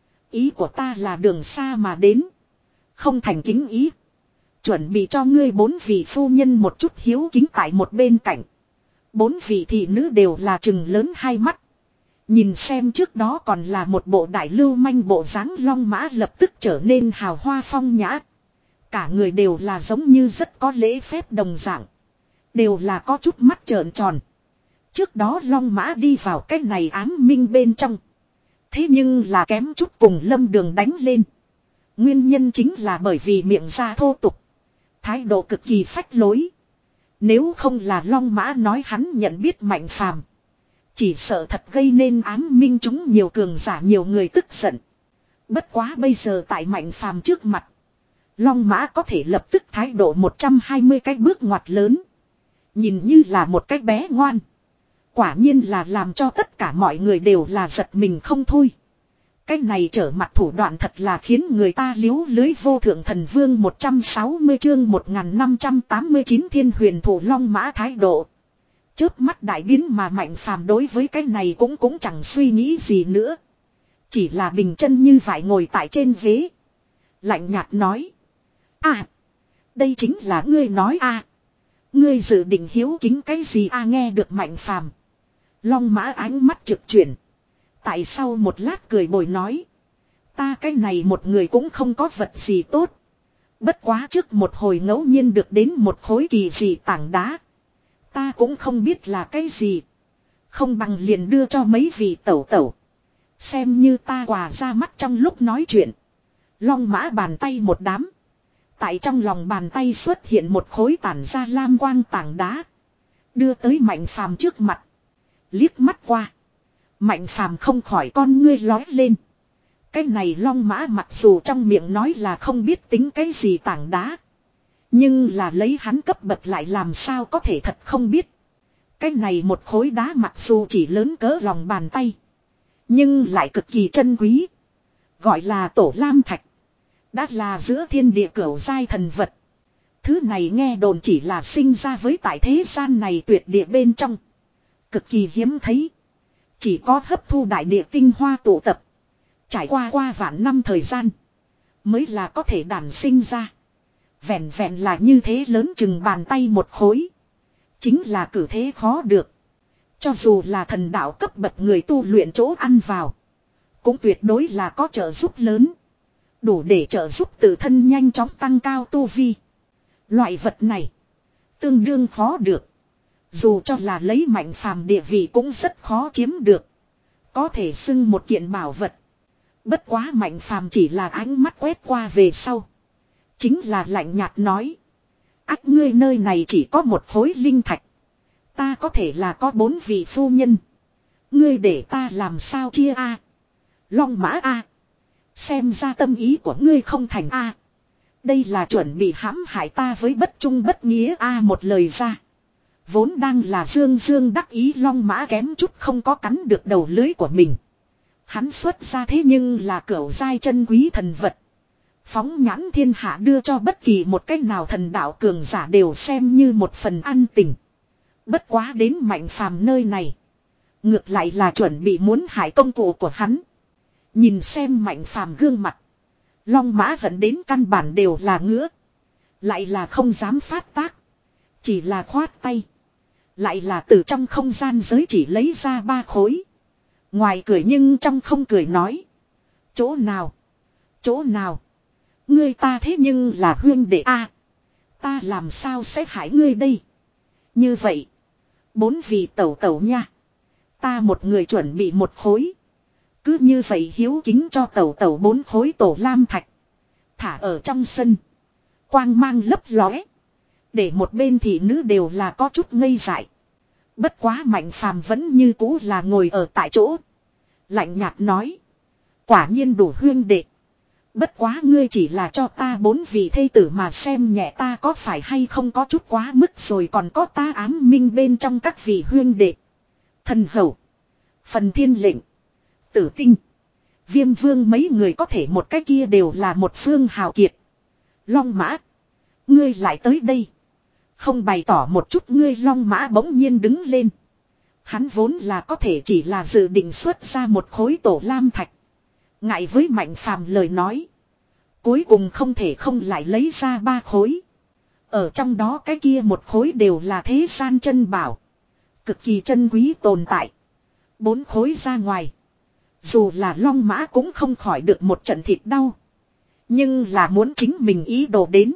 Ý của ta là đường xa mà đến. Không thành kính ý. Chuẩn bị cho ngươi bốn vị phu nhân một chút hiếu kính tại một bên cạnh. Bốn vị thị nữ đều là trừng lớn hai mắt. Nhìn xem trước đó còn là một bộ đại lưu manh bộ dáng Long Mã lập tức trở nên hào hoa phong nhã. Cả người đều là giống như rất có lễ phép đồng dạng. Đều là có chút mắt trợn tròn. Trước đó Long Mã đi vào cái này ám minh bên trong. Thế nhưng là kém chút cùng Lâm Đường đánh lên. Nguyên nhân chính là bởi vì miệng ra thô tục. Thái độ cực kỳ phách lối. Nếu không là Long Mã nói hắn nhận biết Mạnh Phàm, chỉ sợ thật gây nên ám minh chúng nhiều cường giả nhiều người tức giận. Bất quá bây giờ tại Mạnh Phàm trước mặt, Long Mã có thể lập tức thái độ một trăm hai mươi cái bước ngoặt lớn. Nhìn như là một cái bé ngoan. Quả nhiên là làm cho tất cả mọi người đều là giật mình không thôi. Cái này trở mặt thủ đoạn thật là khiến người ta liếu lưới vô thượng thần vương một trăm sáu mươi chương một nghìn năm trăm tám mươi chín thiên huyền thủ Long Mã thái độ. Chớp mắt đại biến mà Mạnh Phàm đối với cái này cũng cũng chẳng suy nghĩ gì nữa. Chỉ là bình chân như vậy ngồi tại trên ghế. Lạnh nhạt nói. À. Đây chính là ngươi nói à. Ngươi dự định hiếu kính cái gì à nghe được Mạnh Phàm. Long Mã ánh mắt trực chuyển. Tại sau một lát cười bồi nói. Ta cái này một người cũng không có vật gì tốt. Bất quá trước một hồi ngẫu nhiên được đến một khối kỳ dị tảng đá. Ta cũng không biết là cái gì. Không bằng liền đưa cho mấy vị tẩu tẩu. Xem như ta quà ra mắt trong lúc nói chuyện. Long Mã bàn tay một đám. Tại trong lòng bàn tay xuất hiện một khối tản ra lam quang tảng đá. Đưa tới Mạnh Phàm trước mặt. Liếc mắt qua. Mạnh Phàm không khỏi con ngươi lói lên. Cái này Long Mã mặc dù trong miệng nói là không biết tính cái gì tảng đá. Nhưng là lấy hắn cấp bậc lại làm sao có thể thật không biết. Cái này một khối đá mặc dù chỉ lớn cỡ lòng bàn tay. Nhưng lại cực kỳ chân quý. Gọi là tổ lam thạch. Đã là giữa thiên địa cửu giai thần vật. Thứ này nghe đồn chỉ là sinh ra với tại thế gian này tuyệt địa bên trong. Cực kỳ hiếm thấy. Chỉ có hấp thu đại địa tinh hoa tụ tập. Trải qua qua vạn năm thời gian. Mới là có thể đản sinh ra. Vẹn vẹn là như thế lớn chừng bàn tay một khối. Chính là cử thế khó được. Cho dù là thần đạo cấp bậc người tu luyện chỗ ăn vào. cũng tuyệt đối là có trợ giúp lớn. Đủ để trợ giúp tự thân nhanh chóng tăng cao tu vi. Loại vật này tương đương khó được. Dù cho là lấy Mạnh Phàm địa vị cũng rất khó chiếm được. Có thể xưng một kiện bảo vật. Bất quá Mạnh Phàm chỉ là ánh mắt quét qua về sau. Chính là lạnh nhạt nói. Ách, ngươi nơi này chỉ có một khối linh thạch. Ta có thể là có bốn vị phu nhân. Ngươi để ta làm sao chia a? Long Mã a. Xem ra tâm ý của ngươi không thành a. Đây là chuẩn bị hãm hại ta với bất trung bất nghĩa a. Một lời ra. Vốn đang là dương dương đắc ý Long Mã kém chút không có cắn được đầu lưới của mình. Hắn xuất ra thế nhưng là cửu giai chân quý thần vật. Phóng nhãn thiên hạ đưa cho bất kỳ một cách nào thần đạo cường giả đều xem như một phần ăn tình. Bất quá đến Mạnh Phàm nơi này. Ngược lại là chuẩn bị muốn hại công cụ của hắn. Nhìn xem Mạnh Phàm gương mặt. Long Mã hận đến căn bản đều là ngứa. Lại là không dám phát tác. Chỉ là khoát tay. Lại là từ trong không gian giới chỉ lấy ra ba khối. Ngoài cười nhưng trong không cười nói. Chỗ nào? Chỗ nào? Ngươi ta thế nhưng là huyên đệ a. Ta làm sao sẽ hại ngươi đây? Như vậy. Bốn vị tẩu tẩu nha. Ta một người chuẩn bị một khối. Cứ như vậy hiếu kính cho tẩu tẩu bốn khối tổ lam thạch. Thả ở trong sân. Quang mang lấp lóe. Để một bên thị nữ đều là có chút ngây dại. Bất quá Mạnh Phàm vẫn như cũ là ngồi ở tại chỗ. Lạnh nhạt nói. Quả nhiên đủ huyên đệ. Bất quá ngươi chỉ là cho ta bốn vị thê tử mà xem nhẹ ta có phải hay không có chút quá mức rồi, còn có ta ám minh bên trong các vị huyên đệ. Thần hầu. Phần thiên lệnh. Tử tinh. Viêm vương mấy người có thể một cái kia đều là một phương hào kiệt. Long Mã. Ngươi lại tới đây. Không bày tỏ một chút ngươi. Long Mã bỗng nhiên đứng lên. Hắn vốn là có thể chỉ là dự định xuất ra một khối tổ lam thạch. Ngại với Mạnh Phàm lời nói. Cuối cùng không thể không lại lấy ra ba khối. Ở trong đó cái kia một khối đều là thế gian chân bảo. Cực kỳ chân quý tồn tại. Bốn khối ra ngoài. Dù là Long Mã cũng không khỏi được một trận thịt đau. Nhưng là muốn chính mình ý đồ đến.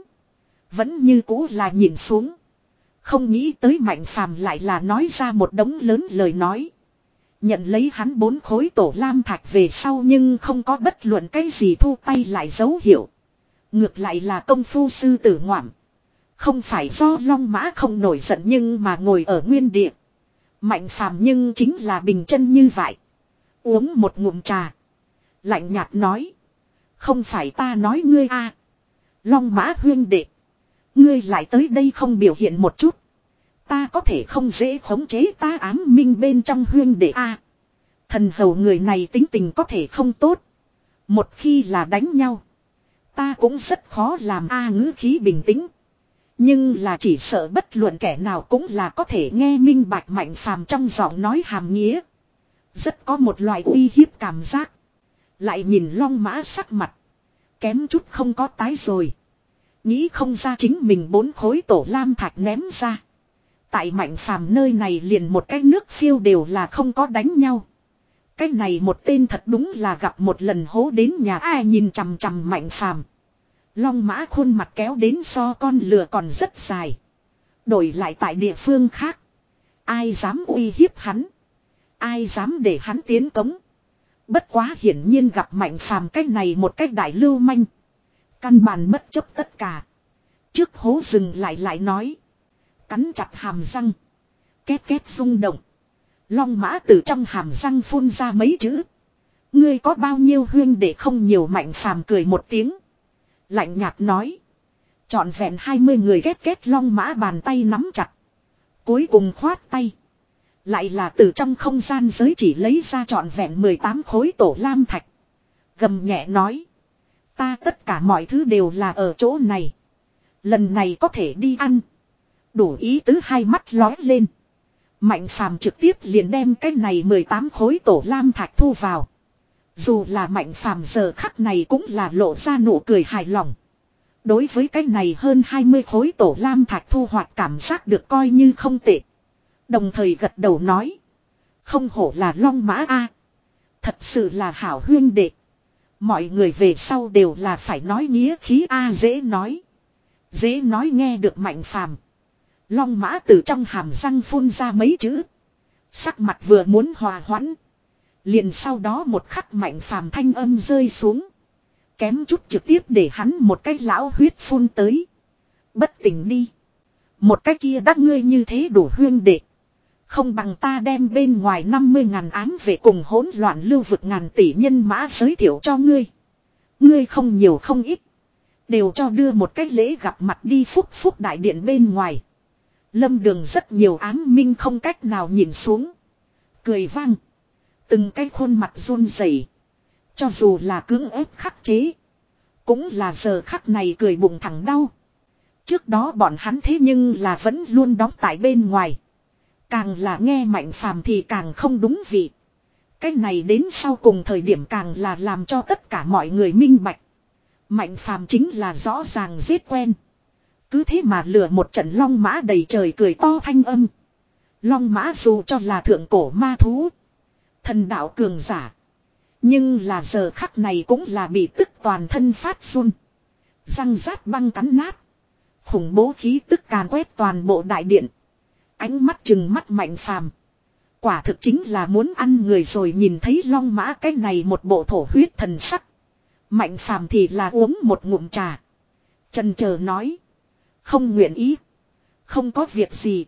Vẫn như cũ là nhìn xuống. Không nghĩ tới Mạnh Phàm lại là nói ra một đống lớn lời nói. Nhận lấy hắn bốn khối tổ lam thạch về sau nhưng không có bất luận cái gì thu tay lại dấu hiệu. Ngược lại là công phu sư tử ngoạm. Không phải do Long Mã không nổi giận nhưng mà ngồi ở nguyên địa. Mạnh Phàm nhưng chính là bình chân như vậy. Uống một ngụm trà. Lạnh nhạt nói. Không phải ta nói ngươi a à. Long Mã huyên đệ. Ngươi lại tới đây không biểu hiện một chút. Ta có thể không dễ khống chế ta ám minh bên trong huyên đệ a à. Thần hầu người này tính tình có thể không tốt. Một khi là đánh nhau. Ta cũng rất khó làm a à, ngữ khí bình tĩnh. Nhưng là chỉ sợ bất luận kẻ nào cũng là có thể nghe minh bạch Mạnh Phàm trong giọng nói hàm nghĩa. Rất có một loại uy hiếp cảm giác. Lại nhìn Long Mã sắc mặt. Kém chút không có tái rồi. Nghĩ không ra chính mình bốn khối tổ lam thạch ném ra. Tại Mạnh Phàm nơi này liền một cái nước phiêu đều là không có đánh nhau. Cái này một tên thật đúng là gặp một lần hố đến nhà ai nhìn chằm chằm Mạnh Phàm. Long Mã khuôn mặt kéo đến so con lừa còn rất dài. Đổi lại tại địa phương khác. Ai dám uy hiếp hắn. Ai dám để hắn tiến cống. Bất quá hiển nhiên gặp Mạnh Phàm cái này một cách đại lưu manh. Căn bản bất chấp tất cả. Trước hố dừng lại lại nói. Cắn chặt hàm răng. Két két rung động. Long Mã từ trong hàm răng phun ra mấy chữ. Ngươi có bao nhiêu huyên để không nhiều. Mạnh Phàm cười một tiếng. Lạnh nhạt nói. Trọn vẹn hai mươi người ghét ghét. Long Mã bàn tay nắm chặt. Cuối cùng khoát tay. Lại là từ trong không gian giới chỉ lấy ra trọn vẹn mười tám khối tổ lam thạch. Gầm nhẹ nói. Ta tất cả mọi thứ đều là ở chỗ này. Lần này có thể đi ăn. Đủ ý tứ hai mắt lói lên. Mạnh Phàm trực tiếp liền đem cái này mười tám khối tổ lam thạch thu vào. Dù là Mạnh Phàm giờ khắc này cũng là lộ ra nụ cười hài lòng. Đối với cái này hơn hai mươi khối tổ lam thạch thu hoạch cảm giác được coi như không tệ. Đồng thời gật đầu nói. Không hổ là Long Mã a. Thật Thật sự là hảo huyên đệ. Mọi người về sau đều là phải nói nghĩa khí a dễ nói. Dễ nói nghe được Mạnh Phàm. Long Mã từ trong hàm răng phun ra mấy chữ. Sắc mặt vừa muốn hòa hoãn. Liền sau đó một khắc Mạnh Phàm thanh âm rơi xuống. Kém chút trực tiếp để hắn một cái lão huyết phun tới. Bất tỉnh đi. Một cái kia đắc ngươi như thế đủ huyên đệ. Không bằng ta đem bên ngoài năm mươi ngàn ám về cùng hỗn loạn lưu vực ngàn tỷ nhân mã giới thiệu cho ngươi. Ngươi không nhiều không ít. Đều cho đưa một cái lễ gặp mặt đi phúc phúc đại điện bên ngoài. Lâm Đường rất nhiều ám minh không cách nào nhìn xuống. Cười vang. Từng cái khuôn mặt run rẩy. Cho dù là cưỡng ép khắc chế. Cũng là giờ khắc này cười bụng thẳng đau. Trước đó bọn hắn thế nhưng là vẫn luôn đóng tại bên ngoài. Càng là nghe Mạnh Phàm thì càng không đúng vị. Cái này đến sau cùng thời điểm càng là làm cho tất cả mọi người minh bạch. Mạnh Phàm chính là rõ ràng giết quen. Cứ thế mà lừa một trận long mã đầy trời cười to thanh âm. Long mã dù cho là thượng cổ ma thú. Thần đạo cường giả. Nhưng là giờ khắc này cũng là bị tức toàn thân phát run. Răng rát băng cắn nát. Khủng bố khí tức càn quét toàn bộ đại điện. Ánh mắt chừng mắt Mạnh Phàm. Quả thực chính là muốn ăn người rồi nhìn thấy long mã cái này một bộ thổ huyết thần sắc. Mạnh Phàm thì là uống một ngụm trà. Chần chờ nói. Không nguyện ý. Không có việc gì.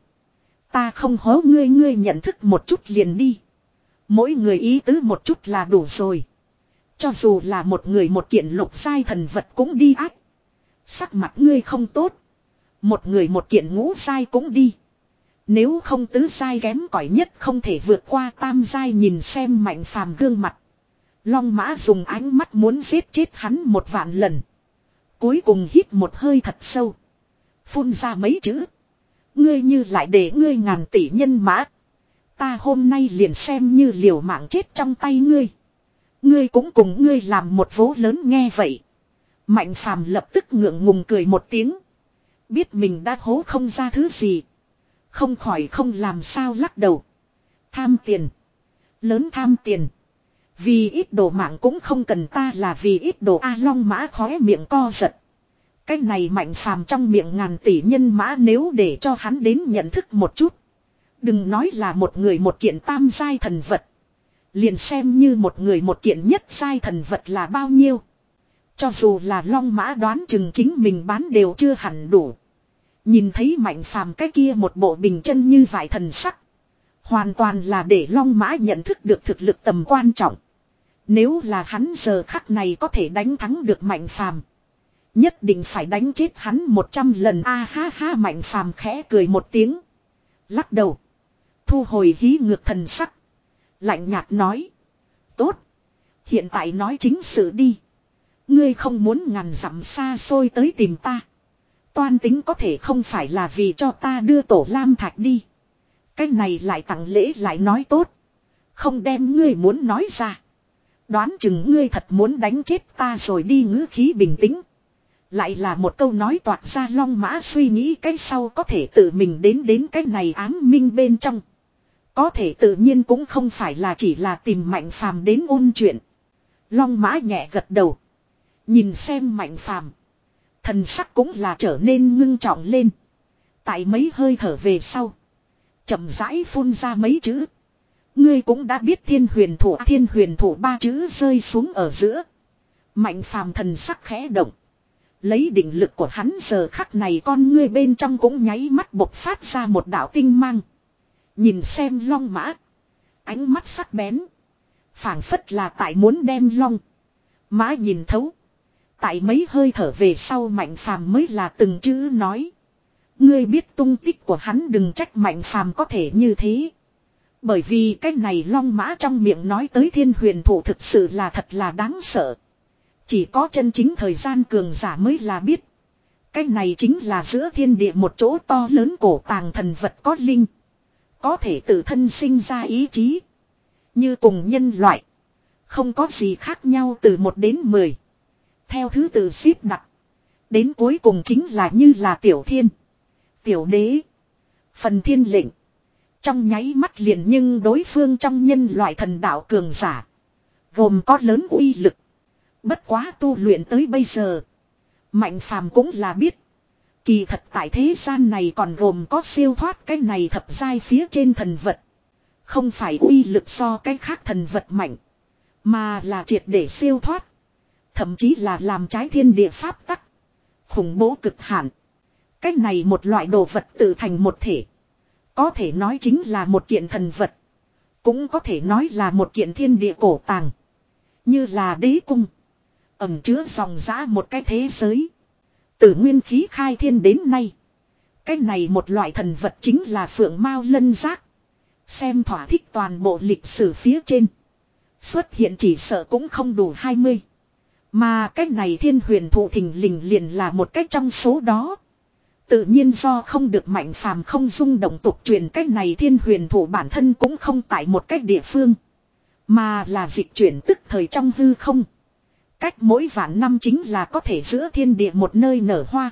Ta không hố ngươi ngươi nhận thức một chút liền đi. Mỗi người ý tứ một chút là đủ rồi. Cho dù là một người một kiện lục giai thần vật cũng đi ác. Sắc mặt ngươi không tốt. Một người một kiện ngũ giai cũng đi. Nếu không tứ giai kém cỏi nhất không thể vượt qua tam giai nhìn xem Mạnh Phàm gương mặt. Long mã dùng ánh mắt muốn giết chết hắn một vạn lần. Cuối cùng hít một hơi thật sâu. Phun ra mấy chữ. Ngươi như lại để ngươi ngàn tỷ nhân mã. Ta hôm nay liền xem như liều mạng chết trong tay ngươi. Ngươi cũng cùng ngươi làm một vố lớn nghe vậy. Mạnh Phàm lập tức ngượng ngùng cười một tiếng. Biết mình đã hố không ra thứ gì. Không khỏi không làm sao lắc đầu. Tham tiền. Lớn tham tiền. Vì ít đồ mạng cũng không cần ta là vì ít đồ A Long mã khóe miệng co giật. Cái này Mạnh Phàm trong miệng ngàn tỷ nhân mã nếu để cho hắn đến nhận thức một chút. Đừng nói là một người một kiện tam giai thần vật. Liền xem như một người một kiện nhất giai thần vật là bao nhiêu. Cho dù là Long mã đoán chừng chính mình bán đều chưa hẳn đủ. Nhìn thấy Mạnh Phàm cái kia một bộ bình chân như vải thần sắc. Hoàn toàn là để Long mã nhận thức được thực lực tầm quan trọng. Nếu là hắn giờ khắc này có thể đánh thắng được Mạnh Phàm, nhất định phải đánh chết hắn một trăm lần a ha ha. Mạnh Phàm khẽ cười một tiếng. Lắc đầu. Thu hồi hí ngược thần sắc. Lạnh nhạt nói. Tốt. Hiện tại nói chính sự đi. Ngươi không muốn ngàn dặm xa xôi tới tìm ta. Toan tính có thể không phải là vì cho ta đưa tổ lam thạch đi. Cái này lại tặng lễ lại nói tốt. Không đem ngươi muốn nói ra. Đoán chừng ngươi thật muốn đánh chết ta rồi đi ngữ khí bình tĩnh. Lại là một câu nói toạc ra Long mã suy nghĩ cái sau có thể tự mình đến đến cái này ám minh bên trong. Có thể tự nhiên cũng không phải là chỉ là tìm Mạnh Phàm đến ôn chuyện. Long mã nhẹ gật đầu. Nhìn xem Mạnh Phàm, thần sắc cũng là trở nên ngưng trọng lên. Tại mấy hơi thở về sau, chậm rãi phun ra mấy chữ. Ngươi cũng đã biết thiên huyền thủ thiên huyền thủ ba chữ rơi xuống ở giữa. Mạnh Phàm thần sắc khẽ động. Lấy định lực của hắn giờ khắc này con ngươi bên trong cũng nháy mắt bộc phát ra một đạo tinh mang. Nhìn xem Long mã, ánh mắt sắc bén, phảng phất là tại muốn đem Long mã nhìn thấu. Tại mấy hơi thở về sau Mạnh Phàm mới là từng chữ nói. Ngươi biết tung tích của hắn, đừng trách Mạnh Phàm có thể như thế. Bởi vì cái này Long mã trong miệng nói tới thiên huyền thủ thực sự là thật là đáng sợ. Chỉ có chân chính thời gian cường giả mới là biết. Cái này chính là giữa thiên địa một chỗ to lớn cổ tàng thần vật có linh. Có thể tự thân sinh ra ý chí. Như cùng nhân loại. Không có gì khác nhau từ một đến mười. Theo thứ tự xếp đặt. Đến cuối cùng chính là như là tiểu thiên, tiểu đế, phần thiên lệnh. Trong nháy mắt liền nhưng đối phương trong nhân loại thần đạo cường giả. Gồm có lớn uy lực. Bất quá tu luyện tới bây giờ. Mạnh phàm cũng là biết. Kỳ thật tại thế gian này còn gồm có siêu thoát cái này thập giai phía trên thần vật. Không phải uy lực so cái khác thần vật mạnh. Mà là triệt để siêu thoát. Thậm chí là làm trái thiên địa pháp tắc. Khủng bố cực hạn. Cái này một loại đồ vật tự thành một thể. Có thể nói chính là một kiện thần vật. Cũng có thể nói là một kiện thiên địa cổ tàng. Như là đế cung. Ẩm chứa dòng dã một cái thế giới. Từ nguyên khí khai thiên đến nay. Cái này một loại thần vật chính là phượng mao lân giác. Xem thỏa thích toàn bộ lịch sử phía trên. Xuất hiện chỉ sợ cũng không đủ hai mươi. Mà cái này thiên huyền thụ thình lình liền là một cách trong số đó. Tự nhiên do không được mạnh phàm không dung động tục truyền cái này thiên huyền thụ bản thân cũng không tại một cách địa phương. Mà là dịch chuyển tức thời trong hư không. Cách mỗi vạn năm chính là có thể giữa thiên địa một nơi nở hoa.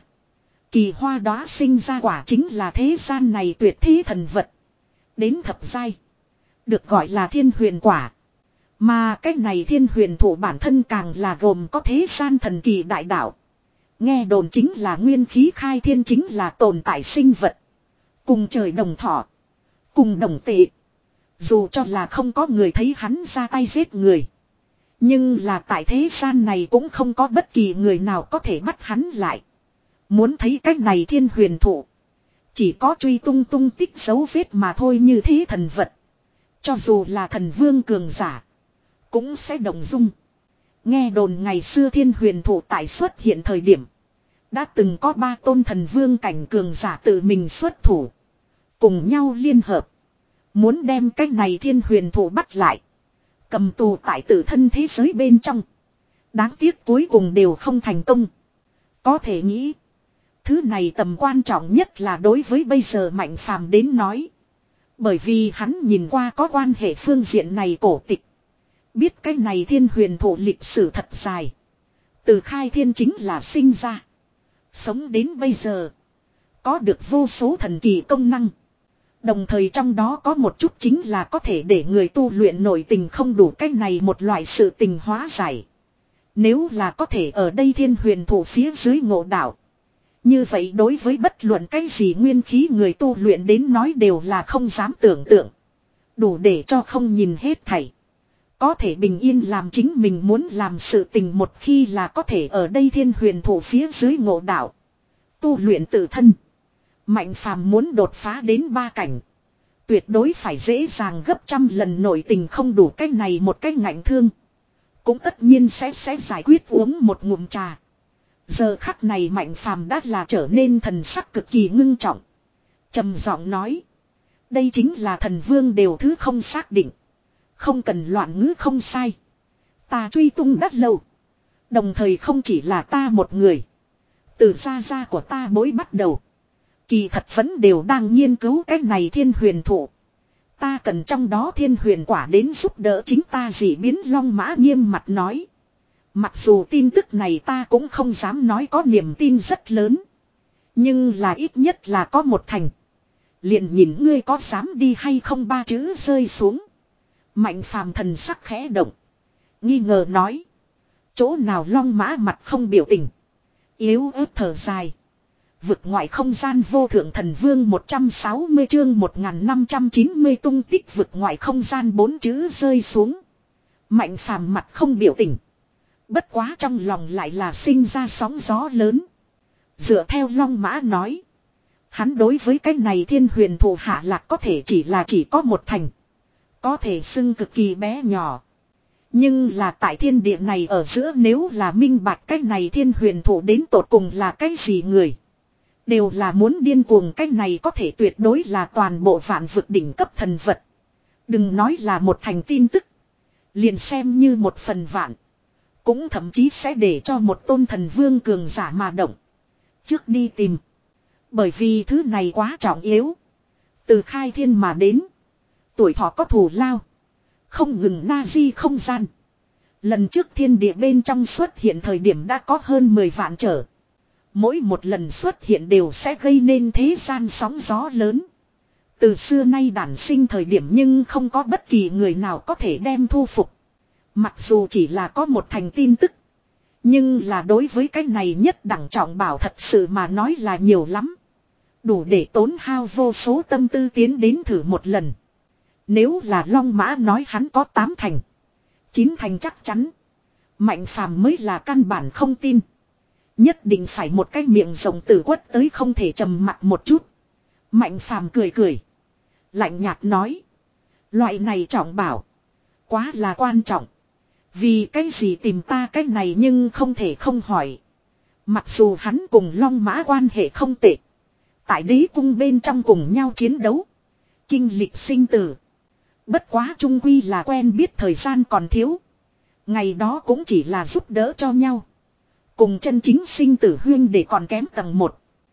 Kỳ hoa đó sinh ra quả chính là thế gian này tuyệt thế thần vật. Đến thập giai. Được gọi là thiên huyền quả. Mà cái này thiên huyền thụ bản thân càng là gồm có thế gian thần kỳ đại đạo. Nghe đồn chính là nguyên khí khai thiên chính là tồn tại sinh vật. Cùng trời đồng thọ. Cùng đồng tệ. Dù cho là không có người thấy hắn ra tay giết người. Nhưng là tại thế gian này cũng không có bất kỳ người nào có thể bắt hắn lại. Muốn thấy cách này thiên huyền thụ. Chỉ có truy tung tung tích dấu vết mà thôi, như thế thần vật. Cho dù là thần vương cường giả. Cũng sẽ động dung. Nghe đồn ngày xưa thiên huyền thụ tại xuất hiện thời điểm. Đã từng có ba tôn thần vương cảnh cường giả tự mình xuất thủ. Cùng nhau liên hợp. Muốn đem cái này thiên huyền thụ bắt lại. Cầm tù tại tự thân thế giới bên trong. Đáng tiếc cuối cùng đều không thành công. Có thể nghĩ. Thứ này tầm quan trọng nhất là đối với bây giờ mạnh phàm đến nói. Bởi vì hắn nhìn qua có quan hệ phương diện này cổ tịch. Biết cái này thiên huyền thụ lịch sử thật dài. Từ khai thiên chính là sinh ra. Sống đến bây giờ. Có được vô số thần kỳ công năng. Đồng thời trong đó có một chút chính là có thể để người tu luyện nội tình không đủ, cái này một loại sự tình hóa giải. Nếu là có thể ở đây thiên huyền thụ phía dưới ngộ đạo. Như vậy đối với bất luận cái gì nguyên khí người tu luyện đến nói đều là không dám tưởng tượng. Đủ để cho không nhìn hết thảy. Có thể bình yên làm chính mình muốn làm sự tình, một khi là có thể ở đây thiên huyền thụ phía dưới ngộ đạo. Tu luyện tự thân. Mạnh phàm muốn đột phá đến ba cảnh. Tuyệt đối phải dễ dàng gấp trăm lần, nội tình không đủ cách này một cách ngạnh thương. Cũng tất nhiên sẽ sẽ giải quyết uống một ngụm trà. Giờ khắc này mạnh phàm đã là trở nên thần sắc cực kỳ ngưng trọng. Trầm giọng nói. Đây chính là thần vương đều thứ không xác định. Không cần loạn ngữ không sai. Ta truy tung đắt lâu. Đồng thời không chỉ là ta một người. Từ gia gia của ta bối bắt đầu. Kỳ thật vẫn đều đang nghiên cứu cái này thiên huyền thụ. Ta cần trong đó thiên huyền quả đến giúp đỡ chính ta, dị biến long mã nghiêm mặt nói. Mặc dù tin tức này ta cũng không dám nói có niềm tin rất lớn. Nhưng là ít nhất là có một thành. Liền nhìn ngươi có dám đi hay không, ba chữ rơi xuống. Mạnh phàm thần sắc khẽ động. Nghi ngờ nói. Chỗ nào long mã mặt không biểu tình. Yếu ớt thở dài. Vực ngoại không gian vô thượng thần vương một trăm sáu mươi chương một nghìn năm trăm chín mươi tung tích vực ngoại không gian, bốn chữ rơi xuống. Mạnh phàm mặt không biểu tình. Bất quá trong lòng lại là sinh ra sóng gió lớn. Dựa theo long mã nói. Hắn đối với cái này thiên huyền thụ hạ lạc có thể chỉ là chỉ có một thành. Có thể xưng cực kỳ bé nhỏ. Nhưng là tại thiên địa này ở giữa, nếu là minh bạch cái này thiên huyền thụ đến tột cùng là cái gì người. Đều là muốn điên cuồng, cái này có thể tuyệt đối là toàn bộ vạn vực đỉnh cấp thần vật. Đừng nói là một thành tin tức. Liền xem như một phần vạn. Cũng thậm chí sẽ để cho một tôn thần vương cường giả mà động. Trước đi tìm. Bởi vì thứ này quá trọng yếu. Từ khai thiên mà đến. Tuổi thọ có thù lao. Không ngừng na di không gian. Lần trước thiên địa bên trong xuất hiện thời điểm đã có hơn mười vạn trở. Mỗi một lần xuất hiện đều sẽ gây nên thế gian sóng gió lớn. Từ xưa nay đản sinh thời điểm nhưng không có bất kỳ người nào có thể đem thu phục. Mặc dù chỉ là có một thành tin tức. Nhưng là đối với cái này nhất đẳng trọng bảo thật sự mà nói là nhiều lắm. Đủ để tốn hao vô số tâm tư tiến đến thử một lần. Nếu là Long Mã nói hắn có tám thành. Chín thành chắc chắn. Mạnh phàm mới là căn bản không tin. Nhất định phải một cái miệng rộng tử quất tới không thể trầm mặt một chút. Mạnh phàm cười cười. Lạnh nhạt nói. Loại này trọng bảo. Quá là quan trọng. Vì cái gì tìm ta cái này nhưng không thể không hỏi. Mặc dù hắn cùng Long Mã quan hệ không tệ. Tại đế cung bên trong cùng nhau chiến đấu. Kinh lịch sinh tử. Bất quá trung quy là quen biết thời gian còn thiếu. Ngày đó cũng chỉ là giúp đỡ cho nhau. Cùng chân chính sinh tử huyên để còn kém tầng một.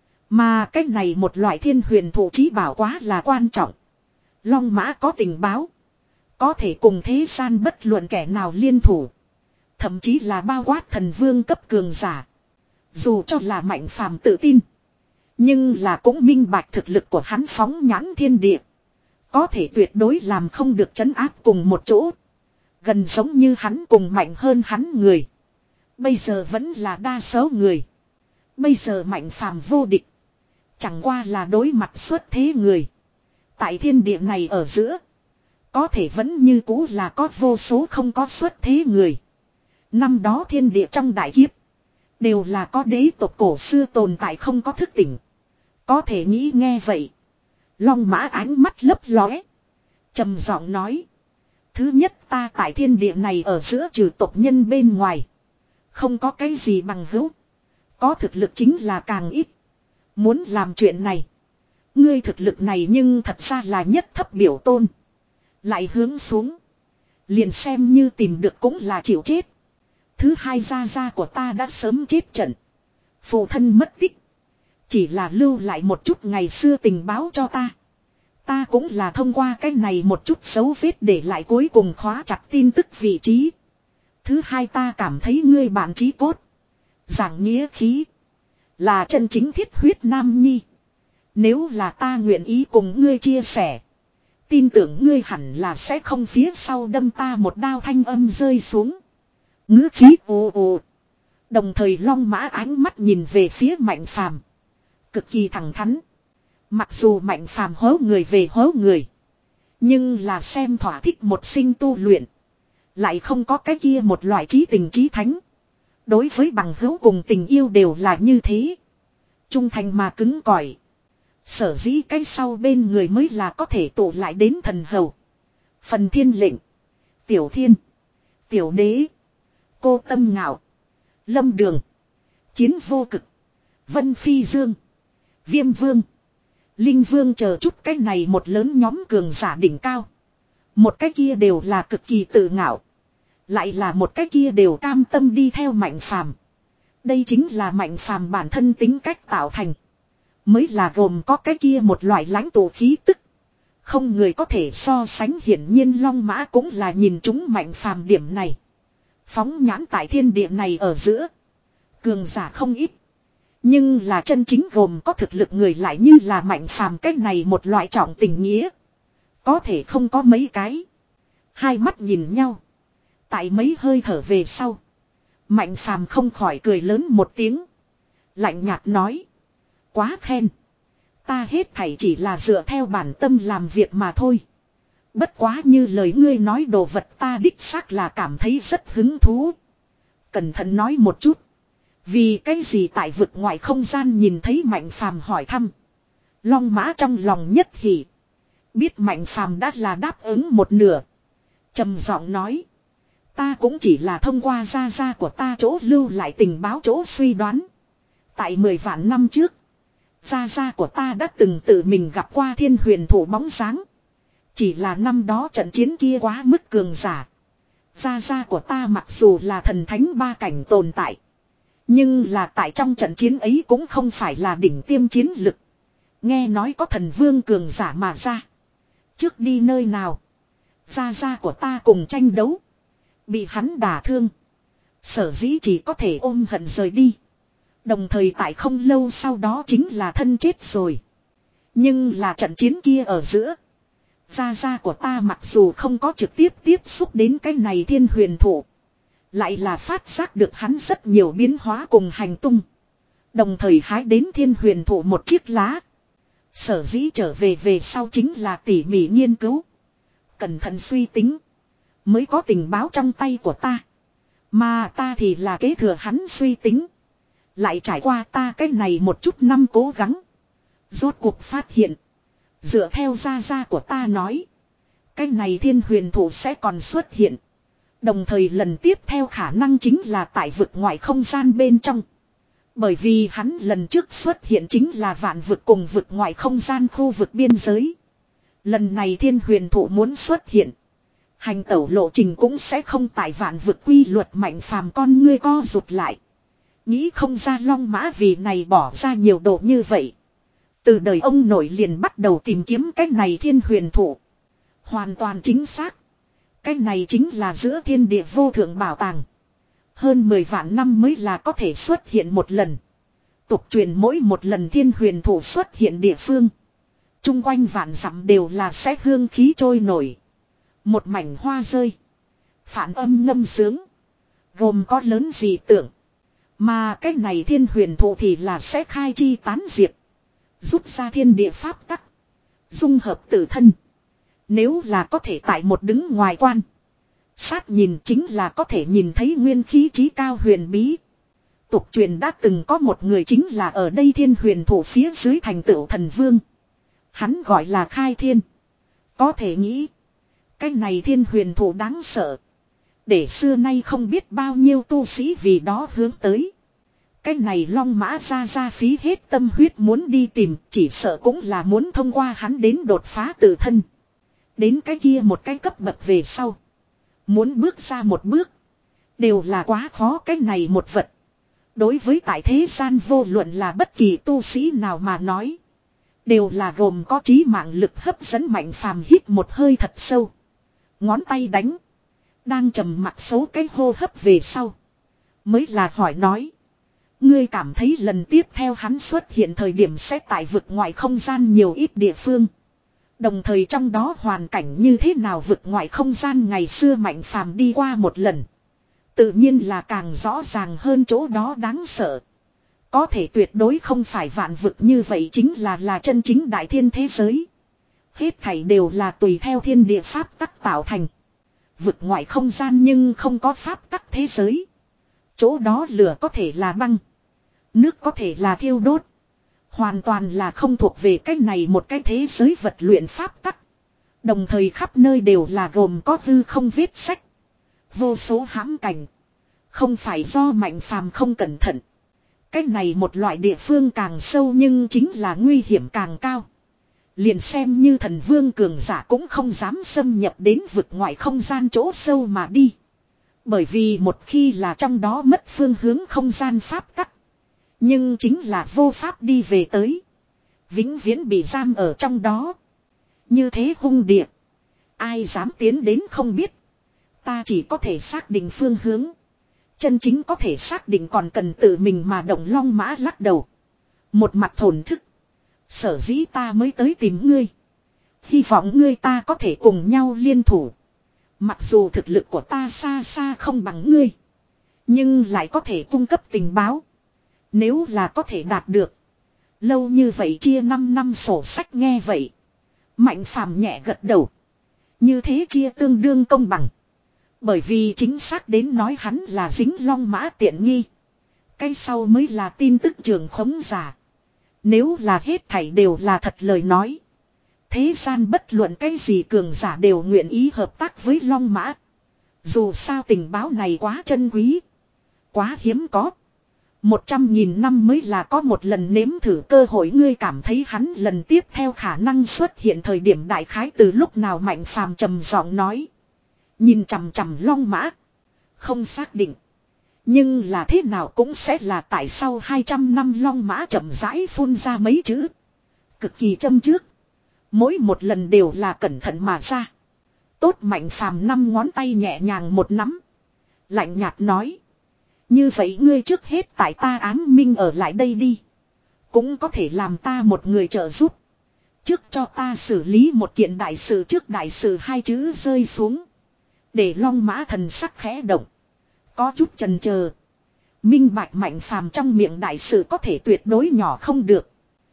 Mà cái này một loại thiên huyền thủ chí bảo quá là quan trọng. Long Mã có tình báo. Có thể cùng thế gian bất luận kẻ nào liên thủ. Thậm chí là bao quát thần vương cấp cường giả. Dù cho là Mạnh phàm tự tin. Nhưng là cũng minh bạch thực lực của hắn phóng nhãn thiên địa. Có thể tuyệt đối làm không được trấn áp cùng một chỗ. Gần giống như hắn cùng mạnh hơn hắn người. Bây giờ vẫn là đa số người. Bây giờ Mạnh phàm vô địch. Chẳng qua là đối mặt xuất thế người. Tại thiên địa này ở giữa. Có thể vẫn như cũ là có vô số không có xuất thế người. Năm đó thiên địa trong đại kiếp. Đều là có đế tộc cổ xưa tồn tại không có thức tỉnh. Có thể nghĩ nghe vậy. Long Mã ánh mắt lấp lóe. Trầm giọng nói. Thứ nhất ta tại thiên địa này ở giữa trừ tộc nhân bên ngoài. Không có cái gì bằng hữu. Có thực lực chính là càng ít. Muốn làm chuyện này. Ngươi thực lực này nhưng thật ra là nhất thấp biểu tôn. Lại hướng xuống. Liền xem như tìm được cũng là chịu chết. Thứ hai gia gia của ta đã sớm chết trận. Phụ thân mất tích. Chỉ là lưu lại một chút ngày xưa tình báo cho ta. Ta cũng là thông qua cái này một chút dấu vết để lại cuối cùng khóa chặt tin tức vị trí. Thứ hai ta cảm thấy ngươi bạn chí cốt. Giảng nghĩa khí. Là chân chính thiết huyết nam nhi. Nếu là ta nguyện ý cùng ngươi chia sẻ. Tin tưởng ngươi hẳn là sẽ không phía sau đâm ta một đao thanh âm rơi xuống. Ngữ khí ồ ồ. Đồng thời Long Mã ánh mắt nhìn về phía Mạnh phàm. Cực kỳ thẳng thắn. Mặc dù Mạnh phàm hố người về hố người. Nhưng là xem thỏa thích một sinh tu luyện. Lại không có cái kia một loại trí tình trí thánh. Đối với bằng hữu cùng tình yêu đều là như thế. Trung thành mà cứng cỏi. Sở dĩ cái sau bên người mới là có thể tụ lại đến thần hầu. Phần thiên lệnh. Tiểu thiên. Tiểu đế. Cô tâm ngạo. Lâm đường. Chiến vô cực. Vân phi dương. Viêm vương. Linh vương chờ chút cái này một lớn nhóm cường giả đỉnh cao. Một cái kia đều là cực kỳ tự ngạo. Lại là một cái kia đều cam tâm đi theo Mạnh phàm. Đây chính là Mạnh phàm bản thân tính cách tạo thành. Mới là gồm có cái kia một loại lãnh tụ khí tức. Không người có thể so sánh, hiển nhiên Long Mã cũng là nhìn chúng Mạnh phàm điểm này. Phóng nhãn tại thiên địa này ở giữa. Cường giả không ít. Nhưng là chân chính gồm có thực lực người lại như là Mạnh phàm cách này một loại trọng tình nghĩa. Có thể không có mấy cái. Hai mắt nhìn nhau. Tại mấy hơi thở về sau. Mạnh phàm không khỏi cười lớn một tiếng. Lạnh nhạt nói. Quá khen. Ta hết thảy chỉ là dựa theo bản tâm làm việc mà thôi. Bất quá như lời ngươi nói đồ vật ta đích xác là cảm thấy rất hứng thú. Cẩn thận nói một chút. Vì cái gì tại vực ngoài không gian nhìn thấy Mạnh phàm hỏi thăm. Long Mã trong lòng nhất hỉ. Biết Mạnh phàm đã là đáp ứng một nửa. Trầm giọng nói. Ta cũng chỉ là thông qua gia gia của ta chỗ lưu lại tình báo chỗ suy đoán. Tại mười vạn năm trước. Gia gia của ta đã từng tự mình gặp qua thiên huyền thủ bóng dáng. Chỉ là năm đó trận chiến kia quá mức cường giả. Gia gia của ta mặc dù là thần thánh ba cảnh tồn tại. Nhưng là tại trong trận chiến ấy cũng không phải là đỉnh tiêm chiến lực. Nghe nói có thần vương cường giả mà ra. Trước đi nơi nào. Gia gia của ta cùng tranh đấu. Bị hắn đả thương. Sở dĩ chỉ có thể ôm hận rời đi. Đồng thời tại không lâu sau đó chính là thân chết rồi. Nhưng là trận chiến kia ở giữa. Gia gia của ta mặc dù không có trực tiếp tiếp xúc đến cái này thiên huyền thụ. Lại là phát giác được hắn rất nhiều biến hóa cùng hành tung. Đồng thời hái đến thiên huyền thụ một chiếc lá. Sở dĩ trở về về sau chính là tỉ mỉ nghiên cứu. Cẩn thận suy tính. Mới có tình báo trong tay của ta. Mà ta thì là kế thừa hắn suy tính. Lại trải qua ta cái này một chút năm cố gắng. Rốt cuộc phát hiện. Dựa theo gia gia của ta nói. Cái này thiên huyền thụ sẽ còn xuất hiện. Đồng thời lần tiếp theo khả năng chính là tại vực ngoại không gian bên trong. Bởi vì hắn lần trước xuất hiện chính là vạn vực cùng vực ngoại không gian khu vực biên giới. Lần này thiên huyền thụ muốn xuất hiện. Hành tẩu lộ trình cũng sẽ không tại vạn vực quy luật mạnh phàm con ngươi co rụt lại. Nghĩ không ra long mã vì này bỏ ra nhiều độ như vậy. Từ đời ông nội liền bắt đầu tìm kiếm cái này thiên huyền thụ. Hoàn toàn chính xác. Cái này chính là giữa thiên địa vô thượng bảo tàng. Hơn mười vạn năm mới là có thể xuất hiện một lần. Tục truyền mỗi một lần thiên huyền thụ xuất hiện địa phương. Trung quanh vạn dặm đều là sẽ hương khí trôi nổi. Một mảnh hoa rơi. Phản âm ngâm sướng. Gồm có lớn gì tưởng. Mà cái này thiên huyền thụ thì là sẽ khai chi tán diệp. Rút ra thiên địa pháp tắc. Dung hợp tự thân. Nếu là có thể tại một đứng ngoài quan. Sát nhìn chính là có thể nhìn thấy nguyên khí trí cao huyền bí. Tục truyền đã từng có một người chính là ở đây thiên huyền thụ phía dưới thành tựu thần vương. Hắn gọi là Khai Thiên. Có thể nghĩ. Cái này thiên huyền thụ đáng sợ. Để xưa nay không biết bao nhiêu tu sĩ vì đó hướng tới. Cái này long mã ra ra phí hết tâm huyết muốn đi tìm. Chỉ sợ cũng là muốn thông qua hắn đến đột phá tự thân. Đến cái kia một cái cấp bậc về sau. Muốn bước ra một bước. Đều là quá khó cái này một vật. Đối với tại thế gian vô luận là bất kỳ tu sĩ nào mà nói. Đều là gồm có trí mạng lực hấp dẫn mạnh phàm hít một hơi thật sâu. Ngón tay đánh. Đang trầm mặc xấu cái hô hấp về sau. Mới là hỏi nói. Ngươi cảm thấy lần tiếp theo hắn xuất hiện thời điểm sẽ tại vực ngoại không gian nhiều ít địa phương. Đồng thời trong đó hoàn cảnh như thế nào vực ngoại không gian ngày xưa mạnh phàm đi qua một lần. Tự nhiên là càng rõ ràng hơn chỗ đó đáng sợ. Có thể tuyệt đối không phải vạn vực như vậy chính là là chân chính đại thiên thế giới. Hết thảy đều là tùy theo thiên địa pháp tắc tạo thành. Vực ngoại không gian nhưng không có pháp tắc thế giới. Chỗ đó lửa có thể là băng. Nước có thể là thiêu đốt. Hoàn toàn là không thuộc về cái này một cái thế giới vật luyện pháp tắc. Đồng thời khắp nơi đều là gồm có hư không vết sách. Vô số hãm cảnh. Không phải do mạnh phàm không cẩn thận. Cái này một loại địa phương càng sâu nhưng chính là nguy hiểm càng cao. Liền xem như thần vương cường giả cũng không dám xâm nhập đến vực ngoại không gian chỗ sâu mà đi. Bởi vì một khi là trong đó mất phương hướng không gian pháp tắc. Nhưng chính là vô pháp đi về tới. Vĩnh viễn bị giam ở trong đó. Như thế hung địa. Ai dám tiến đến không biết. Ta chỉ có thể xác định phương hướng. Chân chính có thể xác định còn cần tự mình mà động long mã lắc đầu. Một mặt thổn thức. Sở dĩ ta mới tới tìm ngươi. Hy vọng ngươi ta có thể cùng nhau liên thủ. Mặc dù thực lực của ta xa xa không bằng ngươi. Nhưng lại có thể cung cấp tình báo. Nếu là có thể đạt được. Lâu như vậy chia năm năm sổ sách nghe vậy. Mạnh phàm nhẹ gật đầu. Như thế chia tương đương công bằng. Bởi vì chính xác đến nói hắn là dính long mã tiện nghi. Cái sau mới là tin tức trường khống giả. Nếu là hết thảy đều là thật lời nói. Thế gian bất luận cái gì cường giả đều nguyện ý hợp tác với long mã. Dù sao tình báo này quá chân quý. Quá hiếm có. Một trăm nghìn năm mới là có một lần nếm thử cơ hội ngươi cảm thấy hắn lần tiếp theo khả năng xuất hiện thời điểm đại khái từ lúc nào mạnh phàm trầm giọng nói. Nhìn chằm chằm long mã. Không xác định. Nhưng là thế nào cũng sẽ là tại sau hai trăm năm long mã chậm rãi phun ra mấy chữ. Cực kỳ châm trước. Mỗi một lần đều là cẩn thận mà ra. Tốt mạnh phàm năm ngón tay nhẹ nhàng một nắm. Lạnh nhạt nói. Như vậy ngươi trước hết tại ta ám minh ở lại đây đi. Cũng có thể làm ta một người trợ giúp. Trước cho ta xử lý một kiện đại sự, trước đại sự hai chữ rơi xuống. Để Long Mã thần sắc khẽ động. Có chút chần chờ. Minh bạch Mạnh Phàm trong miệng đại sự có thể tuyệt đối nhỏ không được.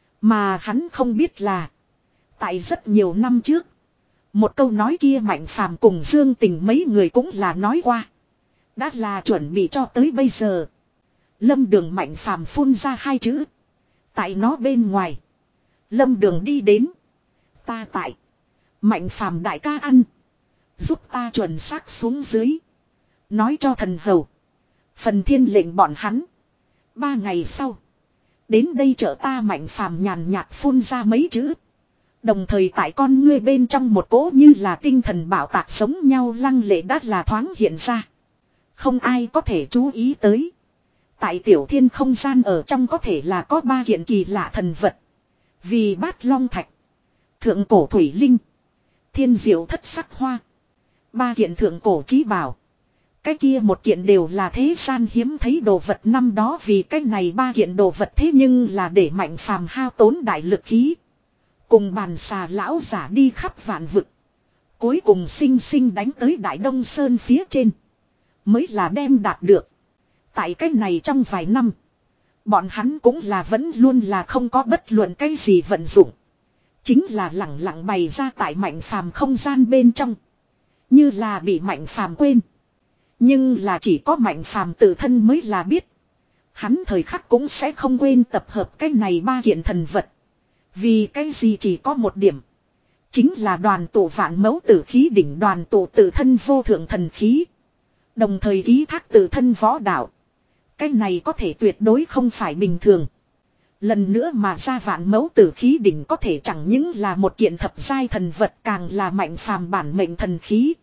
Mà hắn không biết là. Tại rất nhiều năm trước. Một câu nói kia Mạnh Phàm cùng Dương Tình mấy người cũng là nói qua. Đã là chuẩn bị cho tới bây giờ. Lâm Đường Mạnh Phàm phun ra hai chữ. Tại nó bên ngoài. Lâm Đường đi đến. Ta tại. Mạnh Phàm đại ca ăn. Giúp ta chuẩn xác xuống dưới. Nói cho thần hầu. Phần thiên lệnh bọn hắn. Ba ngày sau. Đến đây chợ ta Mạnh Phàm nhàn nhạt phun ra mấy chữ. Đồng thời tại con ngươi bên trong một cỗ như là tinh thần bảo tạc sống nhau lăng lệ đã là thoáng hiện ra. Không ai có thể chú ý tới. Tại tiểu thiên không gian ở trong có thể là có ba kiện kỳ lạ thần vật. Vì bát long thạch. Thượng cổ thủy linh. Thiên diệu thất sắc hoa. Ba kiện thượng cổ chí bảo. Cái kia một kiện đều là thế gian hiếm thấy đồ vật năm đó vì cái này ba kiện đồ vật thế nhưng là để Mạnh Phàm hao tốn đại lực khí. Cùng bàn xà lão giả đi khắp vạn vực. Cuối cùng sinh sinh đánh tới Đại Đông Sơn phía trên. Mới là đem đạt được. Tại cái này trong vài năm. Bọn hắn cũng là vẫn luôn là không có bất luận cái gì vận dụng. Chính là lẳng lặng bày ra tại Mạnh Phàm không gian bên trong. Như là bị Mạnh Phàm quên. Nhưng là chỉ có Mạnh Phàm tự thân mới là biết. Hắn thời khắc cũng sẽ không quên tập hợp cái này ba kiện thần vật. Vì cái gì chỉ có một điểm. Chính là đoàn tụ vạn mẫu tử khí đỉnh đoàn tụ tự thân vô thượng thần khí. Đồng thời ký thác tự thân võ đạo. Cái này có thể tuyệt đối không phải bình thường. Lần nữa mà ra vạn mẫu tử khí đỉnh có thể chẳng những là một kiện thập giai thần vật càng là Mạnh Phàm bản mệnh thần khí.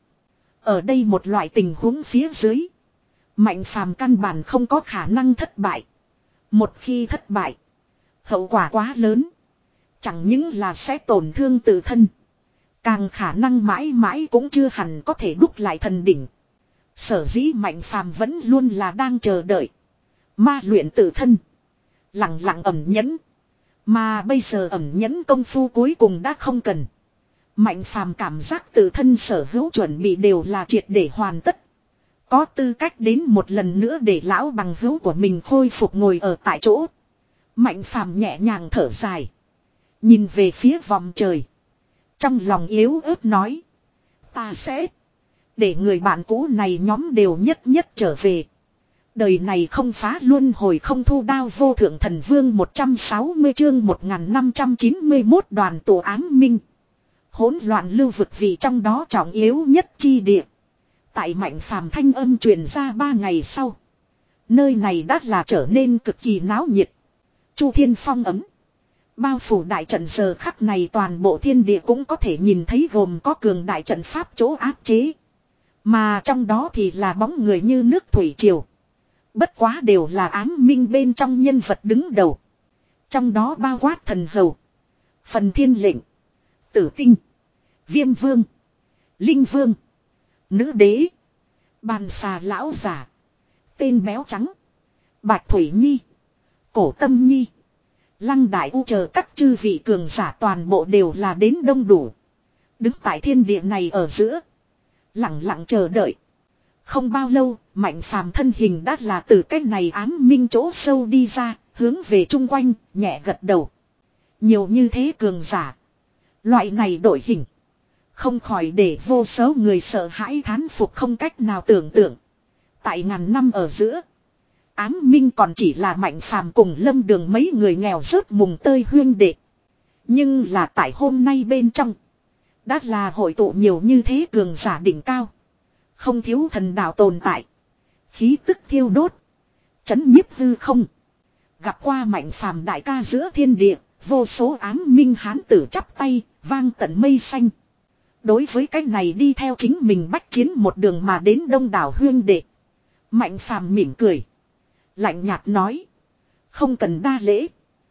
Ở đây một loại tình huống phía dưới. Mạnh Phàm căn bản không có khả năng thất bại. Một khi thất bại. Hậu quả quá lớn. Chẳng những là sẽ tổn thương tự thân. Càng khả năng mãi mãi cũng chưa hẳn có thể đúc lại thần đỉnh. Sở dĩ Mạnh Phàm vẫn luôn là đang chờ đợi. Ma luyện tự thân. Lặng lặng ẩn nhẫn. Mà bây giờ ẩn nhẫn công phu cuối cùng đã không cần. Mạnh Phàm cảm giác tự thân sở hữu chuẩn bị đều là triệt để hoàn tất. Có tư cách đến một lần nữa để lão bằng hữu của mình khôi phục ngồi ở tại chỗ. Mạnh Phàm nhẹ nhàng thở dài. Nhìn về phía vòng trời. Trong lòng yếu ớt nói. Ta sẽ. Để người bạn cũ này nhóm đều nhất nhất trở về. Đời này không phá luân hồi không thu đao vô thượng thần vương một trăm sáu mươi chương một nghìn năm trăm chín mươi mốt đoàn tổ ám minh. Hỗn loạn lưu vực vì trong đó trọng yếu nhất chi địa. Tại Mạnh Phàm thanh âm truyền ra ba ngày sau. Nơi này đã là trở nên cực kỳ náo nhiệt. Chu Thiên Phong ấm. Bao phủ đại trận giờ khắc này toàn bộ thiên địa cũng có thể nhìn thấy gồm có cường đại trận pháp chỗ áp chế. Mà trong đó thì là bóng người như nước thủy triều. Bất quá đều là ám minh bên trong nhân vật đứng đầu. Trong đó bao quát thần hầu. Phần thiên lệnh. Tử tinh. Viêm vương. Linh vương. Nữ đế. Bàn xà lão giả. Tên béo trắng. Bạch Thủy Nhi. Cổ Tâm Nhi. Lăng Đại U chờ các chư vị cường giả toàn bộ đều là đến đông đủ. Đứng tại thiên địa này ở giữa. Lặng lặng chờ đợi. Không bao lâu, Mạnh Phàm thân hình đã là từ cái này ám minh chỗ sâu đi ra, hướng về chung quanh, nhẹ gật đầu. Nhiều như thế cường giả. Loại này đổi hình. Không khỏi để vô số người sợ hãi thán phục không cách nào tưởng tượng. Tại ngàn năm ở giữa. Ám minh còn chỉ là Mạnh Phàm cùng Lâm Đường mấy người nghèo rớt mùng tơi huyên đệ. Nhưng là tại hôm nay bên trong. Đã là hội tụ nhiều như thế cường giả đỉnh cao. Không thiếu thần đạo tồn tại. Khí tức thiêu đốt. Chấn nhiếp hư không. Gặp qua Mạnh Phàm đại ca giữa thiên địa. Vô số ám minh hán tử chắp tay. Vang tận mây xanh. Đối với cái này đi theo chính mình bách chiến một đường mà đến đông đảo huyên đệ. Mạnh Phàm mỉm cười. Lạnh nhạt nói. Không cần đa lễ.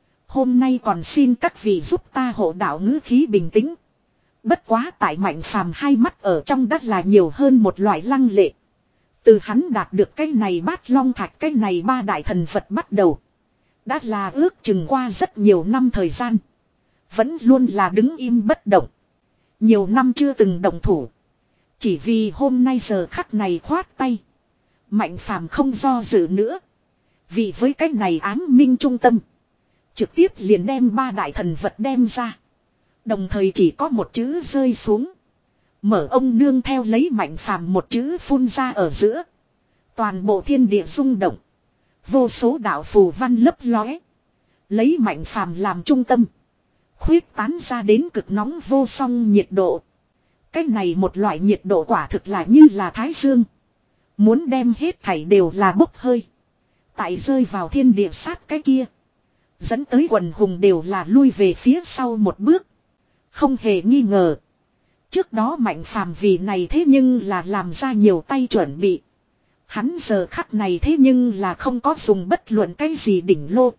Hôm nay còn xin các vị giúp ta hộ đạo ngữ khí bình tĩnh. Bất quá tại Mạnh Phàm hai mắt ở trong đất là nhiều hơn một loại lăng lệ. Từ hắn đạt được cái này bát long thạch cái này ba đại thần vật bắt đầu. Đã là ước chừng qua rất nhiều năm thời gian. Vẫn luôn là đứng im bất động. Nhiều năm chưa từng động thủ. Chỉ vì hôm nay giờ khắc này khoát tay. Mạnh phàm không do dự nữa. Vì với cách này ám minh trung tâm. Trực tiếp liền đem ba đại thần vật đem ra. Đồng thời chỉ có một chữ rơi xuống. Mở ông nương theo lấy mạnh phàm một chữ phun ra ở giữa. Toàn bộ thiên địa rung động. Vô số đạo phù văn lấp lóe. Lấy mạnh phàm làm trung tâm. Khuyết tán ra đến cực nóng vô song nhiệt độ. Cái này một loại nhiệt độ quả thực là như là thái dương. Muốn đem hết thảy đều là bốc hơi. Tại rơi vào thiên địa sát cái kia. Dẫn tới quần hùng đều là lui về phía sau một bước. Không hề nghi ngờ. Trước đó mạnh phàm vì này thế nhưng là làm ra nhiều tay chuẩn bị. Hắn giờ khắc này thế nhưng là không có dùng bất luận cái gì đỉnh lô.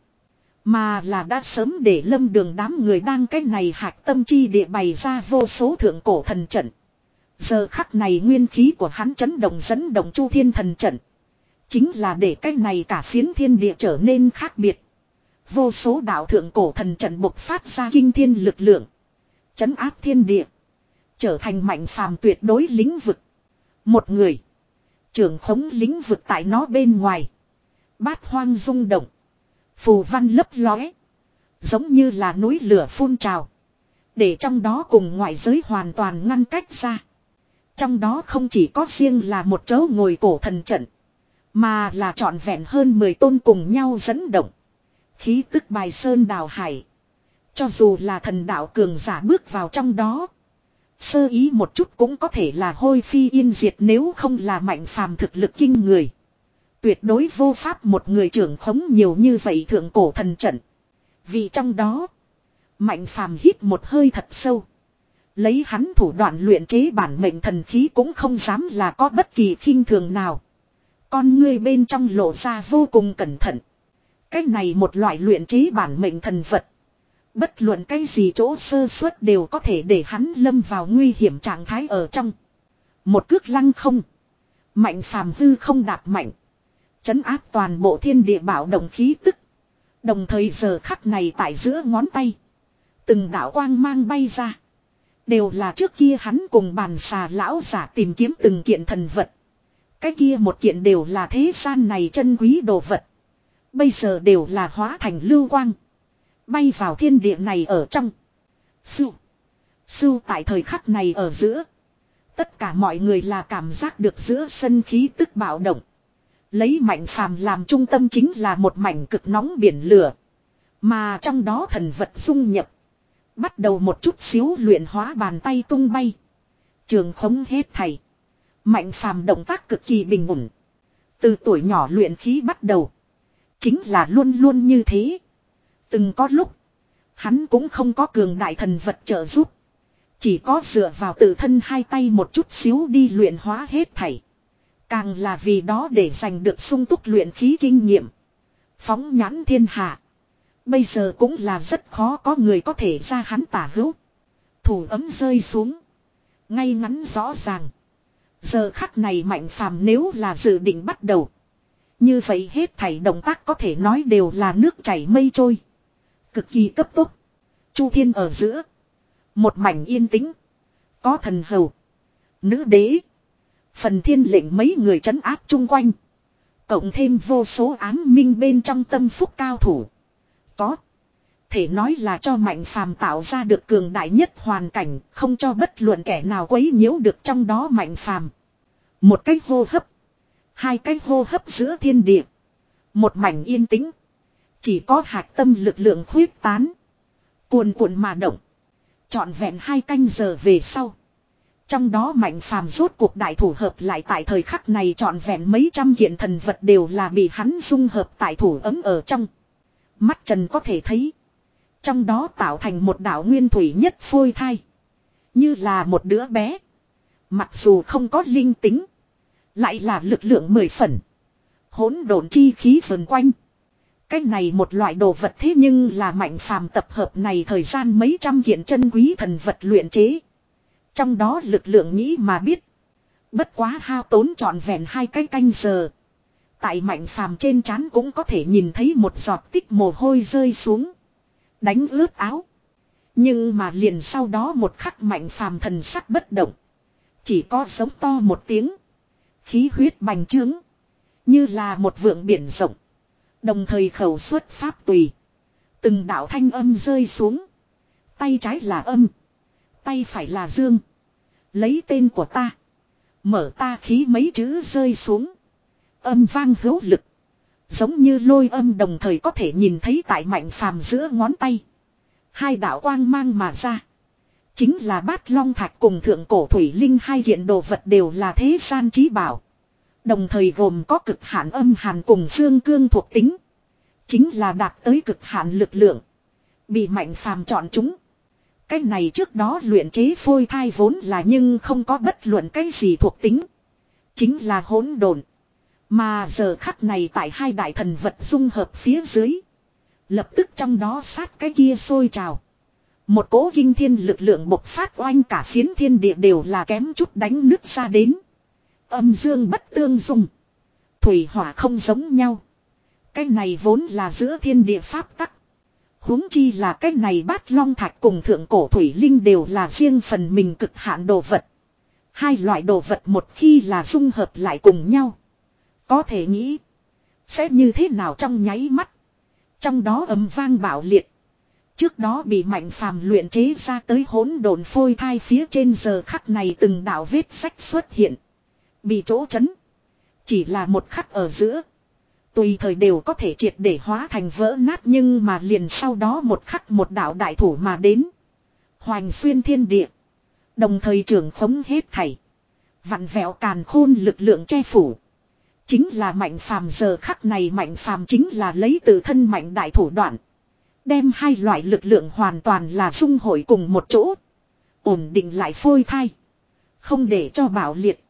Mà là đã sớm để lâm đường đám người đang cái này hạc tâm chi địa bày ra vô số thượng cổ thần trận. Giờ khắc này nguyên khí của hắn chấn động dẫn động chu thiên thần trận. Chính là để cái này cả phiến thiên địa trở nên khác biệt. Vô số đạo thượng cổ thần trận bộc phát ra kinh thiên lực lượng. Chấn áp thiên địa. Trở thành mạnh phàm tuyệt đối lĩnh vực. Một người. Trưởng khống lĩnh vực tại nó bên ngoài. Bát hoang rung động. Phù văn lấp lóe. Giống như là núi lửa phun trào. Để trong đó cùng ngoại giới hoàn toàn ngăn cách ra. Trong đó không chỉ có riêng là một chỗ ngồi cổ thần trận. Mà là trọn vẹn hơn mười tôn cùng nhau dẫn động. Khí tức bài sơn đào hải. Cho dù là thần đạo cường giả bước vào trong đó. Sơ ý một chút cũng có thể là hôi phi yên diệt nếu không là mạnh phàm thực lực kinh người. Tuyệt đối vô pháp một người trưởng khống nhiều như vậy thượng cổ thần trận. Vì trong đó. Mạnh phàm hít một hơi thật sâu. Lấy hắn thủ đoạn luyện chế bản mệnh thần khí cũng không dám là có bất kỳ khinh thường nào. Con ngươi bên trong lộ ra vô cùng cẩn thận. Cái này một loại luyện chế bản mệnh thần vật. Bất luận cái gì chỗ sơ suất đều có thể để hắn lâm vào nguy hiểm trạng thái ở trong. Một cước lăng không. Mạnh phàm hư không đạp mạnh. Chấn áp toàn bộ thiên địa bảo động khí tức. Đồng thời giờ khắc này tại giữa ngón tay. Từng đạo quang mang bay ra. Đều là trước kia hắn cùng bàn xà lão giả tìm kiếm từng kiện thần vật. Cái kia một kiện đều là thế gian này chân quý đồ vật. Bây giờ đều là hóa thành lưu quang. Bay vào thiên địa này ở trong. Sưu. Sưu tại thời khắc này ở giữa. Tất cả mọi người là cảm giác được giữa sân khí tức bạo động. Lấy mạnh phàm làm trung tâm chính là một mảnh cực nóng biển lửa. Mà trong đó thần vật dung nhập. Bắt đầu một chút xíu luyện hóa bàn tay tung bay. Trường khống hết thầy. Mạnh phàm động tác cực kỳ bình ổn. Từ tuổi nhỏ luyện khí bắt đầu. Chính là luôn luôn như thế. Từng có lúc. Hắn cũng không có cường đại thần vật trợ giúp. Chỉ có dựa vào tự thân hai tay một chút xíu đi luyện hóa hết thảy. Càng là vì đó để giành được sung túc luyện khí kinh nghiệm. Phóng nhãn thiên hạ. Bây giờ cũng là rất khó có người có thể ra hắn tả hữu. Thủ ấm rơi xuống. Ngay ngắn rõ ràng. Giờ khắc này mạnh phàm nếu là dự định bắt đầu. Như vậy hết thảy động tác có thể nói đều là nước chảy mây trôi. Cực kỳ cấp tốc. Chu thiên ở giữa. Một mảnh yên tĩnh. Có thần hầu. Nữ đế. Phần thiên lệnh mấy người trấn áp chung quanh. Cộng thêm vô số ám minh bên trong tâm phúc cao thủ. Có. Thể nói là cho mạnh phàm tạo ra được cường đại nhất hoàn cảnh. Không cho bất luận kẻ nào quấy nhiễu được trong đó mạnh phàm. Một cái hô hấp. Hai cái hô hấp giữa thiên địa. Một mảnh yên tĩnh. Chỉ có hạt tâm lực lượng khuyết tán. Cuồn cuộn mà động. Trọn vẹn hai canh giờ về sau. Trong đó mạnh phàm rốt cuộc đại thủ hợp lại tại thời khắc này trọn vẹn mấy trăm kiện thần vật đều là bị hắn dung hợp tại thủ ấm ở trong. Mắt trần có thể thấy. Trong đó tạo thành một đạo nguyên thủy nhất phôi thai. Như là một đứa bé. Mặc dù không có linh tính. Lại là lực lượng mười phần. Hỗn độn chi khí vần quanh. Cái này một loại đồ vật thế nhưng là mạnh phàm tập hợp này thời gian mấy trăm kiện chân quý thần vật luyện chế. Trong đó lực lượng nghĩ mà biết. Bất quá hao tốn trọn vẹn hai cái canh giờ. Tại mạnh phàm trên trán cũng có thể nhìn thấy một giọt tích mồ hôi rơi xuống. Đánh ướt áo. Nhưng mà liền sau đó một khắc Mạnh Phàm thần sắc bất động. Chỉ có giống to một tiếng. Khí huyết bành trướng. Như là một vượng biển rộng. Đồng thời khẩu xuất pháp tùy. Từng đạo thanh âm rơi xuống. Tay trái là âm. Tay phải là dương. Lấy tên của ta. Mở ta khí mấy chữ rơi xuống. Âm vang hữu lực. Giống như lôi âm đồng thời có thể nhìn thấy tại Mạnh Phàm giữa ngón tay. Hai đạo quang mang mà ra. Chính là Bát Long Thạch cùng Thượng Cổ Thủy Linh, hai kiện đồ vật đều là thế gian chí bảo. Đồng thời gồm có cực hạn âm hàn cùng dương cương thuộc tính. Chính là đạt tới cực hạn lực lượng. Bị Mạnh Phàm chọn chúng. Cái này trước đó luyện chế phôi thai vốn là nhưng không có bất luận cái gì thuộc tính. Chính là hỗn độn. Mà giờ khắc này tại hai đại thần vật dung hợp phía dưới. Lập tức trong đó sát cái kia sôi trào. Một cỗ kinh thiên lực lượng bộc phát oanh cả phiến thiên địa đều là kém chút đánh nứt ra đến. Âm dương bất tương dung. Thủy hỏa không giống nhau. Cái này vốn là giữa thiên địa pháp tắc. Huống chi là cái này Bát Long Thạch cùng Thượng Cổ Thủy Linh đều là riêng phần mình cực hạn đồ vật. Hai loại đồ vật một khi là dung hợp lại cùng nhau. Có thể nghĩ. Sẽ như thế nào trong nháy mắt. Trong đó ầm vang bạo liệt. Trước đó bị Mạnh Phàm luyện chế ra tới hỗn độn phôi thai phía trên giờ khắc này từng đạo vết sách xuất hiện. Bị chỗ chấn. Chỉ là một khắc ở giữa. Tùy thời đều có thể triệt để hóa thành vỡ nát, nhưng mà liền sau đó một khắc một đạo đại thủ mà đến. Hoành xuyên thiên địa. Đồng thời trưởng khống hết thảy. Vặn vẹo càn khôn lực lượng che phủ. Chính là Mạnh Phàm giờ khắc này Mạnh Phàm chính là lấy tự thân mạnh đại thủ đoạn. Đem hai loại lực lượng hoàn toàn là dung hội cùng một chỗ. Ổn định lại phôi thai. Không để cho bạo liệt.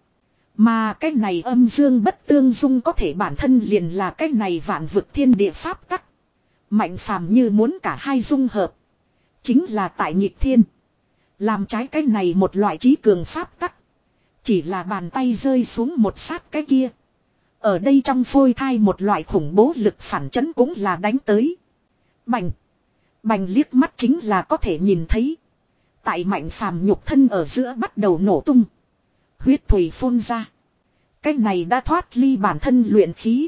Mà cái này âm dương bất tương dung có thể bản thân liền là cái này vạn vực thiên địa pháp tắc. Mạnh Phàm như muốn cả hai dung hợp. Chính là tại nhịp thiên. Làm trái cái này một loại trí cường pháp tắc. Chỉ là bàn tay rơi xuống một sát cái kia. Ở đây trong phôi thai một loại khủng bố lực phản chấn cũng là đánh tới. Bành. Bành liếc mắt chính là có thể nhìn thấy. Tại Mạnh Phàm nhục thân ở giữa bắt đầu nổ tung. Huyết thủy phun ra. Cái này đã thoát ly bản thân luyện khí.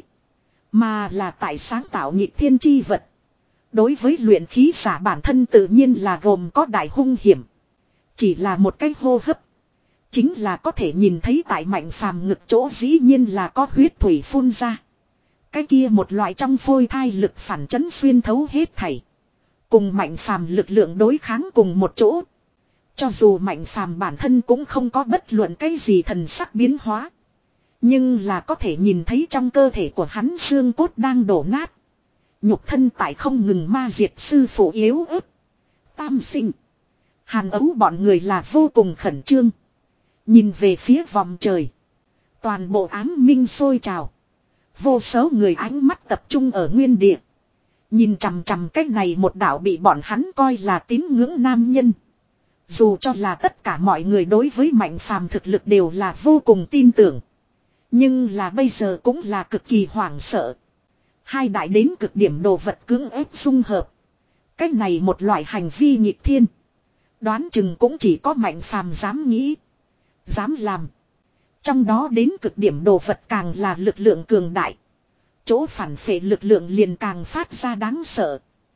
Mà là tại sáng tạo nhịp thiên chi vật. Đối với luyện khí giả bản thân tự nhiên là gồm có đại hung hiểm. Chỉ là một cái hô hấp. Chính là có thể nhìn thấy tại Mạnh Phàm ngực chỗ dĩ nhiên là có huyết thủy phun ra. Cái kia một loại trong phôi thai lực phản chấn xuyên thấu hết thảy. Cùng Mạnh Phàm lực lượng đối kháng cùng một chỗ. Cho dù Mạnh Phàm bản thân cũng không có bất luận cái gì thần sắc biến hóa. Nhưng là có thể nhìn thấy trong cơ thể của hắn xương cốt đang đổ nát. Nhục thân tại không ngừng ma diệt sư phụ yếu ớt. Tam sinh. Hàn Ấu bọn người là vô cùng khẩn trương. Nhìn về phía vòng trời. Toàn bộ ám minh sôi trào. Vô số người ánh mắt tập trung ở nguyên địa. Nhìn chằm chằm cách này một đạo bị bọn hắn coi là tín ngưỡng nam nhân. Dù cho là tất cả mọi người đối với Mạnh Phàm thực lực đều là vô cùng tin tưởng. Nhưng là bây giờ cũng là cực kỳ hoảng sợ. Hai đại đến cực điểm đồ vật cưỡng ép dung hợp. Cách này một loại hành vi nghịch thiên. Đoán chừng cũng chỉ có Mạnh Phàm dám nghĩ. Dám làm. Trong đó đến cực điểm đồ vật càng là lực lượng cường đại. Chỗ phản phệ lực lượng liền càng phát ra đáng sợ.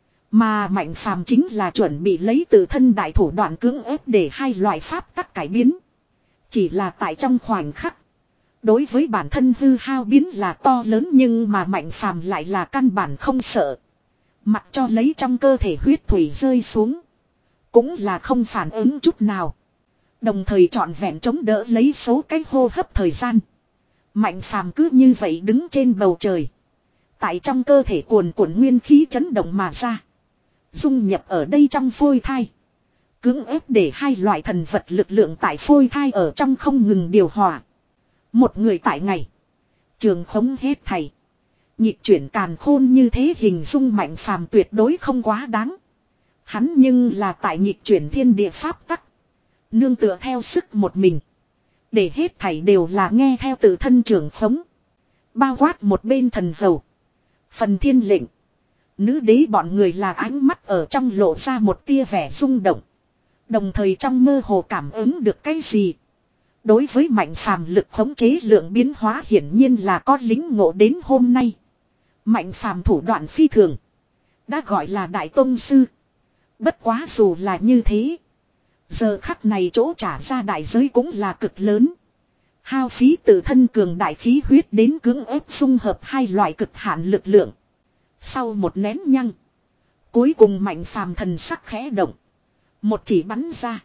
Mà Mạnh Phàm chính là chuẩn bị lấy từ thân đại thủ đoạn cưỡng ép để hai loại pháp tắc cải biến. Chỉ là tại trong khoảnh khắc. Đối với bản thân hư hao biến là to lớn nhưng mà Mạnh Phàm lại là căn bản không sợ. Mặc cho lấy trong cơ thể huyết thủy rơi xuống. Cũng là không phản ứng chút nào. Đồng thời trọn vẹn chống đỡ lấy số cái hô hấp thời gian. Mạnh Phàm cứ như vậy đứng trên bầu trời. Tại trong cơ thể cuồn cuộn nguyên khí chấn động mà ra. Dung nhập ở đây trong phôi thai. Cưỡng ép để hai loại thần vật lực lượng tại phôi thai ở trong không ngừng điều hòa. Một người tại ngày. Trường khống hết thầy. Nhịp chuyển càn khôn như thế hình dung Mạnh Phàm tuyệt đối không quá đáng. Hắn nhưng là tại nhịp chuyển thiên địa pháp tắc. Nương tựa theo sức một mình. Để hết thảy đều là nghe theo tự thân trường khống. Bao quát một bên thần hầu. Phần thiên lệnh. Nữ đế bọn người là ánh mắt ở trong lộ ra một tia vẻ rung động. Đồng thời trong mơ hồ cảm ứng được cái gì. Đối với Mạnh Phàm lực khống chế lượng biến hóa hiển nhiên là có lính ngộ đến hôm nay. Mạnh Phàm thủ đoạn phi thường. Đã gọi là đại tông sư. Bất quá dù là như thế. Giờ khắc này chỗ trả ra đại giới cũng là cực lớn. Hao phí tự thân cường đại khí huyết đến cưỡng ép dung hợp hai loại cực hạn lực lượng. Sau một nén nhăng. Cuối cùng Mạnh Phàm thần sắc khẽ động. Một chỉ bắn ra.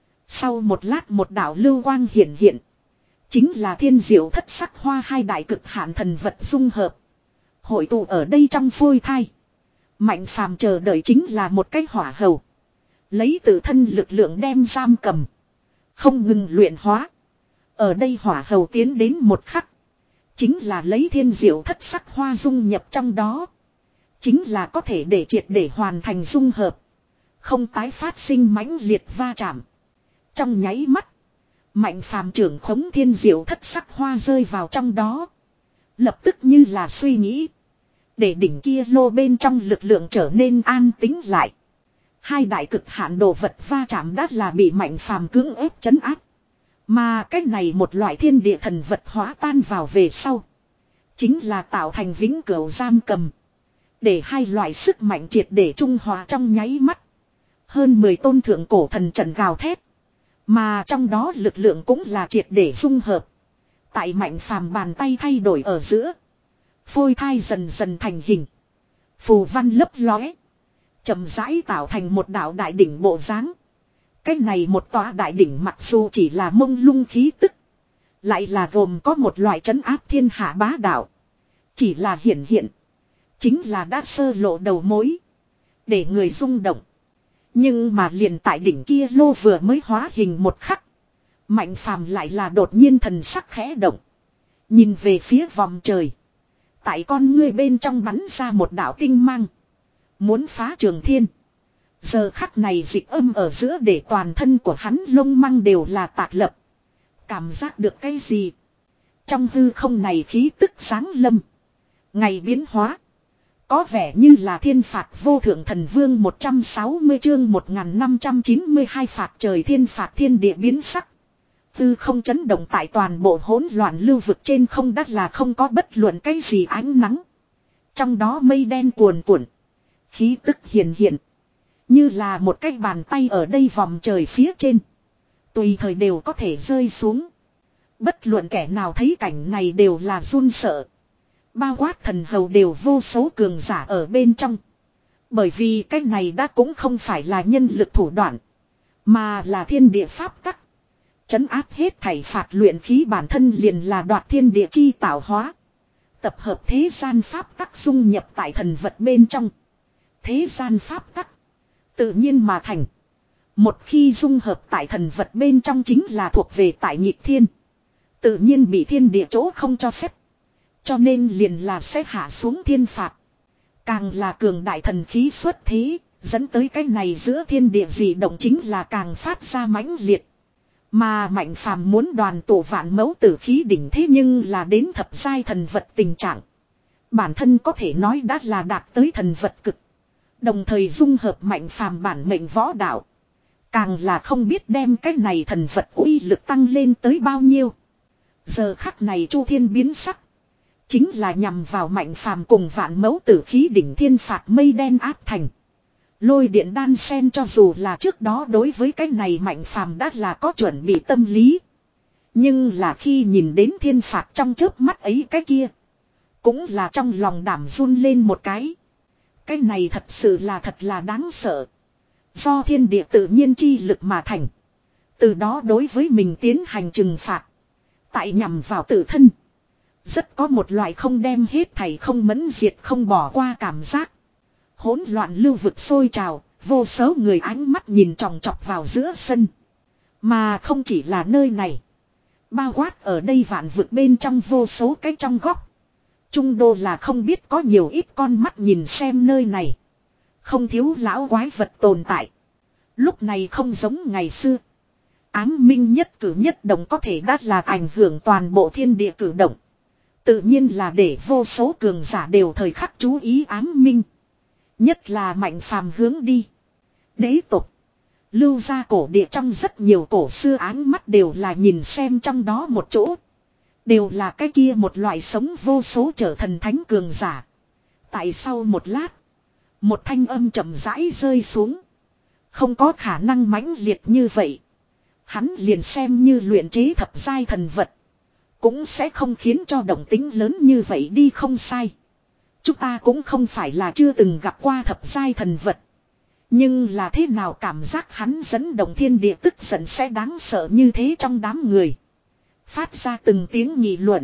Sau một lát một đạo lưu quang hiện hiện. Chính là thiên diệu thất sắc hoa hai đại cực hạn thần vật dung hợp. Hội tụ ở đây trong phôi thai. Mạnh Phàm chờ đợi chính là một cái hỏa hầu. Lấy tự thân lực lượng đem giam cầm. Không ngừng luyện hóa. Ở đây hỏa hầu tiến đến một khắc. Chính là lấy thiên diệu thất sắc hoa dung nhập trong đó. Chính là có thể để triệt để hoàn thành dung hợp. Không tái phát sinh mãnh liệt va chạm. Trong nháy mắt. Mạnh Phàm trưởng khống thiên diệu thất sắc hoa rơi vào trong đó. Lập tức như là suy nghĩ. Để đỉnh kia lô bên trong lực lượng trở nên an tĩnh lại. Hai đại cực hạn đồ vật va chạm đã là bị Mạnh Phàm cưỡng ép chấn áp. Mà cái này một loại thiên địa thần vật hóa tan vào về sau. Chính là tạo thành vĩnh cửu giam cầm. Để hai loại sức mạnh triệt để trung hòa trong nháy mắt. Hơn mười tôn thượng cổ thần trận gào thét. Mà trong đó lực lượng cũng là triệt để dung hợp. Tại Mạnh Phàm bàn tay thay đổi ở giữa. Phôi thai dần dần thành hình. Phù văn lấp lóe. Chậm rãi tạo thành một đạo đại đỉnh bộ dáng. Cái này một tòa đại đỉnh mặc dù chỉ là mông lung khí tức. Lại là gồm có một loại trấn áp thiên hạ bá đạo. Chỉ là hiển hiện. Chính là đã sơ lộ đầu mối. Để người rung động. Nhưng mà liền tại đỉnh kia lô vừa mới hóa hình một khắc. Mạnh Phàm lại là đột nhiên thần sắc khẽ động. Nhìn về phía vòng trời. Tại con ngươi bên trong bắn ra một đạo tinh mang. Muốn phá trường thiên. Giờ khắc này dịch âm ở giữa để toàn thân của hắn lông măng đều là tạc lập. Cảm giác được cái gì? Trong hư không này khí tức sáng lâm. Ngày biến hóa. Có vẻ như là thiên phạt vô thượng thần vương một trăm sáu mươi chương một nghìn năm trăm chín mươi hai phạt trời thiên phạt thiên địa biến sắc. Hư không chấn động tại toàn bộ hỗn loạn lưu vực trên không đắt là không có bất luận cái gì ánh nắng. Trong đó mây đen cuồn cuộn. Khí tức hiền hiện. Như là một cái bàn tay ở đây vòng trời phía trên. Tùy thời đều có thể rơi xuống. Bất luận kẻ nào thấy cảnh này đều là run sợ. Bao quát thần hầu đều vô số cường giả ở bên trong. Bởi vì cái này đã cũng không phải là nhân lực thủ đoạn. Mà là thiên địa pháp tắc. Chấn áp hết thảy phạt luyện khí bản thân liền là đoạt thiên địa chi tạo hóa. Tập hợp thế gian pháp tắc dung nhập tại thần vật bên trong. Thế gian pháp tắc. Tự nhiên mà thành. Một khi dung hợp tại thần vật bên trong chính là thuộc về tại nhịp thiên. Tự nhiên bị thiên địa chỗ không cho phép. Cho nên liền là sẽ hạ xuống thiên phạt. Càng là cường đại thần khí xuất thế. Dẫn tới cái này giữa thiên địa dị động chính là càng phát ra mãnh liệt. Mà Mạnh Phàm muốn đoàn tụ vạn mẫu tử khí đỉnh thế nhưng là đến thập giai thần vật tình trạng. Bản thân có thể nói đã là đạt tới thần vật cực. Đồng thời dung hợp Mạnh Phàm bản mệnh võ đạo. Càng là không biết đem cái này thần vật uy lực tăng lên tới bao nhiêu. Giờ khắc này Chu Thiên biến sắc. Chính là nhằm vào Mạnh Phàm cùng vạn mẫu tử khí đỉnh thiên phạt mây đen áp thành. Lôi điện đan sen cho dù là trước đó đối với cái này Mạnh Phàm đã là có chuẩn bị tâm lý. Nhưng là khi nhìn đến thiên phạt trong chớp mắt ấy cái kia. Cũng là trong lòng đảm run lên một cái. Cái này thật sự là thật là đáng sợ. Do thiên địa tự nhiên chi lực mà thành. Từ đó đối với mình tiến hành trừng phạt. Tại nhằm vào tự thân. Rất có một loại không đem hết thảy không mẫn diệt không bỏ qua cảm giác. Hỗn loạn lưu vực sôi trào, vô số người ánh mắt nhìn tròng trọc vào giữa sân. Mà không chỉ là nơi này. Bao quát ở đây vạn vực bên trong vô số cái trong góc. Trung đô là không biết có nhiều ít con mắt nhìn xem nơi này. Không thiếu lão quái vật tồn tại. Lúc này không giống ngày xưa. Ám minh nhất cử nhất động có thể đã là ảnh hưởng toàn bộ thiên địa cử động. Tự nhiên là để vô số cường giả đều thời khắc chú ý ám minh. Nhất là Mạnh Phàm hướng đi. Đế tục. Lưu gia cổ địa trong rất nhiều cổ xưa áng mắt đều là nhìn xem trong đó một chỗ. Đều là cái kia một loại sống vô số trở thần thánh cường giả. Tại sau một lát. Một thanh âm chậm rãi rơi xuống. Không có khả năng mãnh liệt như vậy. Hắn liền xem như luyện chế thập giai thần vật. Cũng sẽ không khiến cho động tính lớn như vậy đi không sai. Chúng ta cũng không phải là chưa từng gặp qua thập giai thần vật. Nhưng là thế nào cảm giác hắn dẫn động thiên địa tức giận sẽ đáng sợ như thế trong đám người. Phát ra từng tiếng nghị luận.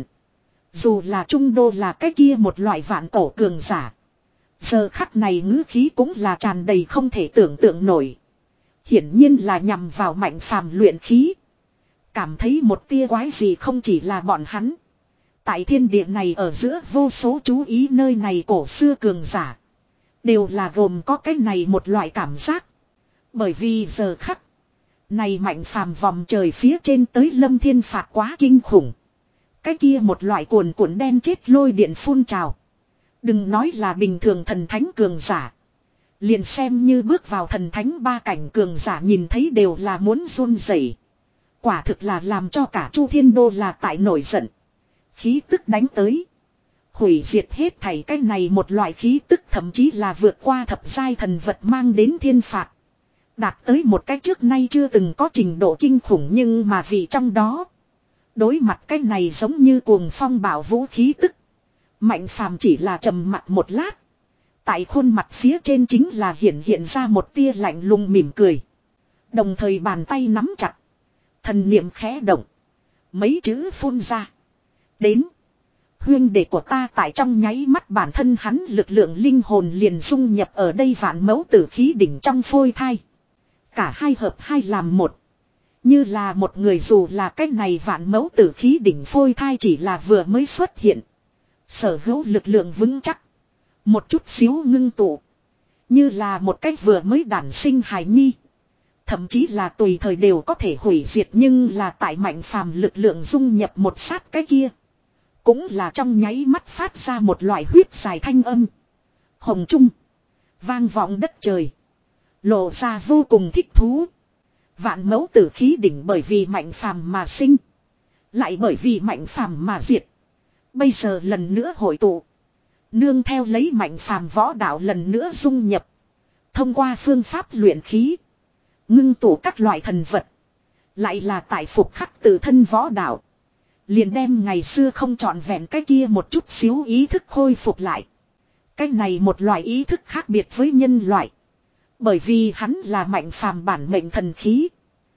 Dù là trung đô là cái kia một loại vạn cổ cường giả. Giờ khắc này ngữ khí cũng là tràn đầy không thể tưởng tượng nổi. Hiển nhiên là nhằm vào Mạnh Phàm luyện khí. Cảm thấy một tia quái gì không chỉ là bọn hắn. Tại thiên địa này ở giữa vô số chú ý nơi này cổ xưa cường giả. Đều là gồm có cái này một loại cảm giác. Bởi vì giờ khắc. Này Mạnh Phàm vòng trời phía trên tới lâm thiên phạt quá kinh khủng. Cái kia một loại cuồn cuộn đen chết lôi điện phun trào. Đừng nói là bình thường thần thánh cường giả. Liền xem như bước vào thần thánh ba cảnh cường giả nhìn thấy đều là muốn run rẩy. Quả thực là làm cho cả Chu Thiên Đô là tại nổi giận. Khí tức đánh tới. Hủy diệt hết thảy cái này một loại khí tức thậm chí là vượt qua thập giai thần vật mang đến thiên phạt. Đạt tới một cái trước nay chưa từng có trình độ kinh khủng nhưng mà vì trong đó. Đối mặt cái này giống như cuồng phong bảo vũ khí tức. Mạnh Phàm chỉ là trầm mặt một lát. Tại khuôn mặt phía trên chính là hiện hiện ra một tia lạnh lùng mỉm cười. Đồng thời bàn tay nắm chặt. Thần niệm khẽ động. Mấy chữ phun ra. Đến. Huyên đệ của ta tại trong nháy mắt bản thân hắn lực lượng linh hồn liền dung nhập ở đây vạn mẫu tử khí đỉnh trong phôi thai. Cả hai hợp hai làm một. Như là một người dù là cái này vạn mẫu tử khí đỉnh phôi thai chỉ là vừa mới xuất hiện. Sở hữu lực lượng vững chắc. Một chút xíu ngưng tụ. Như là một cách vừa mới đản sinh hài nhi. Thậm chí là tùy thời đều có thể hủy diệt nhưng là tại Mạnh Phàm lực lượng dung nhập một sát cái kia. Cũng là trong nháy mắt phát ra một loại huyết dài thanh âm. Hồng trung. Vang vọng đất trời. Lộ ra vô cùng thích thú. Vạn mẫu tử khí đỉnh bởi vì Mạnh Phàm mà sinh. Lại bởi vì Mạnh Phàm mà diệt. Bây giờ lần nữa hội tụ. Nương theo lấy Mạnh Phàm võ đạo lần nữa dung nhập. Thông qua phương pháp luyện khí. Ngưng tụ các loại thần vật. Lại là tại phục khắc tự thân võ đạo. Liền đem ngày xưa không trọn vẹn cái kia một chút xíu ý thức khôi phục lại. Cái này một loại ý thức khác biệt với nhân loại. Bởi vì hắn là Mạnh Phàm bản mệnh thần khí.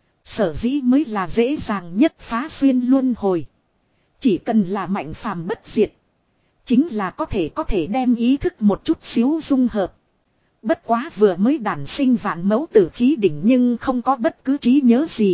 Sở dĩ mới là dễ dàng nhất phá xuyên luân hồi. Chỉ cần là Mạnh Phàm bất diệt. Chính là có thể có thể đem ý thức một chút xíu dung hợp. Bất quá vừa mới đản sinh vạn mẫu tử khí đỉnh nhưng không có bất cứ trí nhớ gì.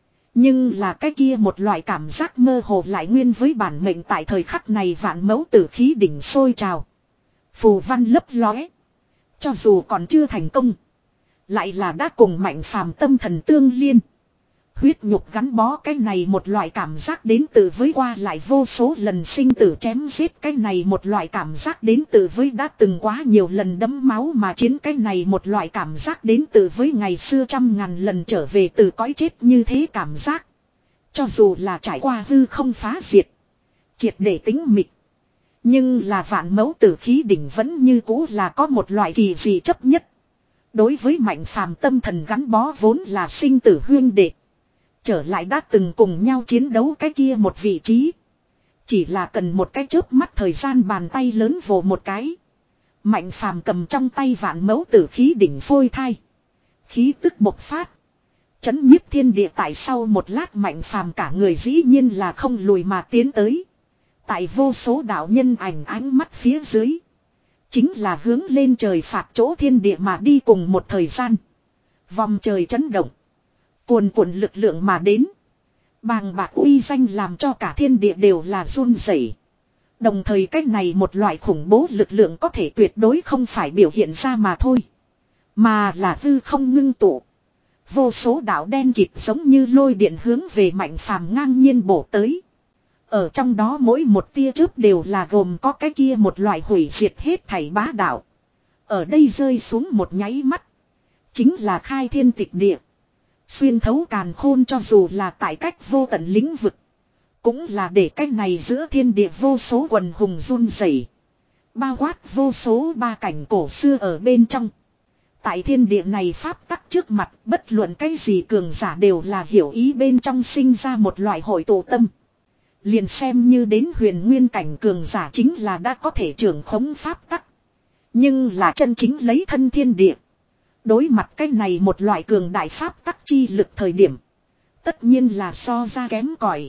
Nhưng là cái kia một loại cảm giác mơ hồ lại nguyên với bản mệnh tại thời khắc này vạn mẫu tử khí đỉnh sôi trào. Phù văn lấp lóe. Cho dù còn chưa thành công. Lại là đã cùng Mạnh Phàm tâm thần tương liên. Huyết nhục gắn bó cái này một loại cảm giác đến từ với qua lại vô số lần sinh tử chém giết cái này một loại cảm giác đến từ với đã từng quá nhiều lần đẫm máu mà chiến cái này một loại cảm giác đến từ với ngày xưa trăm ngàn lần trở về từ cõi chết như thế cảm giác. Cho dù là trải qua hư không phá diệt. Triệt để tính mịch. Nhưng là vạn mẫu tử khí đỉnh vẫn như cũ là có một loại kỳ dị chấp nhất. Đối với Mạnh Phàm tâm thần gắn bó vốn là sinh tử huyên đệ. Trở lại đã từng cùng nhau chiến đấu cái kia một vị trí. Chỉ là cần một cái chớp mắt thời gian bàn tay lớn vồ một cái. Mạnh Phàm cầm trong tay vạn mẫu tử khí đỉnh phôi thai. Khí tức bộc phát. Chấn nhiếp thiên địa tại sau một lát Mạnh Phàm cả người dĩ nhiên là không lùi mà tiến tới. Tại vô số đạo nhân ảnh ánh mắt phía dưới. Chính là hướng lên trời phạt chỗ thiên địa mà đi cùng một thời gian. Vòng trời chấn động. Cuồn cuộn lực lượng mà đến. Bàng bạc uy danh làm cho cả thiên địa đều là run rẩy. Đồng thời cách này một loại khủng bố lực lượng có thể tuyệt đối không phải biểu hiện ra mà thôi. Mà là hư không ngưng tụ. Vô số đạo đen kịt giống như lôi điện hướng về Mạnh Phàm ngang nhiên bổ tới. Ở trong đó mỗi một tia chớp đều là gồm có cái kia một loại hủy diệt hết thảy bá đạo. Ở đây rơi xuống một nháy mắt. Chính là khai thiên tịch địa. Xuyên thấu càn khôn cho dù là tại cách vô tận lĩnh vực. Cũng là để cách này giữa thiên địa vô số quần hùng run rẩy, bao quát vô số ba cảnh cổ xưa ở bên trong. Tại thiên địa này pháp tắc trước mặt, bất luận cái gì cường giả đều là hiểu ý bên trong sinh ra một loại hội tụ tâm. Liền xem như đến huyền nguyên cảnh cường giả chính là đã có thể trưởng khống pháp tắc. Nhưng là chân chính lấy thân thiên địa. Đối mặt cái này một loại cường đại pháp tắc chi lực thời điểm. Tất nhiên là so ra kém cỏi.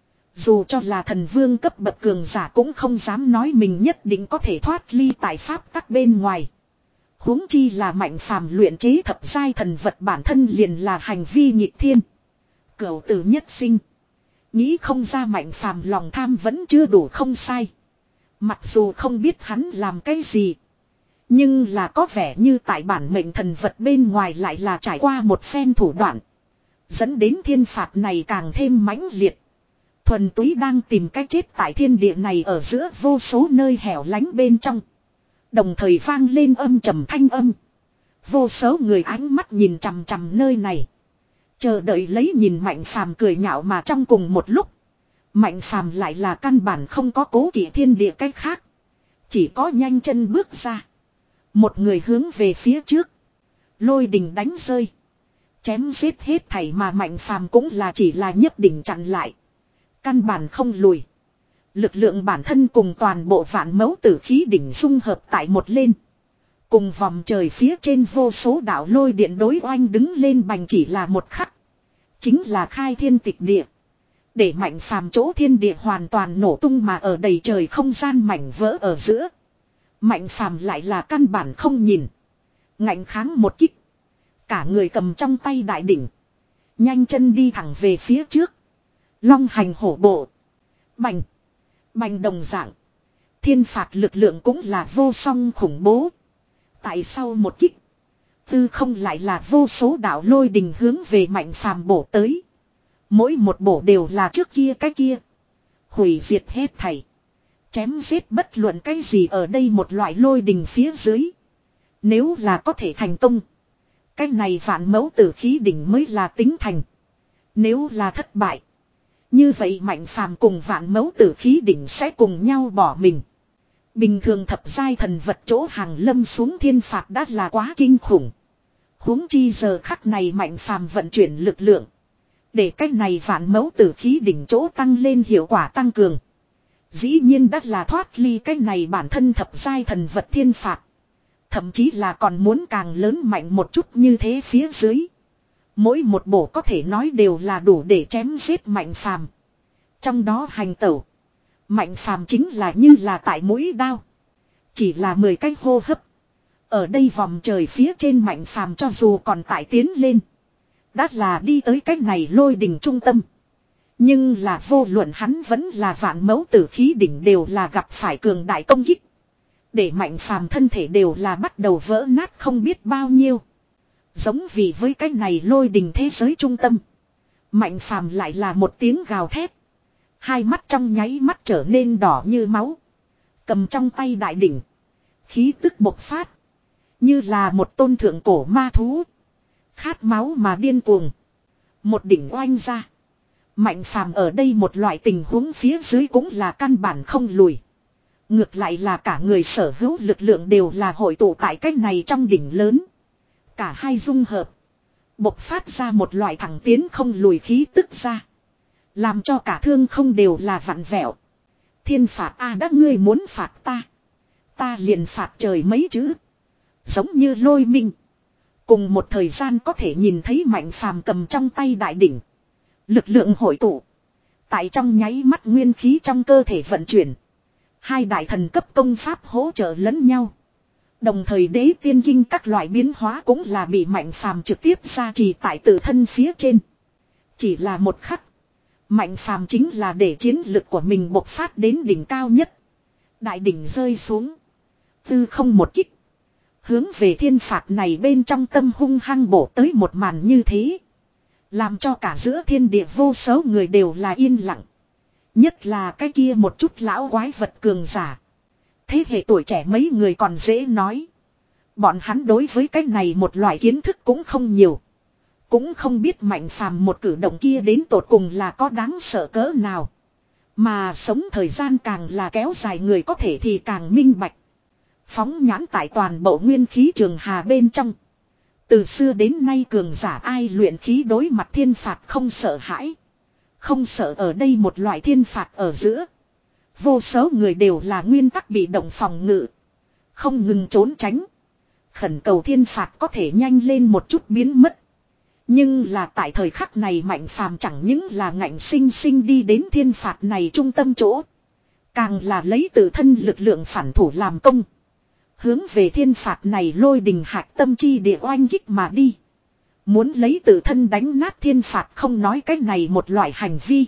Dù cho là thần vương cấp bậc cường giả cũng không dám nói mình nhất định có thể thoát ly tại pháp tắc bên ngoài. Huống chi là Mạnh Phàm luyện chế thập giai thần vật bản thân liền là hành vi nghịch thiên. Cửu tử nhất sinh. Nghĩ không ra Mạnh Phàm lòng tham vẫn chưa đủ không sai. Mặc dù không biết hắn làm cái gì. Nhưng là có vẻ như tại bản mệnh thần vật bên ngoài lại là trải qua một phen thủ đoạn. Dẫn đến thiên phạt này càng thêm mãnh liệt. Thuần túy đang tìm cách chết tại thiên địa này ở giữa vô số nơi hẻo lánh bên trong. Đồng thời vang lên âm trầm thanh âm. Vô số người ánh mắt nhìn chằm chằm nơi này. Chờ đợi lấy nhìn Mạnh Phàm cười nhạo mà trong cùng một lúc. Mạnh Phàm lại là căn bản không có cố kỵ thiên địa cách khác. Chỉ có nhanh chân bước ra. Một người hướng về phía trước. Lôi đình đánh rơi. Chém giết hết thảy mà Mạnh Phàm cũng là chỉ là nhất định chặn lại. Căn bản không lùi. Lực lượng bản thân cùng toàn bộ vạn mẫu tử khí đỉnh dung hợp tại một lên. Cùng vòng trời phía trên vô số đạo lôi điện đối oanh đứng lên bành chỉ là một khắc. Chính là khai thiên tịch địa. Để Mạnh Phàm chỗ thiên địa hoàn toàn nổ tung mà ở đầy trời không gian mảnh vỡ ở giữa. Mạnh Phàm lại là căn bản không nhìn. Ngạnh kháng một kích. Cả người cầm trong tay đại đỉnh. Nhanh chân đi thẳng về phía trước. Long hành hổ bộ. Bành. Bành đồng dạng. Thiên phạt lực lượng cũng là vô song khủng bố. Tại sau một kích. Tư không lại là vô số đạo lôi đình hướng về Mạnh Phàm bổ tới. Mỗi một bổ đều là trước kia cái kia. Hủy diệt hết thảy. Chém giết bất luận cái gì ở đây một loại lôi đình phía dưới. Nếu là có thể thành công. Cái này vạn mẫu tử khí đỉnh mới là tính thành. Nếu là thất bại. Như vậy Mạnh Phàm cùng vạn mẫu tử khí đỉnh sẽ cùng nhau bỏ mình. Bình thường thập giai thần vật chỗ hàng lâm xuống thiên phạt đã là quá kinh khủng. Huống chi giờ khắc này Mạnh Phàm vận chuyển lực lượng. Để cách này vạn mẫu tử khí đỉnh chỗ tăng lên hiệu quả tăng cường. Dĩ nhiên đã là thoát ly cách này bản thân thập giai thần vật thiên phạt. Thậm chí là còn muốn càng lớn mạnh một chút như thế phía dưới. Mỗi một bổ có thể nói đều là đủ để chém giết Mạnh Phàm. Trong đó hành tẩu. Mạnh Phàm chính là như là tại mũi đao. Chỉ là mười cái hô hấp. Ở đây vòng trời phía trên Mạnh Phàm cho dù còn tại tiến lên. Đã là đi tới cách này lôi đỉnh trung tâm. Nhưng là vô luận hắn vẫn là vạn mẫu tử khí đỉnh đều là gặp phải cường đại công kích. Để Mạnh Phàm thân thể đều là bắt đầu vỡ nát không biết bao nhiêu. Giống vì với cái này lôi đình thế giới trung tâm. Mạnh Phàm lại là một tiếng gào thét. Hai mắt trong nháy mắt trở nên đỏ như máu. Cầm trong tay đại đỉnh. Khí tức bộc phát. Như là một tôn thượng cổ ma thú. Khát máu mà điên cuồng. Một đỉnh oanh ra. Mạnh Phàm ở đây một loại tình huống phía dưới cũng là căn bản không lùi. Ngược lại là cả người sở hữu lực lượng đều là hội tụ tại cách này trong đỉnh lớn. Cả hai dung hợp. Bộc phát ra một loại thẳng tiến không lùi khí tức ra. Làm cho cả thương không đều là vặn vẹo. Thiên phạt a đã ngươi muốn phạt ta. Ta liền phạt trời mấy chữ. Giống như lôi minh. Cùng một thời gian có thể nhìn thấy Mạnh Phàm cầm trong tay đại đỉnh. Lực lượng hội tụ. Tại trong nháy mắt nguyên khí trong cơ thể vận chuyển. Hai đại thần cấp công pháp hỗ trợ lẫn nhau. Đồng thời đế tiên kinh các loại biến hóa cũng là bị Mạnh Phàm trực tiếp gia trì tại tự thân phía trên. Chỉ là một khắc. Mạnh Phàm chính là để chiến lực của mình bộc phát đến đỉnh cao nhất. Đại đỉnh rơi xuống. Tư không một kích. Hướng về thiên phạt này bên trong tâm hung hăng bổ tới một màn như thế. Làm cho cả giữa thiên địa vô số người đều là yên lặng. Nhất là cái kia một chút lão quái vật cường giả. Thế hệ tuổi trẻ mấy người còn dễ nói. Bọn hắn đối với cái này một loại kiến thức cũng không nhiều. Cũng không biết Mạnh Phàm một cử động kia đến tột cùng là có đáng sợ cỡ nào. Mà sống thời gian càng là kéo dài người có thể thì càng minh bạch. Phóng nhãn tại toàn bộ nguyên khí trường hà bên trong. Từ xưa đến nay cường giả ai luyện khí đối mặt thiên phạt không sợ hãi. Không sợ ở đây một loại thiên phạt ở giữa. Vô số người đều là nguyên tắc bị động phòng ngự. Không ngừng trốn tránh. Khẩn cầu thiên phạt có thể nhanh lên một chút biến mất. Nhưng là tại thời khắc này Mạnh Phàm chẳng những là ngạnh sinh sinh đi đến thiên phạt này trung tâm chỗ. Càng là lấy tự thân lực lượng phản thủ làm công. Hướng về thiên phạt này lôi đình hạc tâm chi địa oanh kích mà đi. Muốn lấy tự thân đánh nát thiên phạt không nói cái này một loại hành vi.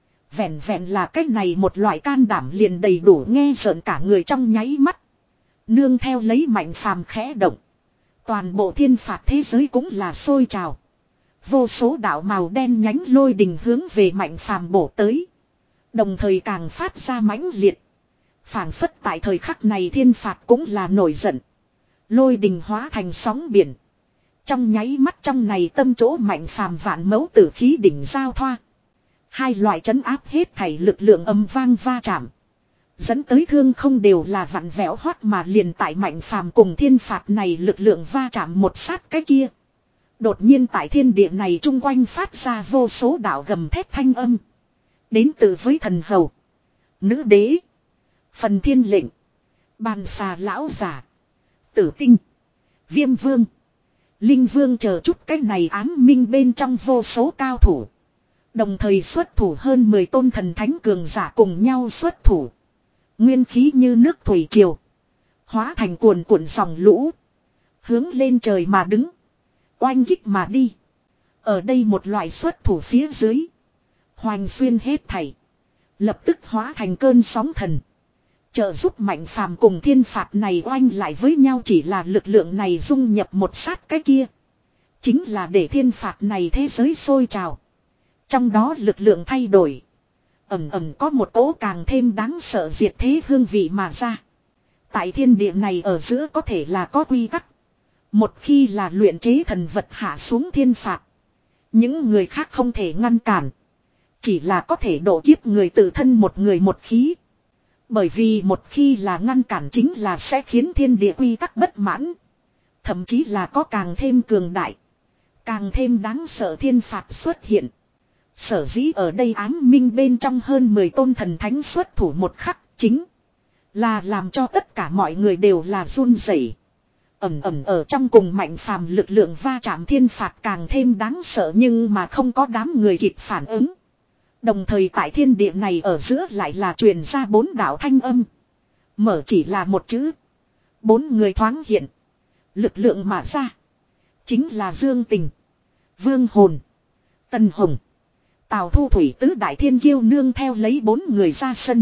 Vẹn vẹn là cái này một loại can đảm liền đầy đủ nghe rợn cả người trong nháy mắt. Nương theo lấy Mạnh Phàm khẽ động. Toàn bộ thiên phạt thế giới cũng là sôi trào. Vô số đạo màu đen nhánh lôi đình hướng về Mạnh Phàm bổ tới. Đồng thời càng phát ra mãnh liệt. Phảng phất tại thời khắc này thiên phạt cũng là nổi giận. Lôi đình hóa thành sóng biển. Trong nháy mắt trong này tâm chỗ Mạnh Phàm vạn mẫu tử khí đỉnh giao thoa. Hai loại trấn áp hết thảy lực lượng âm vang va chạm. Dẫn tới thương không đều là vặn vẹo hoắt mà liền tại Mạnh Phàm cùng thiên phạt này lực lượng va chạm một sát cái kia. Đột nhiên tại thiên địa này chung quanh phát ra vô số đạo gầm thét thanh âm. Đến từ với thần hầu. Nữ đế. Phần thiên lệnh. Bàn xà lão giả. Tử tinh. Viêm vương. Linh vương chờ chút cái này ám minh bên trong vô số cao thủ. Đồng thời xuất thủ hơn mười tôn thần thánh cường giả cùng nhau xuất thủ. Nguyên khí như nước thủy triều. Hóa thành cuồn cuộn dòng lũ. Hướng lên trời mà đứng. Oanh kích mà đi. Ở đây một loại xuất thủ phía dưới. Hoành xuyên hết thảy. Lập tức hóa thành cơn sóng thần. Trợ giúp Mạnh Phàm cùng thiên phạt này oanh lại với nhau chỉ là lực lượng này dung nhập một sát cái kia. Chính là để thiên phạt này thế giới sôi trào. Trong đó lực lượng thay đổi. Ẩm ẩm có một cỗ càng thêm đáng sợ diệt thế hương vị mà ra. Tại thiên địa này ở giữa có thể là có quy tắc. Một khi là luyện chế thần vật hạ xuống thiên phạt. Những người khác không thể ngăn cản. Chỉ là có thể độ kiếp người tự thân một người một khí. Bởi vì một khi là ngăn cản chính là sẽ khiến thiên địa quy tắc bất mãn. Thậm chí là có càng thêm cường đại. Càng thêm đáng sợ thiên phạt xuất hiện. Sở dĩ ở đây ám minh bên trong hơn mười tôn thần thánh xuất thủ một khắc chính. Là làm cho tất cả mọi người đều là run rẩy. Ẩm ẩm ở trong cùng Mạnh Phàm lực lượng va chạm thiên phạt càng thêm đáng sợ nhưng mà không có đám người kịp phản ứng. Đồng thời tại thiên địa này ở giữa lại là truyền ra bốn đạo thanh âm. Mở chỉ là một chữ. Bốn người thoáng hiện. Lực lượng mà ra. Chính là Dương Tình. Vương Hồn. Tân Hồng. Tào Thu Thủy tứ đại thiên kiêu nương theo lấy bốn người ra sân.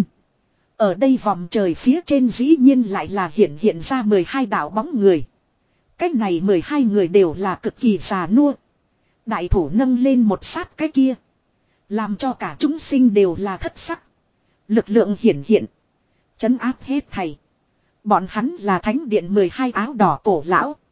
Ở đây vòng trời phía trên dĩ nhiên lại là hiện hiện ra mười hai đạo bóng người. Cách này mười hai người đều là cực kỳ già nua. Đại thủ nâng lên một sát cái kia. Làm cho cả chúng sinh đều là thất sắc. Lực lượng hiển hiện. Chấn áp hết thầy. Bọn hắn là thánh điện mười hai áo đỏ cổ lão.